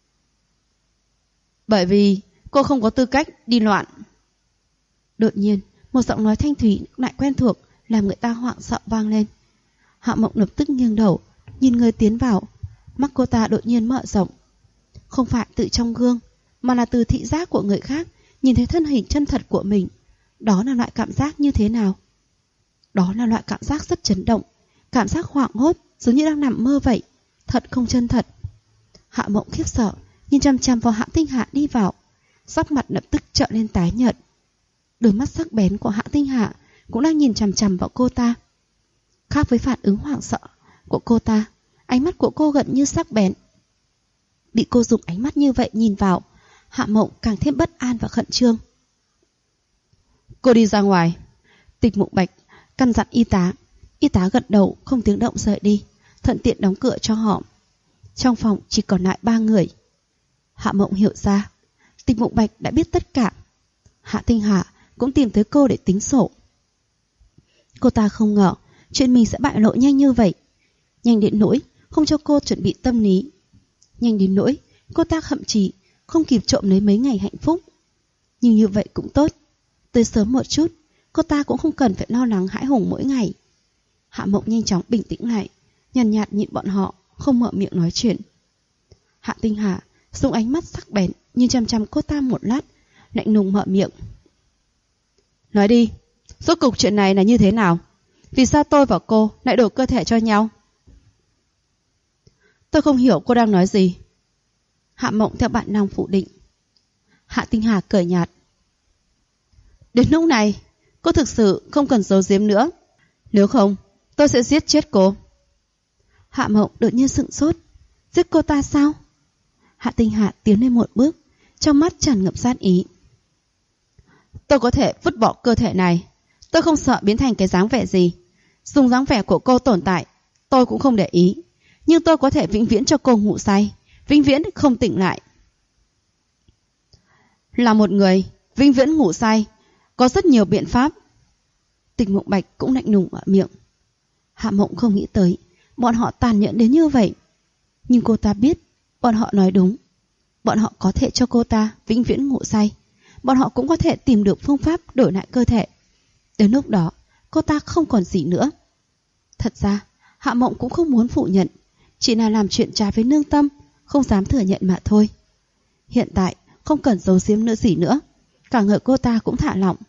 Bởi vì cô không có tư cách đi loạn. Đột nhiên, một giọng nói thanh thúy lại quen thuộc làm người ta hoảng sợ vang lên. Hạ Mộng lập tức nghiêng đầu, nhìn người tiến vào. Mắt cô ta đột nhiên mở rộng. Không phải từ trong gương, mà là từ thị giác của người khác nhìn thấy thân hình chân thật của mình. Đó là loại cảm giác như thế nào? Đó là loại cảm giác rất chấn động, cảm giác hoảng hốt, giống như đang nằm mơ vậy, thật không chân thật. Hạ Mộng khiếp sợ, nhìn chăm chăm vào Hạ Tinh Hà đi vào, sắc mặt lập tức trợn lên tái nhợt. Đôi mắt sắc bén của Hạ Tinh Hà cũng đang nhìn chằm chằm vào cô ta. Khác với phản ứng hoảng sợ của cô ta, ánh mắt của cô gần như sắc bén. Bị cô dùng ánh mắt như vậy nhìn vào, Hạ Mộng càng thêm bất an và khẩn trương. Cô đi ra ngoài. Tịch Mộng Bạch căn dặn y tá. Y tá gật đầu không tiếng động rời đi, thuận tiện đóng cửa cho họ. Trong phòng chỉ còn lại 3 người. Hạ Mộng hiểu ra Tịch Mộng Bạch đã biết tất cả. Hạ Tinh Hà cũng tìm tới cô để tính sổ. Cô ta không ngờ chuyện mình sẽ bại lộ nhanh như vậy, nhanh đến nỗi không cho cô chuẩn bị tâm lý, nhanh đến nỗi cô ta thậm chí không kịp trộm lấy mấy ngày hạnh phúc. Nhưng như vậy cũng tốt, tới sớm một chút, cô ta cũng không cần phải lo lắng hãi hùng mỗi ngày. Hạ Mộng nhanh chóng bình tĩnh lại, nhàn nhạt nhìn bọn họ, không mở miệng nói chuyện. Hạ Tinh Hà dùng ánh mắt sắc bén nhìn chăm chăm cô ta một lát, lạnh lùng mở miệng. Nói đi, rốt cục chuyện này là như thế nào? Vì sao tôi và cô lại đổi cơ thể cho nhau? Tôi không hiểu cô đang nói gì. Hạ Mộng theo bản năng phủ định. Hạ Tinh Hà cười nhạt. Đến lúc này, cô thực sự không cần giấu giếm nữa. Nếu không, tôi sẽ giết chết cô. Hạ Mộng đột nhiên sững sốt. Giết cô ta sao? Hạ Tinh Hà tiến lên một bước, trong mắt tràn ngập sát ý. Tôi có thể vứt bỏ cơ thể này, tôi không sợ biến thành cái dáng vẻ gì. Dùng dáng vẻ của cô tồn tại, tôi cũng không để ý. Nhưng tôi có thể vĩnh viễn cho cô ngủ say, vĩnh viễn không tỉnh lại. Là một người vĩnh viễn ngủ say, có rất nhiều biện pháp. Tịch Mộng Bạch cũng lạnh lùng ở miệng. Hạ Mộng không nghĩ tới bọn họ tàn nhẫn đến như vậy. Nhưng cô ta biết bọn họ nói đúng. Bọn họ có thể cho cô ta vĩnh viễn ngủ say. Bọn họ cũng có thể tìm được phương pháp đổi lại cơ thể. Đến lúc đó cô ta không còn gì nữa. Thật ra Hạ Mộng cũng không muốn phủ nhận, chỉ là làm chuyện trái với lương tâm, không dám thừa nhận mà thôi. Hiện tại không cần giấu giếm nữa gì nữa, cả người cô ta cũng thả lỏng.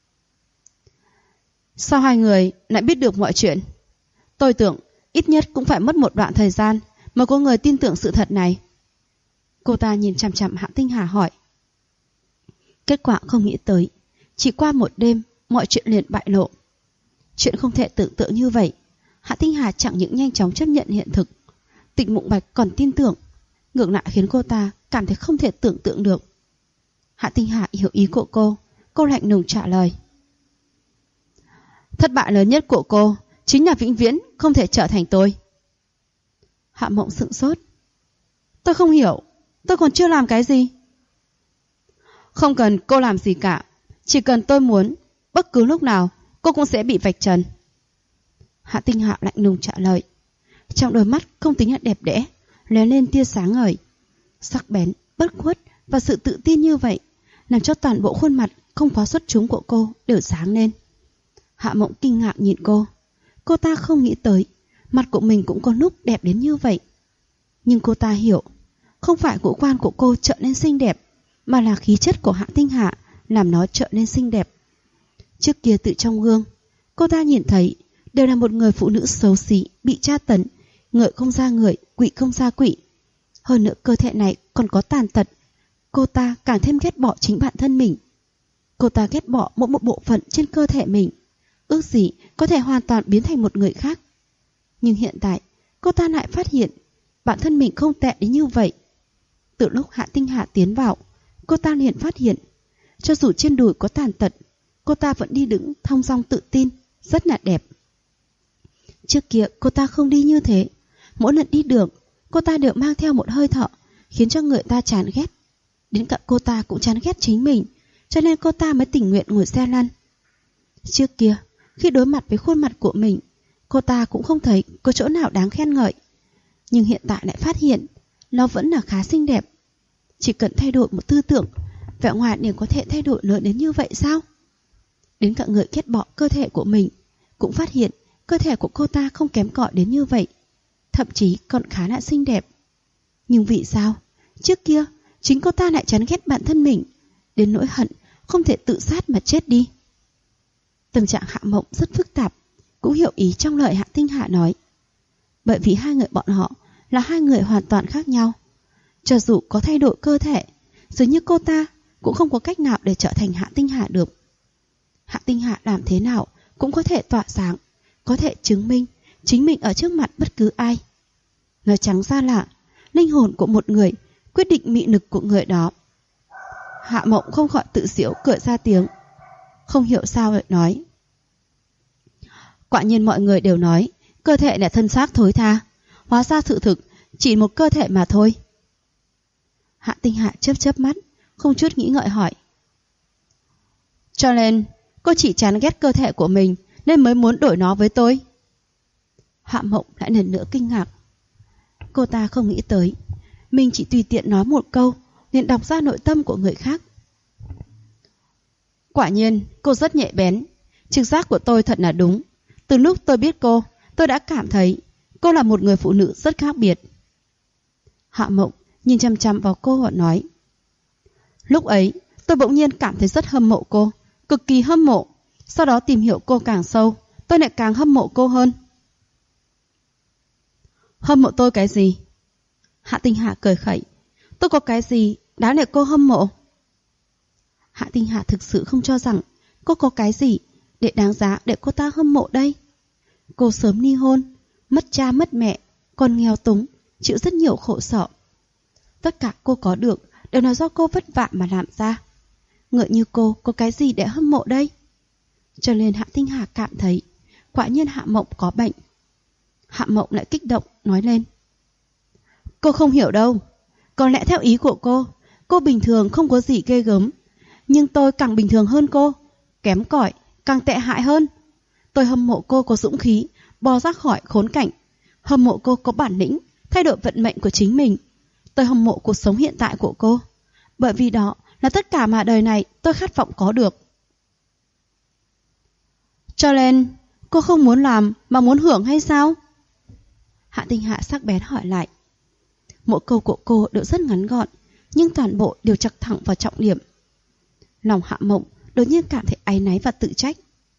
Sao hai người lại biết được mọi chuyện? Tôi tưởng ít nhất cũng phải mất một đoạn thời gian mà có người tin tưởng sự thật này. Cô ta nhìn chằm chằm Hạ Tinh Hà hỏi. Kết quả không nghĩ tới, chỉ qua một đêm mọi chuyện liền bại lộ. Chuyện không thể tưởng tượng như vậy. Hạ Tinh Hà chẳng những nhanh chóng chấp nhận hiện thực, Tịch Mộng Bạch còn tin tưởng, ngược lại khiến cô ta cảm thấy không thể tưởng tượng được. Hạ Tinh Hạ hiểu ý của cô lạnh lùng trả lời. Thất bại lớn nhất của cô chính là vĩnh viễn không thể trở thành tôi. Hạ Mộng sững sốt. Tôi không hiểu, tôi còn chưa làm cái gì. Không cần cô làm gì cả, chỉ cần tôi muốn, bất cứ lúc nào cô cũng sẽ bị vạch trần. Hạ Tinh Hạ lạnh lùng trả lời. Trong đôi mắt không tính là đẹp đẽ lóe lên tia sáng ngời, sắc bén, bất khuất và sự tự tin như vậy làm cho toàn bộ khuôn mặt không quá xuất chúng của cô đều sáng lên. Hạ Mộng kinh ngạc nhìn cô ta không nghĩ tới mặt của mình cũng có lúc đẹp đến như vậy. Nhưng cô ta hiểu, không phải ngũ quan của cô trở nên xinh đẹp, mà là khí chất của Hạ Tinh Hạ làm nó trở nên xinh đẹp. Trước kia tự trong gương, cô ta nhìn thấy đều là một người phụ nữ xấu xí, bị tra tấn, ngợi không ra người, quỵ không ra quỵ. Hơn nữa cơ thể này còn có tàn tật. Cô ta càng thêm ghét bỏ chính bản thân mình. Cô ta ghét bỏ mỗi một bộ phận trên cơ thể mình, ước gì có thể hoàn toàn biến thành một người khác. Nhưng hiện tại cô ta lại phát hiện bản thân mình không tệ đến như vậy. Từ lúc Hạ Tinh Hạ tiến vào, cô ta liền phát hiện cho dù trên đùi có tàn tật, cô ta vẫn đi đứng thong dong tự tin, rất là đẹp. Trước kia cô ta không đi như thế. Mỗi lần đi đường, cô ta đều mang theo một hơi thở khiến cho người ta chán ghét. Đến cả cô ta cũng chán ghét chính mình, cho nên cô ta mới tình nguyện ngồi xe lăn. Trước kia, khi đối mặt với khuôn mặt của mình, cô ta cũng không thấy có chỗ nào đáng khen ngợi. Nhưng hiện tại lại phát hiện nó vẫn là khá xinh đẹp. Chỉ cần thay đổi một tư tưởng, vẻ ngoài đều có thể thay đổi lớn đến như vậy sao? Đến cả người ghét bỏ cơ thể của mình cũng phát hiện cơ thể của cô ta không kém cỏi đến như vậy, thậm chí còn khá là xinh đẹp. Nhưng vì sao trước kia chính cô ta lại chán ghét bản thân mình đến nỗi hận không thể tự sát mà chết đi? Tâm trạng Hạ Mộng rất phức tạp, cũng hiểu ý trong lời Hạ Tinh Hạ nói. Bởi vì hai người bọn họ là hai người hoàn toàn khác nhau. Cho dù có thay đổi cơ thể, dường như cô ta cũng không có cách nào để trở thành Hạ Tinh Hạ được. Hạ Tinh Hạ làm thế nào cũng có thể tỏa sáng, có thể chứng minh chính mình ở trước mặt bất cứ ai. Nói trắng ra là linh hồn của một người quyết định mị lực của người đó. Hạ Mộng không khỏi tự giễu cười ra tiếng, không hiểu sao lại nói. Quả nhiên mọi người đều nói cơ thể là thân xác thối tha, hóa ra sự thực chỉ một cơ thể mà thôi. Hạ Tinh Hạ chớp chớp mắt, không chút nghĩ ngợi hỏi. Cho nên cô chỉ chán ghét cơ thể của mình nên mới muốn đổi nó với tôi? Hạ Mộng lại lần nữa kinh ngạc. Cô ta không nghĩ tới mình chỉ tùy tiện nói một câu liền đọc ra nội tâm của người khác. Quả nhiên cô rất nhạy bén, trực giác của tôi thật là đúng. Từ lúc tôi biết cô, tôi đã cảm thấy cô là một người phụ nữ rất khác biệt. Hạ Mộng nhìn chăm chăm vào cô và nói. Lúc ấy tôi bỗng nhiên cảm thấy rất hâm mộ cô, cực kỳ hâm mộ. Sau đó tìm hiểu cô càng sâu, tôi lại càng hâm mộ cô hơn. Hâm mộ tôi cái gì? Hạ Tinh Hạ cười khẩy. Tôi có cái gì đáng để cô hâm mộ? Hạ Tinh Hạ thực sự không cho rằng cô có cái gì để đáng giá để cô ta hâm mộ đây. Cô sớm ly hôn, mất cha mất mẹ, còn nghèo túng, chịu rất nhiều khổ sở. Tất cả cô có được đều là do cô vất vả mà làm ra. Ngựa như cô có cái gì để hâm mộ đây? Cho nên Hạ Tinh Hạ cảm thấy quả nhiên Hạ Mộng có bệnh. Hạ Mộng lại kích động nói lên. Cô không hiểu đâu. Có lẽ theo ý của cô bình thường không có gì ghê gớm. Nhưng tôi càng bình thường hơn cô, kém cỏi, càng tệ hại hơn. Tôi hâm mộ cô có dũng khí bò ra khỏi khốn cảnh, hâm mộ cô có bản lĩnh thay đổi vận mệnh của chính mình. Tôi hâm mộ cuộc sống hiện tại của cô, bởi vì đó là tất cả mà đời này tôi khát vọng có được. Cho nên cô không muốn làm mà muốn hưởng hay sao? Hạ Tinh Hạ sắc bén hỏi lại. Mỗi câu của cô đều rất ngắn gọn, nhưng toàn bộ đều chặt thẳng vào trọng điểm. Lòng Hạ Mộng đột nhiên cảm thấy áy náy và tự trách.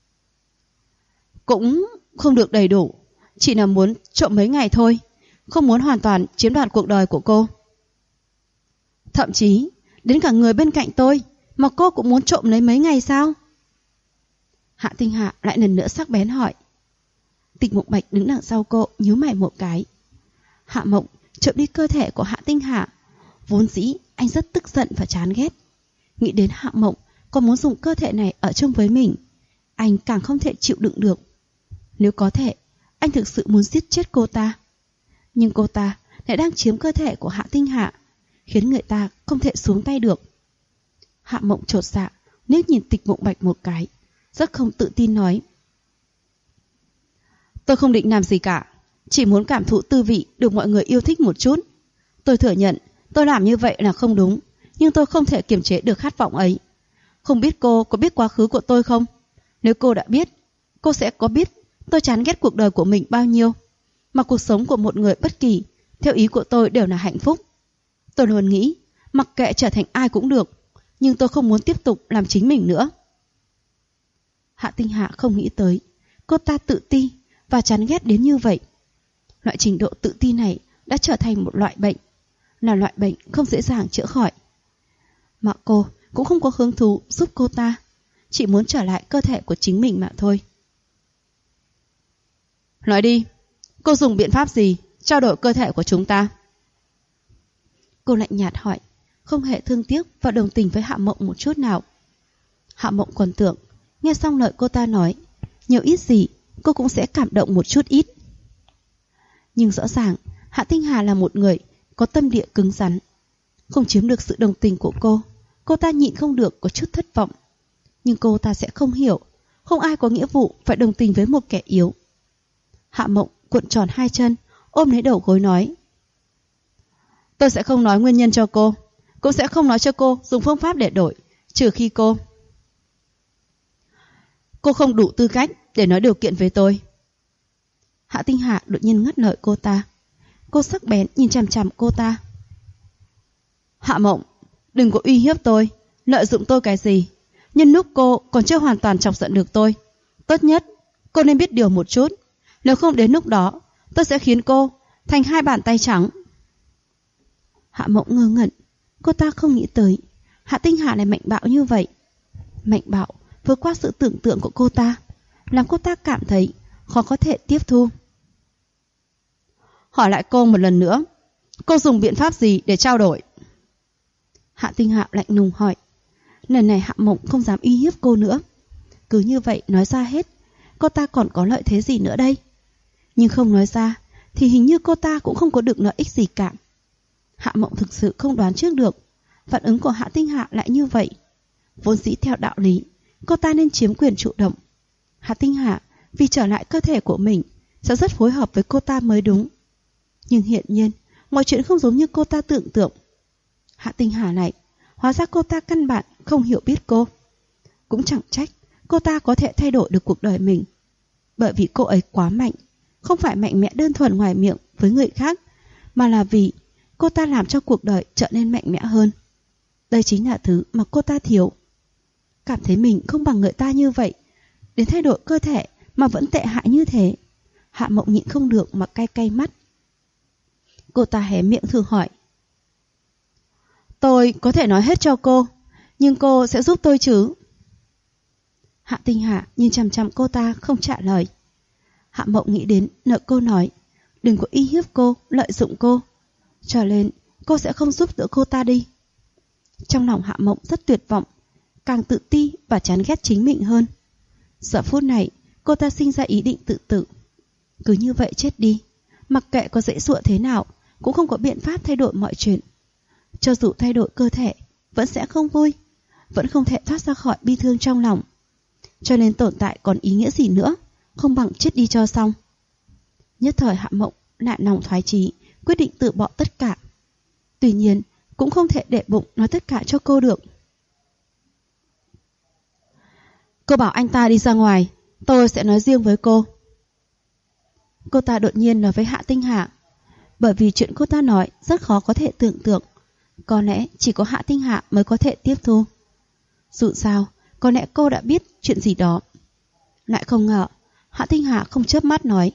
Cũng không được đầy đủ, chỉ là muốn trộm mấy ngày thôi, không muốn hoàn toàn chiếm đoạt cuộc đời của cô. Thậm chí đến cả người bên cạnh tôi mà cô cũng muốn trộm lấy mấy ngày sao? Hạ Tinh Hạ lại lần nữa sắc bén hỏi. Tịch Mộng Bạch đứng đằng sau cô nhíu mày một cái. Hạ Mộng trộm đi cơ thể của Hạ Tinh Hà. Vốn dĩ anh rất tức giận và chán ghét. Nghĩ đến Hạ Mộng còn muốn dùng cơ thể này ở chung với mình, anh càng không thể chịu đựng được. Nếu có thể, anh thực sự muốn giết chết cô ta. Nhưng cô ta lại đang chiếm cơ thể của Hạ Tinh Hà, khiến người ta không thể xuống tay được. Hạ Mộng chột dạ, liếc nhìn Tịch Mộng Bạch một cái, rất không tự tin nói: tôi không định làm gì cả, chỉ muốn cảm thụ tư vị được mọi người yêu thích một chút. Tôi thừa nhận tôi làm như vậy là không đúng, nhưng tôi không thể kiềm chế được khát vọng ấy. Không biết cô có biết quá khứ của tôi không? Nếu cô đã biết, cô sẽ có biết tôi chán ghét cuộc đời của mình bao nhiêu. Mà cuộc sống của một người bất kỳ, theo ý của tôi đều là hạnh phúc. Tôi luôn nghĩ, mặc kệ trở thành ai cũng được, nhưng tôi không muốn tiếp tục làm chính mình nữa. Hạ Tinh Hà không nghĩ tới, cô ta tự ti và chán ghét đến như vậy. Loại trình độ tự ti này đã trở thành một loại bệnh, là loại bệnh không dễ dàng chữa khỏi. Mà cô cũng không có hứng thú giúp cô ta, chỉ muốn trở lại cơ thể của chính mình mà thôi. Nói đi, cô dùng biện pháp gì trao đổi cơ thể của chúng ta? Cô lạnh nhạt hỏi, không hề thương tiếc và đồng tình với Hạ Mộng một chút nào. Hạ Mộng còn tưởng, nghe xong lời cô ta nói, nhiều ít gì cô cũng sẽ cảm động một chút ít. Nhưng rõ ràng Hạ Tinh Hà là một người có tâm địa cứng rắn. Không chiếm được sự đồng tình của cô ta nhịn không được có chút thất vọng. Nhưng cô ta sẽ không hiểu, không ai có nghĩa vụ phải đồng tình với một kẻ yếu. Hạ Mộng cuộn tròn hai chân, ôm lấy đầu gối nói: tôi sẽ không nói nguyên nhân cho cô, cũng sẽ không nói cho cô dùng phương pháp để đổi, trừ khi cô không đủ tư cách để nói điều kiện với tôi. Hạ Tinh Hà đột nhiên ngắt lời cô ta. Cô sắc bén nhìn chằm chằm cô ta. Hạ Mộng, đừng có uy hiếp tôi, lợi dụng tôi cái gì. Nhân lúc cô còn chưa hoàn toàn chọc giận được tôi, tốt nhất cô nên biết điều một chút. Nếu không đến lúc đó, tôi sẽ khiến cô thành hai bàn tay trắng. Hạ Mộng ngơ ngẩn. Cô ta không nghĩ tới Hạ Tinh Hà lại mạnh bạo như vậy. Mạnh bạo vượt qua sự tưởng tượng của cô ta, làm cô ta cảm thấy khó có thể tiếp thu. Hỏi lại cô một lần nữa, cô dùng biện pháp gì để trao đổi? Hạ Tinh Hà lạnh lùng hỏi. Lần này Hạ Mộng không dám uy hiếp cô nữa. Cứ như vậy nói ra hết, cô ta còn có lợi thế gì nữa đây? Nhưng không nói ra thì hình như cô ta cũng không có được lợi ích gì cả. Hạ Mộng thực sự không đoán trước được phản ứng của Hạ Tinh Hà lại như vậy. Vốn dĩ theo đạo lý, cô ta nên chiếm quyền chủ động. Hạ Tinh Hà vì trở lại cơ thể của mình sẽ rất phối hợp với cô ta mới đúng. Nhưng hiện nhiên mọi chuyện không giống như cô ta tưởng tượng. Hạ Tinh Hà này, hóa ra cô ta căn bản không hiểu biết cô. Cũng chẳng trách cô ta có thể thay đổi được cuộc đời mình. Bởi vì cô ấy quá mạnh, không phải mạnh mẽ đơn thuần ngoài miệng với người khác, mà là vì cô ta làm cho cuộc đời trở nên mạnh mẽ hơn. Đây chính là thứ mà cô ta thiếu. Cảm thấy mình không bằng người ta như vậy, đến thay đổi cơ thể mà vẫn tệ hại như thế. Hạ Mộng nhịn không được mà cay cay mắt. Cô ta hé miệng thử hỏi. Tôi có thể nói hết cho cô, nhưng cô sẽ giúp tôi chứ? Hạ Tinh Hà nhìn chằm chằm cô ta không trả lời. Hạ Mộng nghĩ đến nợ cô nói, đừng có uy hiếp cô, lợi dụng cô, cho nên cô sẽ không giúp đỡ cô ta đi. Trong lòng Hạ Mộng rất tuyệt vọng, càng tự ti và chán ghét chính mình hơn. Giờ phút này cô ta sinh ra ý định tự tử. Cứ như vậy chết đi, mặc kệ có dễ dụa thế nào cũng không có biện pháp thay đổi mọi chuyện. Cho dù thay đổi cơ thể vẫn sẽ không vui, vẫn không thể thoát ra khỏi bi thương trong lòng. Cho nên tồn tại còn ý nghĩa gì nữa, không bằng chết đi cho xong. Nhất thời Hạ Mộng lại lòng thoái chí, quyết định từ bỏ tất cả. Tuy nhiên cũng không thể để bụng nói tất cả cho cô được. Cô bảo anh ta đi ra ngoài, tôi sẽ nói riêng với cô. Cô ta đột nhiên nói với Hạ Tinh Hà. Bởi vì chuyện cô ta nói rất khó có thể tưởng tượng, có lẽ chỉ có Hạ Tinh Hà mới có thể tiếp thu. Dù sao, có lẽ cô đã biết chuyện gì đó. Lại không ngờ Hạ Tinh Hà không chớp mắt nói.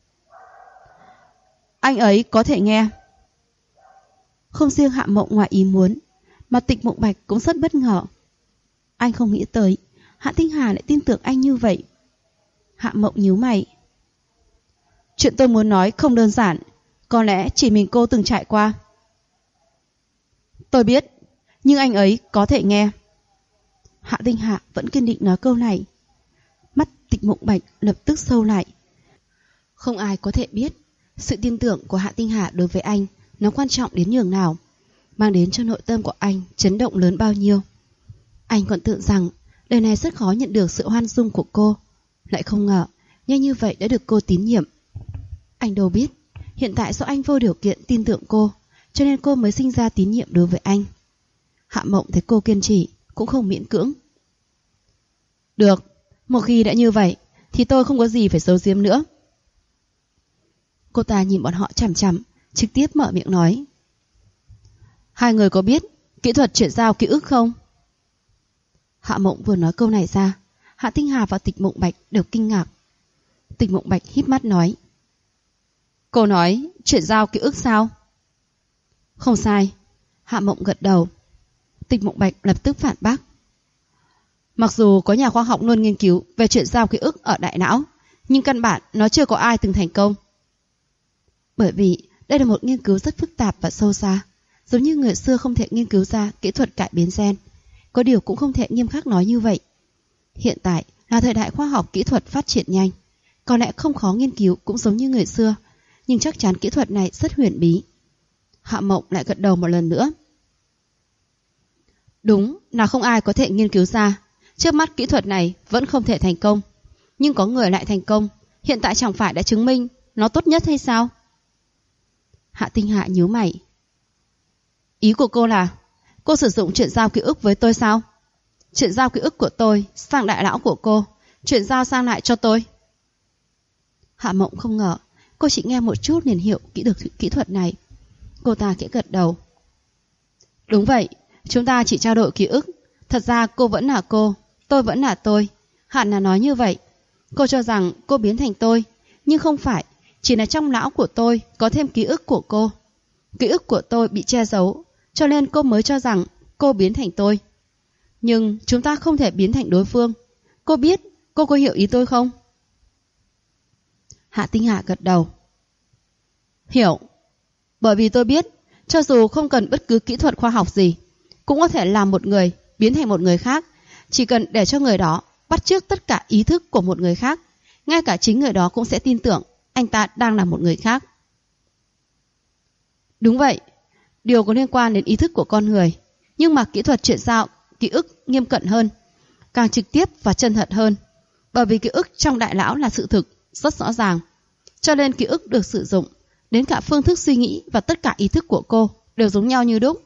Anh ấy có thể nghe. Không riêng Hạ Mộng ngoài ý muốn, mà Tịch Mộng Bạch cũng rất bất ngờ. Anh không nghĩ tới Hạ Tinh Hà lại tin tưởng anh như vậy. Hạ Mộng nhíu mày. Chuyện tôi muốn nói không đơn giản, Có lẽ chỉ mình cô từng trải qua. Tôi biết, nhưng anh ấy có thể nghe. Hạ Tinh Hà vẫn kiên định nói câu này. Mắt Tịch Mộng Bạch lập tức sâu lại. Không ai có thể biết sự tin tưởng của Hạ Tinh Hà đối với anh nó quan trọng đến nhường nào, mang đến cho nội tâm của anh chấn động lớn bao nhiêu. Anh còn tưởng rằng đời này rất khó nhận được sự hoan dung của cô, lại không ngờ nhanh như vậy đã được cô tín nhiệm. Anh đâu biết, hiện tại do anh vô điều kiện tin tưởng cô, cho nên cô mới sinh ra tín nhiệm đối với anh. Hạ Mộng thấy cô kiên trì, cũng không miễn cưỡng. Được, một khi đã như vậy, thì tôi không có gì phải giấu giếm nữa. Cô ta nhìn bọn họ chằm chằm, trực tiếp mở miệng nói. Hai người có biết kỹ thuật chuyển giao ký ức không? Hạ Mộng vừa nói câu này ra, Hạ Tinh Hà và Tịch Mộng Bạch đều kinh ngạc. Tịch Mộng Bạch híp mắt nói. Cô nói chuyển giao ký ức sao? Không sai. Hạ Mộng gật đầu. Tịch Mộng Bạch lập tức phản bác. Mặc dù có nhà khoa học luôn nghiên cứu về chuyển giao ký ức ở đại não, nhưng căn bản nó chưa có ai từng thành công. Bởi vì đây là một nghiên cứu rất phức tạp và sâu xa, giống như người xưa không thể nghiên cứu ra kỹ thuật cải biến gen, có điều cũng không thể nghiêm khắc nói như vậy. Hiện tại là thời đại khoa học kỹ thuật phát triển nhanh, có lẽ không khó nghiên cứu cũng giống như người xưa, nhưng chắc chắn kỹ thuật này rất huyền bí. Hạ Mộng lại gật đầu một lần nữa. Đúng là không ai có thể nghiên cứu ra, trước mắt kỹ thuật này vẫn không thể thành công, nhưng có người lại thành công, hiện tại chẳng phải đã chứng minh nó tốt nhất hay sao? Hạ Tinh Hạ nhíu mày. Ý của cô là cô sử dụng chuyển giao ký ức với tôi sao? Chuyển giao ký ức của tôi sang đại não của cô, chuyển giao sang lại cho tôi. Hạ Mộng không ngờ cô chỉ nghe một chút liền hiểu được kỹ thuật này. Cô ta khẽ gật đầu. Đúng vậy, chúng ta chỉ trao đổi ký ức. Thật ra cô vẫn là cô, tôi vẫn là tôi. Hẳn là nói như vậy. Cô cho rằng cô biến thành tôi, nhưng không phải. Chỉ là trong não của tôi có thêm ký ức của cô. Ký ức của tôi bị che giấu, cho nên cô mới cho rằng cô biến thành tôi. Nhưng chúng ta không thể biến thành đối phương. Cô biết, cô có hiểu ý tôi không? Hạ Tinh Hà gật đầu. Hiểu. Bởi vì tôi biết, cho dù không cần bất cứ kỹ thuật khoa học gì, cũng có thể làm một người biến thành một người khác. Chỉ cần để cho người đó bắt chước tất cả ý thức của một người khác, ngay cả chính người đó cũng sẽ tin tưởng anh ta đang là một người khác. Đúng vậy, điều có liên quan đến ý thức của con người, nhưng mà kỹ thuật chuyển giao ký ức nghiêm cẩn hơn, càng trực tiếp và chân thật hơn. Bởi vì ký ức trong đại não là sự thực, rất rõ ràng, cho nên ký ức được sử dụng, đến cả phương thức suy nghĩ và tất cả ý thức của cô đều giống nhau như đúc.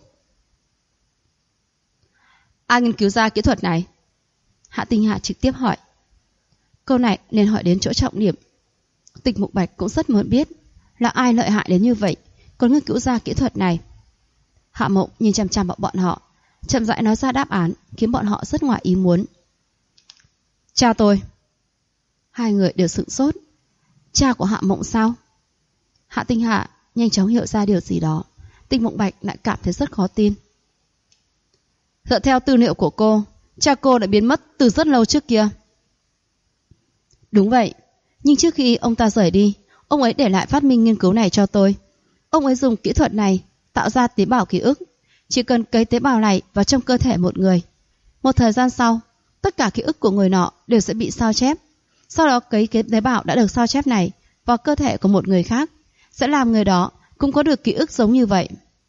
Ai nghiên cứu ra kỹ thuật này? Hạ Tinh Hạ trực tiếp hỏi. Câu này nên hỏi đến chỗ trọng điểm. Tịch Mục Bạch cũng rất muốn biết là ai lợi hại đến như vậy còn nghiên cứu ra kỹ thuật này. Hạ Mộng nhìn chằm chằm vào bọn họ, chậm rãi nói ra đáp án khiến bọn họ rất ngoài ý muốn. Cha tôi. Hai người đều sửng sốt. Cha của Hạ Mộng sao? Hạ Tinh Hạ nhanh chóng hiểu ra điều gì đó. Tịch Mộng Bạch lại cảm thấy rất khó tin. Dựa theo tư liệu của cô, cha cô đã biến mất từ rất lâu trước kia. Đúng vậy, nhưng trước khi ông ta rời đi, ông ấy để lại phát minh nghiên cứu này cho tôi. Ông ấy dùng kỹ thuật này tạo ra tế bào ký ức. Chỉ cần cấy tế bào này vào trong cơ thể một người, một thời gian sau, tất cả ký ức của người nọ đều sẽ bị sao chép. Sau đó cấy cái tế bào đã được sao chép này vào cơ thể của một người khác, sẽ làm người đó cũng có được ký ức giống như vậy.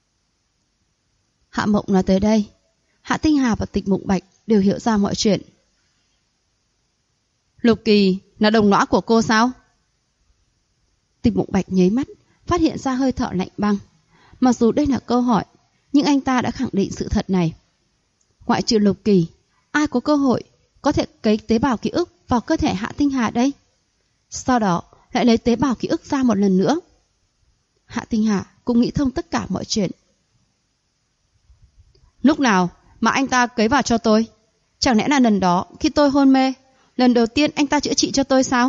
Hạ Mộng nói tới đây, Hạ Tinh Hà và Tịch Mộng Bạch đều hiểu ra mọi chuyện. Lục Kỳ là đồng lõa của cô sao? Tịch Mộng Bạch nháy mắt, phát hiện ra hơi thở lạnh băng. Mặc dù đây là câu hỏi, nhưng anh ta đã khẳng định sự thật này. Ngoại trừ Lục Kỳ, ai có cơ hội có thể cấy tế bào ký ức vào cơ thể Hạ Tinh Hà đây? Sau đó lại lấy tế bào ký ức ra một lần nữa. Hạ Tinh Hà cũng nghĩ thông tất cả mọi chuyện. Lúc nào mà anh ta cấy vào cho tôi? Chẳng lẽ là lần đó khi tôi hôn mê, lần đầu tiên anh ta chữa trị cho tôi sao?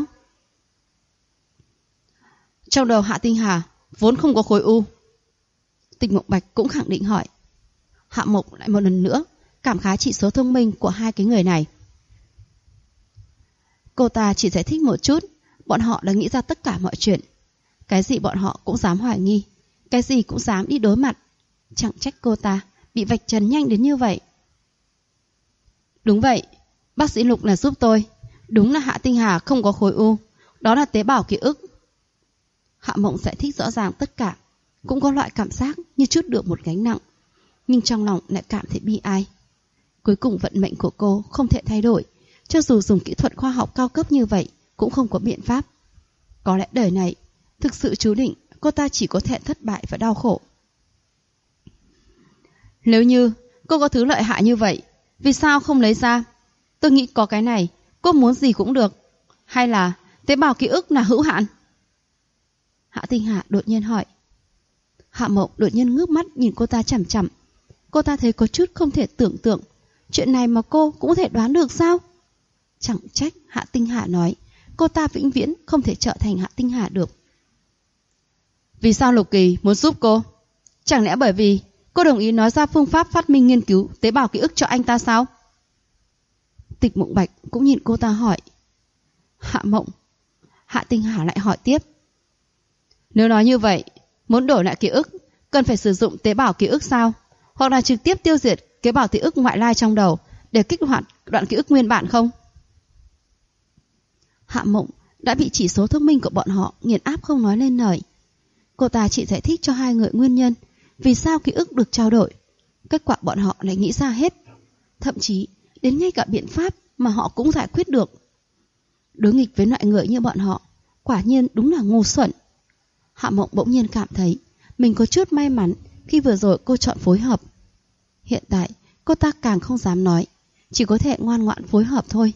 Trong đầu Hạ Tinh Hà vốn không có khối u. Tịch Mộng Bạch cũng khẳng định hỏi. Hạ Mộng lại một lần nữa cảm khái chỉ số thông minh của hai cái người này. Cô ta chỉ giải thích một chút, bọn họ đã nghĩ ra tất cả mọi chuyện. Cái gì bọn họ cũng dám hoài nghi, cái gì cũng dám đi đối mặt. Chẳng trách cô ta bị vạch trần nhanh đến như vậy. Đúng vậy, bác sĩ Lục là giúp tôi. Đúng là Hạ Tinh Hà không có khối u, đó là tế bào ký ức. Hạ Mộng giải thích rõ ràng tất cả, cũng có loại cảm giác như trút được một gánh nặng, nhưng trong lòng lại cảm thấy bi ai. Cuối cùng vận mệnh của cô không thể thay đổi, cho dù dùng kỹ thuật khoa học cao cấp như vậy cũng không có biện pháp. Có lẽ đời này thực sự chú định cô ta chỉ có thể thất bại và đau khổ. Nếu như cô có thứ lợi hại như vậy, vì sao không lấy ra? Tôi nghĩ có cái này, cô muốn gì cũng được. Hay là tế bào ký ức là hữu hạn? Hạ Tinh Hà đột nhiên hỏi. Hạ Mộng đột nhiên ngước mắt nhìn cô ta chằm chằm. Cô ta thấy có chút không thể tưởng tượng. Chuyện này mà cô cũng có thể đoán được sao? Chẳng trách Hạ Tinh Hà nói cô ta vĩnh viễn không thể trở thành Hạ Tinh Hà được. Vì sao Lục Kỳ muốn giúp cô? Chẳng lẽ bởi vì cô đồng ý nói ra phương pháp phát minh nghiên cứu tế bào ký ức cho anh ta sao? Tịch Mộng Bạch cũng nhìn cô ta hỏi. Hạ Mộng. Hạ Tinh Hà lại hỏi tiếp. Nếu nói như vậy, muốn đổi lại ký ức cần phải sử dụng tế bào ký ức sao? Hoặc là trực tiếp tiêu diệt tế bào ký ức ngoại lai trong đầu để kích hoạt đoạn ký ức nguyên bản không? Hạ Mộng đã bị chỉ số thông minh của bọn họ nghiền áp không nói lên lời. Cô ta chỉ giải thích cho hai người nguyên nhân vì sao ký ức được trao đổi. Kết quả bọn họ lại nghĩ ra hết. Thậm chí đến ngay cả biện pháp mà họ cũng giải quyết được. Đối nghịch với loại người như bọn họ, quả nhiên đúng là ngu xuẩn. Hạ Mộng bỗng nhiên cảm thấy mình có chút may mắn khi vừa rồi cô chọn phối hợp. Hiện tại cô ta càng không dám nói, chỉ có thể ngoan ngoãn phối hợp thôi.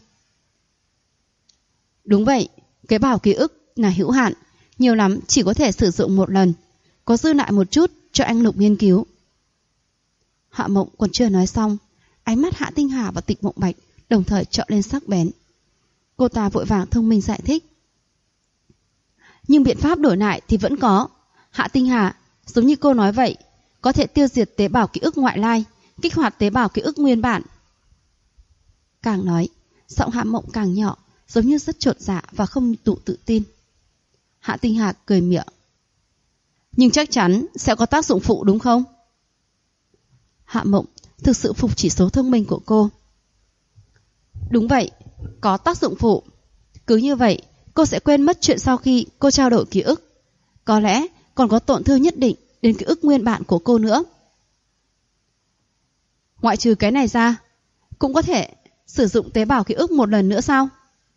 Đúng vậy, cái bào ký ức là hữu hạn, nhiều lắm chỉ có thể sử dụng một lần, có dư lại một chút cho anh Lục nghiên cứu. Hạ Mộng còn chưa nói xong, ánh mắt Hạ Tinh Hà và Tịch Mộng Bạch đồng thời trợn lên sắc bén. Cô ta vội vàng thông minh giải thích. Nhưng biện pháp đổi lại thì vẫn có. Hạ Tinh Hà, giống như cô nói vậy, có thể tiêu diệt tế bào ký ức ngoại lai, kích hoạt tế bào ký ức nguyên bản. Càng nói, giọng Hạ Mộng càng nhỏ, giống như rất chột dạ và không đủ tự tin. Hạ Tinh Hà cười miệng. Nhưng chắc chắn sẽ có tác dụng phụ đúng không? Hạ Mộng thực sự phục chỉ số thông minh của cô. Đúng vậy, có tác dụng phụ. Cứ như vậy, cô sẽ quên mất chuyện sau khi cô trao đổi ký ức. Có lẽ còn có tổn thương nhất định đến ký ức nguyên bản của cô nữa. Ngoại trừ cái này ra, cũng có thể sử dụng tế bào ký ức một lần nữa sao?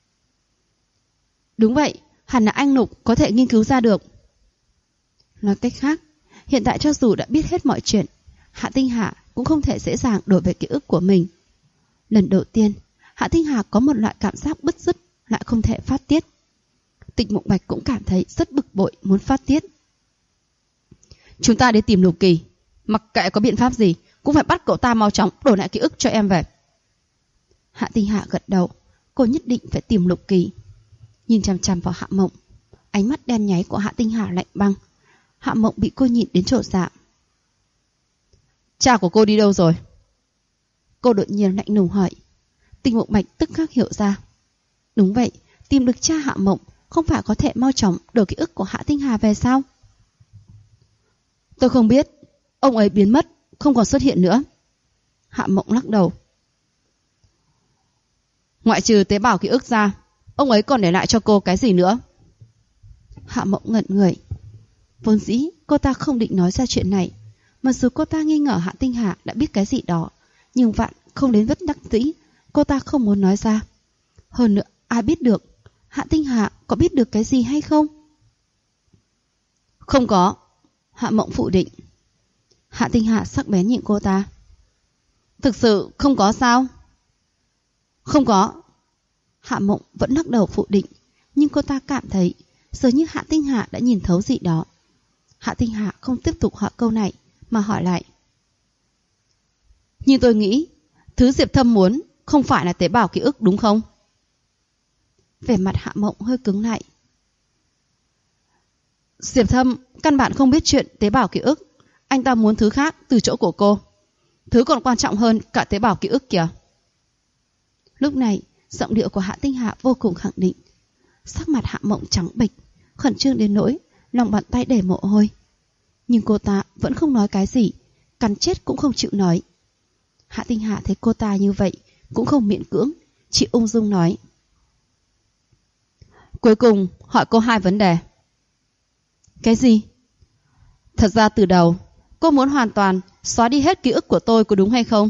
Đúng vậy, hẳn là anh Lục có thể nghiên cứu ra được. Nói cách khác, hiện tại cho dù đã biết hết mọi chuyện, Hạ Tinh Hà cũng không thể dễ dàng đổi về ký ức của mình. Lần đầu tiên, Hạ Tinh Hà có một loại cảm giác bứt rứt lại không thể phát tiết. Tịch Mộng Bạch cũng cảm thấy rất bực bội muốn phát tiết. Chúng ta đi tìm Lục Kỳ, mặc kệ có biện pháp gì cũng phải bắt cậu ta mau chóng đổi lại ký ức cho em về. Hạ Tinh Hà gật đầu, cô nhất định phải tìm Lục Kỳ. Nhìn chằm chằm vào Hạ Mộng, ánh mắt đen nháy của Hạ Tinh Hà lạnh băng. Hạ Mộng bị cô nhìn đến trột dạ. Cha của cô đi đâu rồi? Cô đột nhiên lạnh lùng hỏi. Tịch Mộng Bạch tức khắc hiểu ra. Đúng vậy, tìm được cha Hạ Mộng không phải có thể mau chóng đổi ký ức của Hạ Tinh Hà về sao? Tôi không biết, ông ấy biến mất, không còn xuất hiện nữa. Hạ Mộng lắc đầu. Ngoại trừ tế bào ký ức ra, ông ấy còn để lại cho cô cái gì nữa? Hạ Mộng ngẩn người. Vốn dĩ cô ta không định nói ra chuyện này, mặc dù cô ta nghi ngờ Hạ Tinh Hà đã biết cái gì đó, nhưng vạn không đến vất đắc dĩ, cô ta không muốn nói ra. Hơn nữa, ai biết được Hạ Tinh Hà có biết được cái gì hay không? Không có. Hạ Mộng phủ định. Hạ Tinh Hà sắc bén nhìn cô ta. Thực sự không có sao? Không có. Hạ Mộng vẫn lắc đầu phủ định, nhưng cô ta cảm thấy dường như Hạ Tinh Hà đã nhìn thấu gì đó. Hạ Tinh Hà không tiếp tục hỏi câu này mà hỏi lại. Nhưng tôi nghĩ thứ Diệp Thâm muốn không phải là tế bào ký ức đúng không? Vẻ mặt Hạ Mộng hơi cứng lại. Diệp Thâm căn bản không biết chuyện tế bào ký ức. Anh ta muốn thứ khác từ chỗ của cô. Thứ còn quan trọng hơn cả tế bào ký ức kìa. Lúc này giọng điệu của Hạ Tinh Hà vô cùng khẳng định. Sắc mặt Hạ Mộng trắng bệch, khẩn trương đến nỗi lòng bàn tay đầy mồ hôi. Nhưng cô ta vẫn không nói cái gì, cắn chết cũng không chịu nói. Hạ Tinh Hà thấy cô ta như vậy cũng không miễn cưỡng, chỉ ung dung nói. Cuối cùng hỏi cô 2 vấn đề. Cái gì? Thật ra từ đầu cô muốn hoàn toàn xóa đi hết ký ức của tôi, có đúng hay không?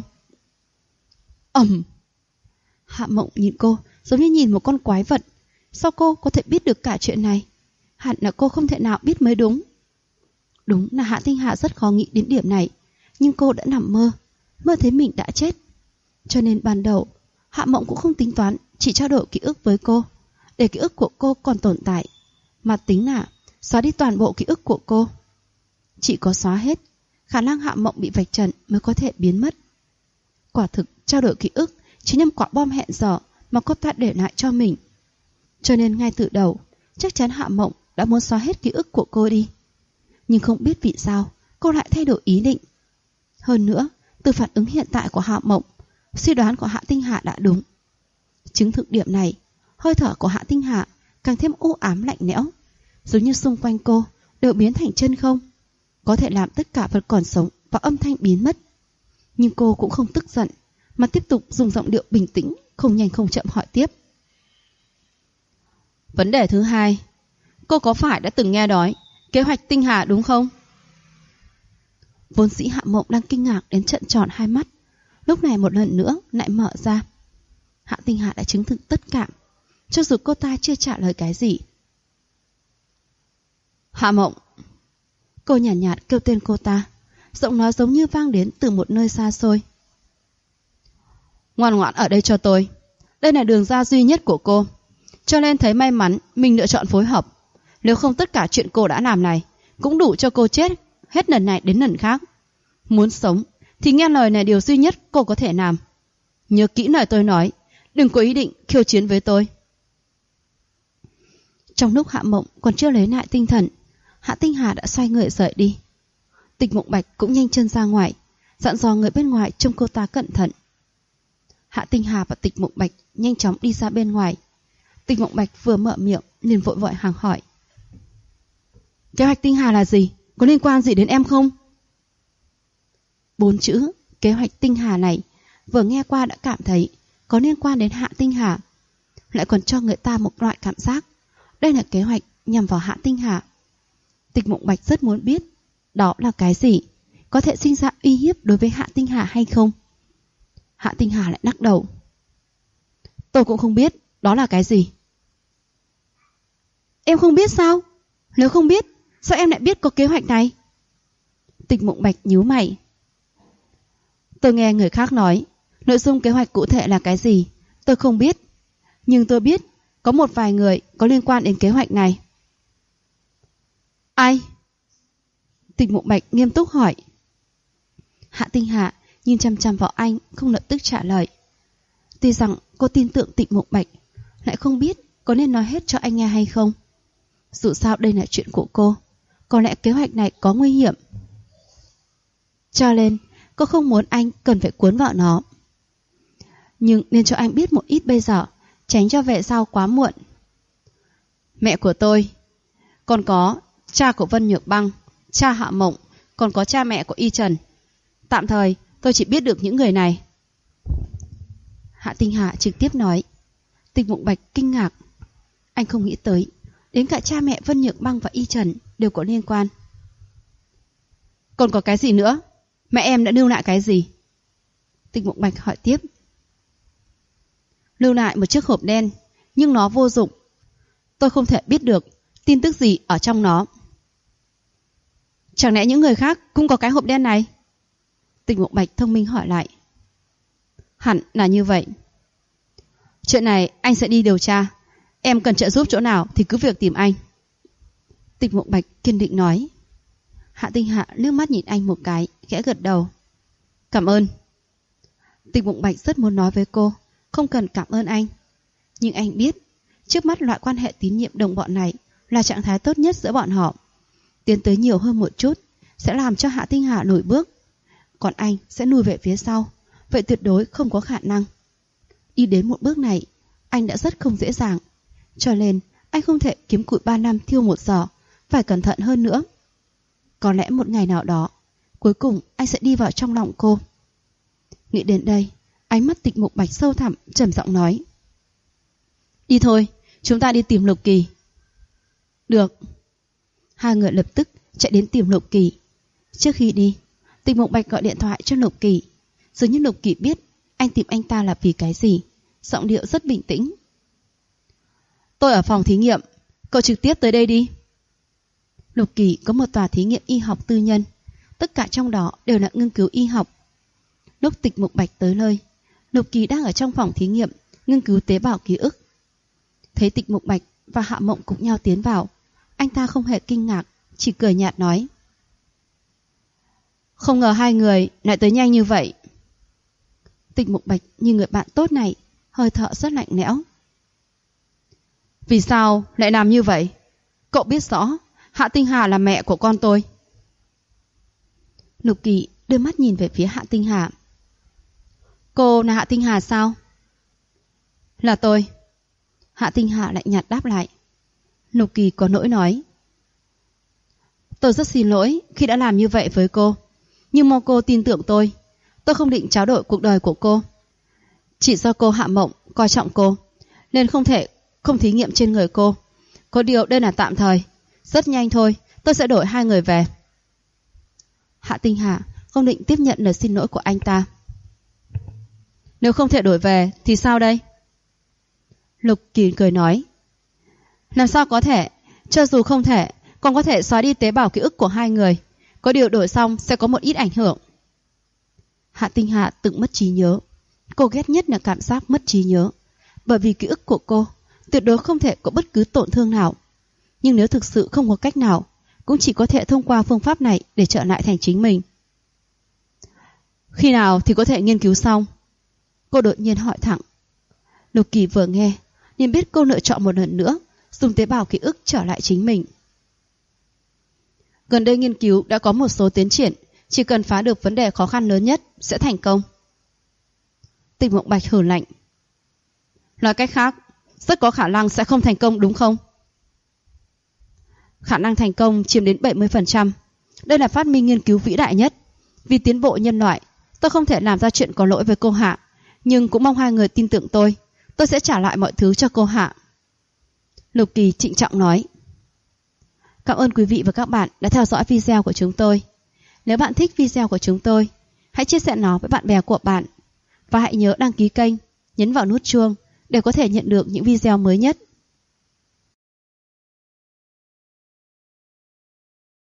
Hạ Mộng nhìn cô giống như nhìn một con quái vật. Sao cô có thể biết được cả chuyện này? Hẳn là cô không thể nào biết mới đúng. Đúng là Hạ Tinh Hà rất khó nghĩ đến điểm này, nhưng cô đã nằm mơ thấy mình đã chết. Cho nên ban đầu Hạ Mộng cũng không tính toán chỉ trao đổi ký ức với cô để ký ức của cô còn tồn tại, mà tính là xóa đi toàn bộ ký ức của cô. Chỉ có xóa hết, khả năng Hạ Mộng bị vạch trần mới có thể biến mất. Quả thực trao đổi ký ức chỉ như quả bom hẹn giờ mà cô ta để lại cho mình. Cho nên ngay từ đầu chắc chắn Hạ Mộng đã muốn xóa hết ký ức của cô đi. Nhưng không biết vì sao cô lại thay đổi ý định. Hơn nữa, từ phản ứng hiện tại của Hạ Mộng, suy đoán của Hạ Tinh Hà đã đúng. Chứng thực điểm này, hơi thở của Hạ Tinh Hà càng thêm u ám lạnh lẽo, giống như xung quanh cô đều biến thành chân không, có thể làm tất cả vật còn sống và âm thanh biến mất. Nhưng cô cũng không tức giận, mà tiếp tục dùng giọng điệu bình tĩnh, không nhanh không chậm hỏi tiếp. Vấn đề thứ 2, cô có phải đã từng nghe nói kế hoạch Tinh Hà đúng không? Vốn dĩ Hạ Mộng đang kinh ngạc đến trợn tròn hai mắt, lúc này một lần nữa lại mở ra. Hạ Tinh Hà đã chứng thực tất cả, cho dù cô ta chưa trả lời cái gì. Hạ Mộng. Cô nhàn nhạt kêu tên cô ta, giọng nói giống như vang đến từ một nơi xa xôi. Ngoan ngoãn ở đây cho tôi. Đây là đường ra duy nhất của cô, cho nên thấy may mắn mình lựa chọn phối hợp. Nếu không tất cả chuyện cô đã làm này cũng đủ cho cô chết hết lần này đến lần khác. Muốn sống thì nghe lời là điều duy nhất cô có thể làm. Nhớ kỹ lời tôi nói, đừng có ý định khiêu chiến với tôi. Trong lúc Hạ Mộng còn chưa lấy lại tinh thần, Hạ Tinh Hà đã xoay người rời đi. Tịch Mộng Bạch cũng nhanh chân ra ngoài, dặn dò người bên ngoài trông cô ta cẩn thận. Hạ Tinh Hà và Tịch Mộng Bạch nhanh chóng đi ra bên ngoài. Tịch Mộng Bạch vừa mở miệng liền vội vội hàng hỏi. Kế hoạch Tinh Hà là gì? Có liên quan gì đến em không? 4 chữ kế hoạch Tinh Hà này vừa nghe qua đã cảm thấy có liên quan đến Hạ Tinh Hà, lại còn cho người ta một loại cảm giác đây là kế hoạch nhằm vào Hạ Tinh Hà. Tịch Mộng Bạch rất muốn biết đó là cái gì, có thể sinh ra uy hiếp đối với Hạ Tinh Hà hay không. Hạ Tinh Hà lại lắc đầu. Tôi cũng không biết đó là cái gì. Em không biết sao? Nếu không biết, sao em lại biết có kế hoạch này? Tịch Mộng Bạch nhíu mày. Tôi nghe người khác nói, nội dung kế hoạch cụ thể là cái gì tôi không biết, nhưng tôi biết có một vài người có liên quan đến kế hoạch này. Ai? Tịch Mộng Bạch nghiêm túc hỏi. Hạ Tinh Hà nhìn chăm chăm vào anh, không lập tức trả lời. Tuy rằng cô tin tưởng Tịch Mộng Bạch, lại không biết có nên nói hết cho anh nghe hay không. Dù sao đây là chuyện của cô, có lẽ kế hoạch này có nguy hiểm, cho nên cô không muốn anh cần phải cuốn vào nó. Nhưng nên cho anh biết một ít bây giờ, tránh cho về sau quá muộn. Mẹ của tôi, còn có cha của Vân Nhược Băng, cha Hạ Mộng, còn có cha mẹ của Y Trần. Tạm thời tôi chỉ biết được những người này. Hạ Tinh Hà trực tiếp nói. Tịch Mộng Bạch kinh ngạc. Anh không nghĩ tới đến cả cha mẹ Vân Nhược Băng và Y Trần đều có liên quan. Còn có cái gì nữa? Mẹ em đã lưu lại cái gì? Tịch Mộng Bạch hỏi tiếp. Lưu lại một chiếc hộp đen, nhưng nó vô dụng. Tôi không thể biết được tin tức gì ở trong nó. Chẳng lẽ những người khác cũng có cái hộp đen này? Tịch Mộng Bạch thông minh hỏi lại. Hẳn là như vậy. Chuyện này anh sẽ đi điều tra. Em cần trợ giúp chỗ nào thì cứ việc tìm anh. Tịch Mộng Bạch kiên định nói. Hạ Tinh Hà liếc mắt nhìn anh một cái, khẽ gật đầu. Cảm ơn. Tịch Mộng Bạch rất muốn nói với cô không cần cảm ơn anh, nhưng anh biết trước mắt loại quan hệ tín nhiệm đồng bọn này là trạng thái tốt nhất giữa bọn họ. Tiến tới nhiều hơn một chút sẽ làm cho Hạ Tinh Hà lùi bước, còn anh sẽ lùi về phía sau, vậy tuyệt đối không có khả năng. Đi đến một bước này anh đã rất không dễ dàng, cho nên anh không thể kiếm củi 3 năm thiêu 1 giờ phải cẩn thận hơn nữa. Có lẽ một ngày nào đó, cuối cùng anh sẽ đi vào trong lòng cô. Nghĩ đến đây, ánh mắt Tịch Mục Bạch sâu thẳm, trầm giọng nói. Đi thôi, chúng ta đi tìm Lục Kỳ. Được. Hai người lập tức chạy đến tìm Lục Kỳ. Trước khi đi, Tịch Mục Bạch gọi điện thoại cho Lục Kỳ. Dường như Lục Kỳ biết anh tìm anh ta là vì cái gì. Giọng điệu rất bình tĩnh. Tôi ở phòng thí nghiệm, cậu trực tiếp tới đây đi. Lục Kỳ có một tòa thí nghiệm y học tư nhân. Tất cả trong đó đều là nghiên cứu y học. Lúc Tịch Mục Bạch tới nơi, Lục Kỳ đang ở trong phòng thí nghiệm nghiên cứu tế bào ký ức. Thấy Tịch Mục Bạch và Hạ Mộng cùng nhau tiến vào, anh ta không hề kinh ngạc, chỉ cười nhạt nói. Không ngờ hai người lại tới nhanh như vậy. Tịch Mục Bạch như người bạn tốt này, hơi thở rất lạnh lẽo. Vì sao lại làm như vậy? Cậu biết rõ Hạ Tinh Hà là mẹ của con tôi. Lục Kỳ đưa mắt nhìn về phía Hạ Tinh Hà. Cô là Hạ Tinh Hà sao? Là tôi. Hạ Tinh Hà lạnh nhạt đáp lại. Lục Kỳ có nỗi nói. Tôi rất xin lỗi khi đã làm như vậy với cô. Nhưng mong cô tin tưởng tôi. Tôi không định tráo đổi cuộc đời của cô. Chỉ do cô Hạ Mộng coi trọng cô, nên không thí nghiệm trên người cô. Có điều đây là tạm thời. Rất nhanh thôi, tôi sẽ đổi hai người về. Hạ Tinh Hà không định tiếp nhận lời xin lỗi của anh ta. Nếu không thể đổi về thì sao đây? Lục Kỳ cười nói. Làm sao có thể? Cho dù không thể, còn có thể xóa đi tế bào ký ức của hai người. Có điều đổi xong sẽ có một ít ảnh hưởng. Hạ Tinh Hà từng mất trí nhớ. Cô ghét nhất là cảm giác mất trí nhớ. Bởi vì ký ức của cô tuyệt đối không thể có bất cứ tổn thương nào. Nhưng nếu thực sự không có cách nào, cũng chỉ có thể thông qua phương pháp này để trở lại thành chính mình. Khi nào thì có thể nghiên cứu xong? Cô đột nhiên hỏi thẳng. Lục Kỳ vừa nghe, liền biết cô lựa chọn một lần nữa dùng tế bào ký ức trở lại chính mình. Gần đây nghiên cứu đã có một số tiến triển, chỉ cần phá được vấn đề khó khăn lớn nhất sẽ thành công. Tịch Mộng Bạch hừ lạnh. Nói cách khác, rất có khả năng sẽ không thành công đúng không? Khả năng thành công chiếm đến 70%. Đây là phát minh nghiên cứu vĩ đại nhất. Vì tiến bộ nhân loại, tôi không thể làm ra chuyện có lỗi với cô Hạ. Nhưng cũng mong hai người tin tưởng tôi. Tôi sẽ trả lại mọi thứ cho cô Hạ. Lục Kỳ trịnh trọng nói. Cảm ơn quý vị và các bạn đã theo dõi video của chúng tôi. Nếu bạn thích video của chúng tôi, hãy chia sẻ nó với bạn bè của bạn. Và hãy nhớ đăng ký kênh, nhấn vào nút chuông để có thể nhận được những video mới nhất.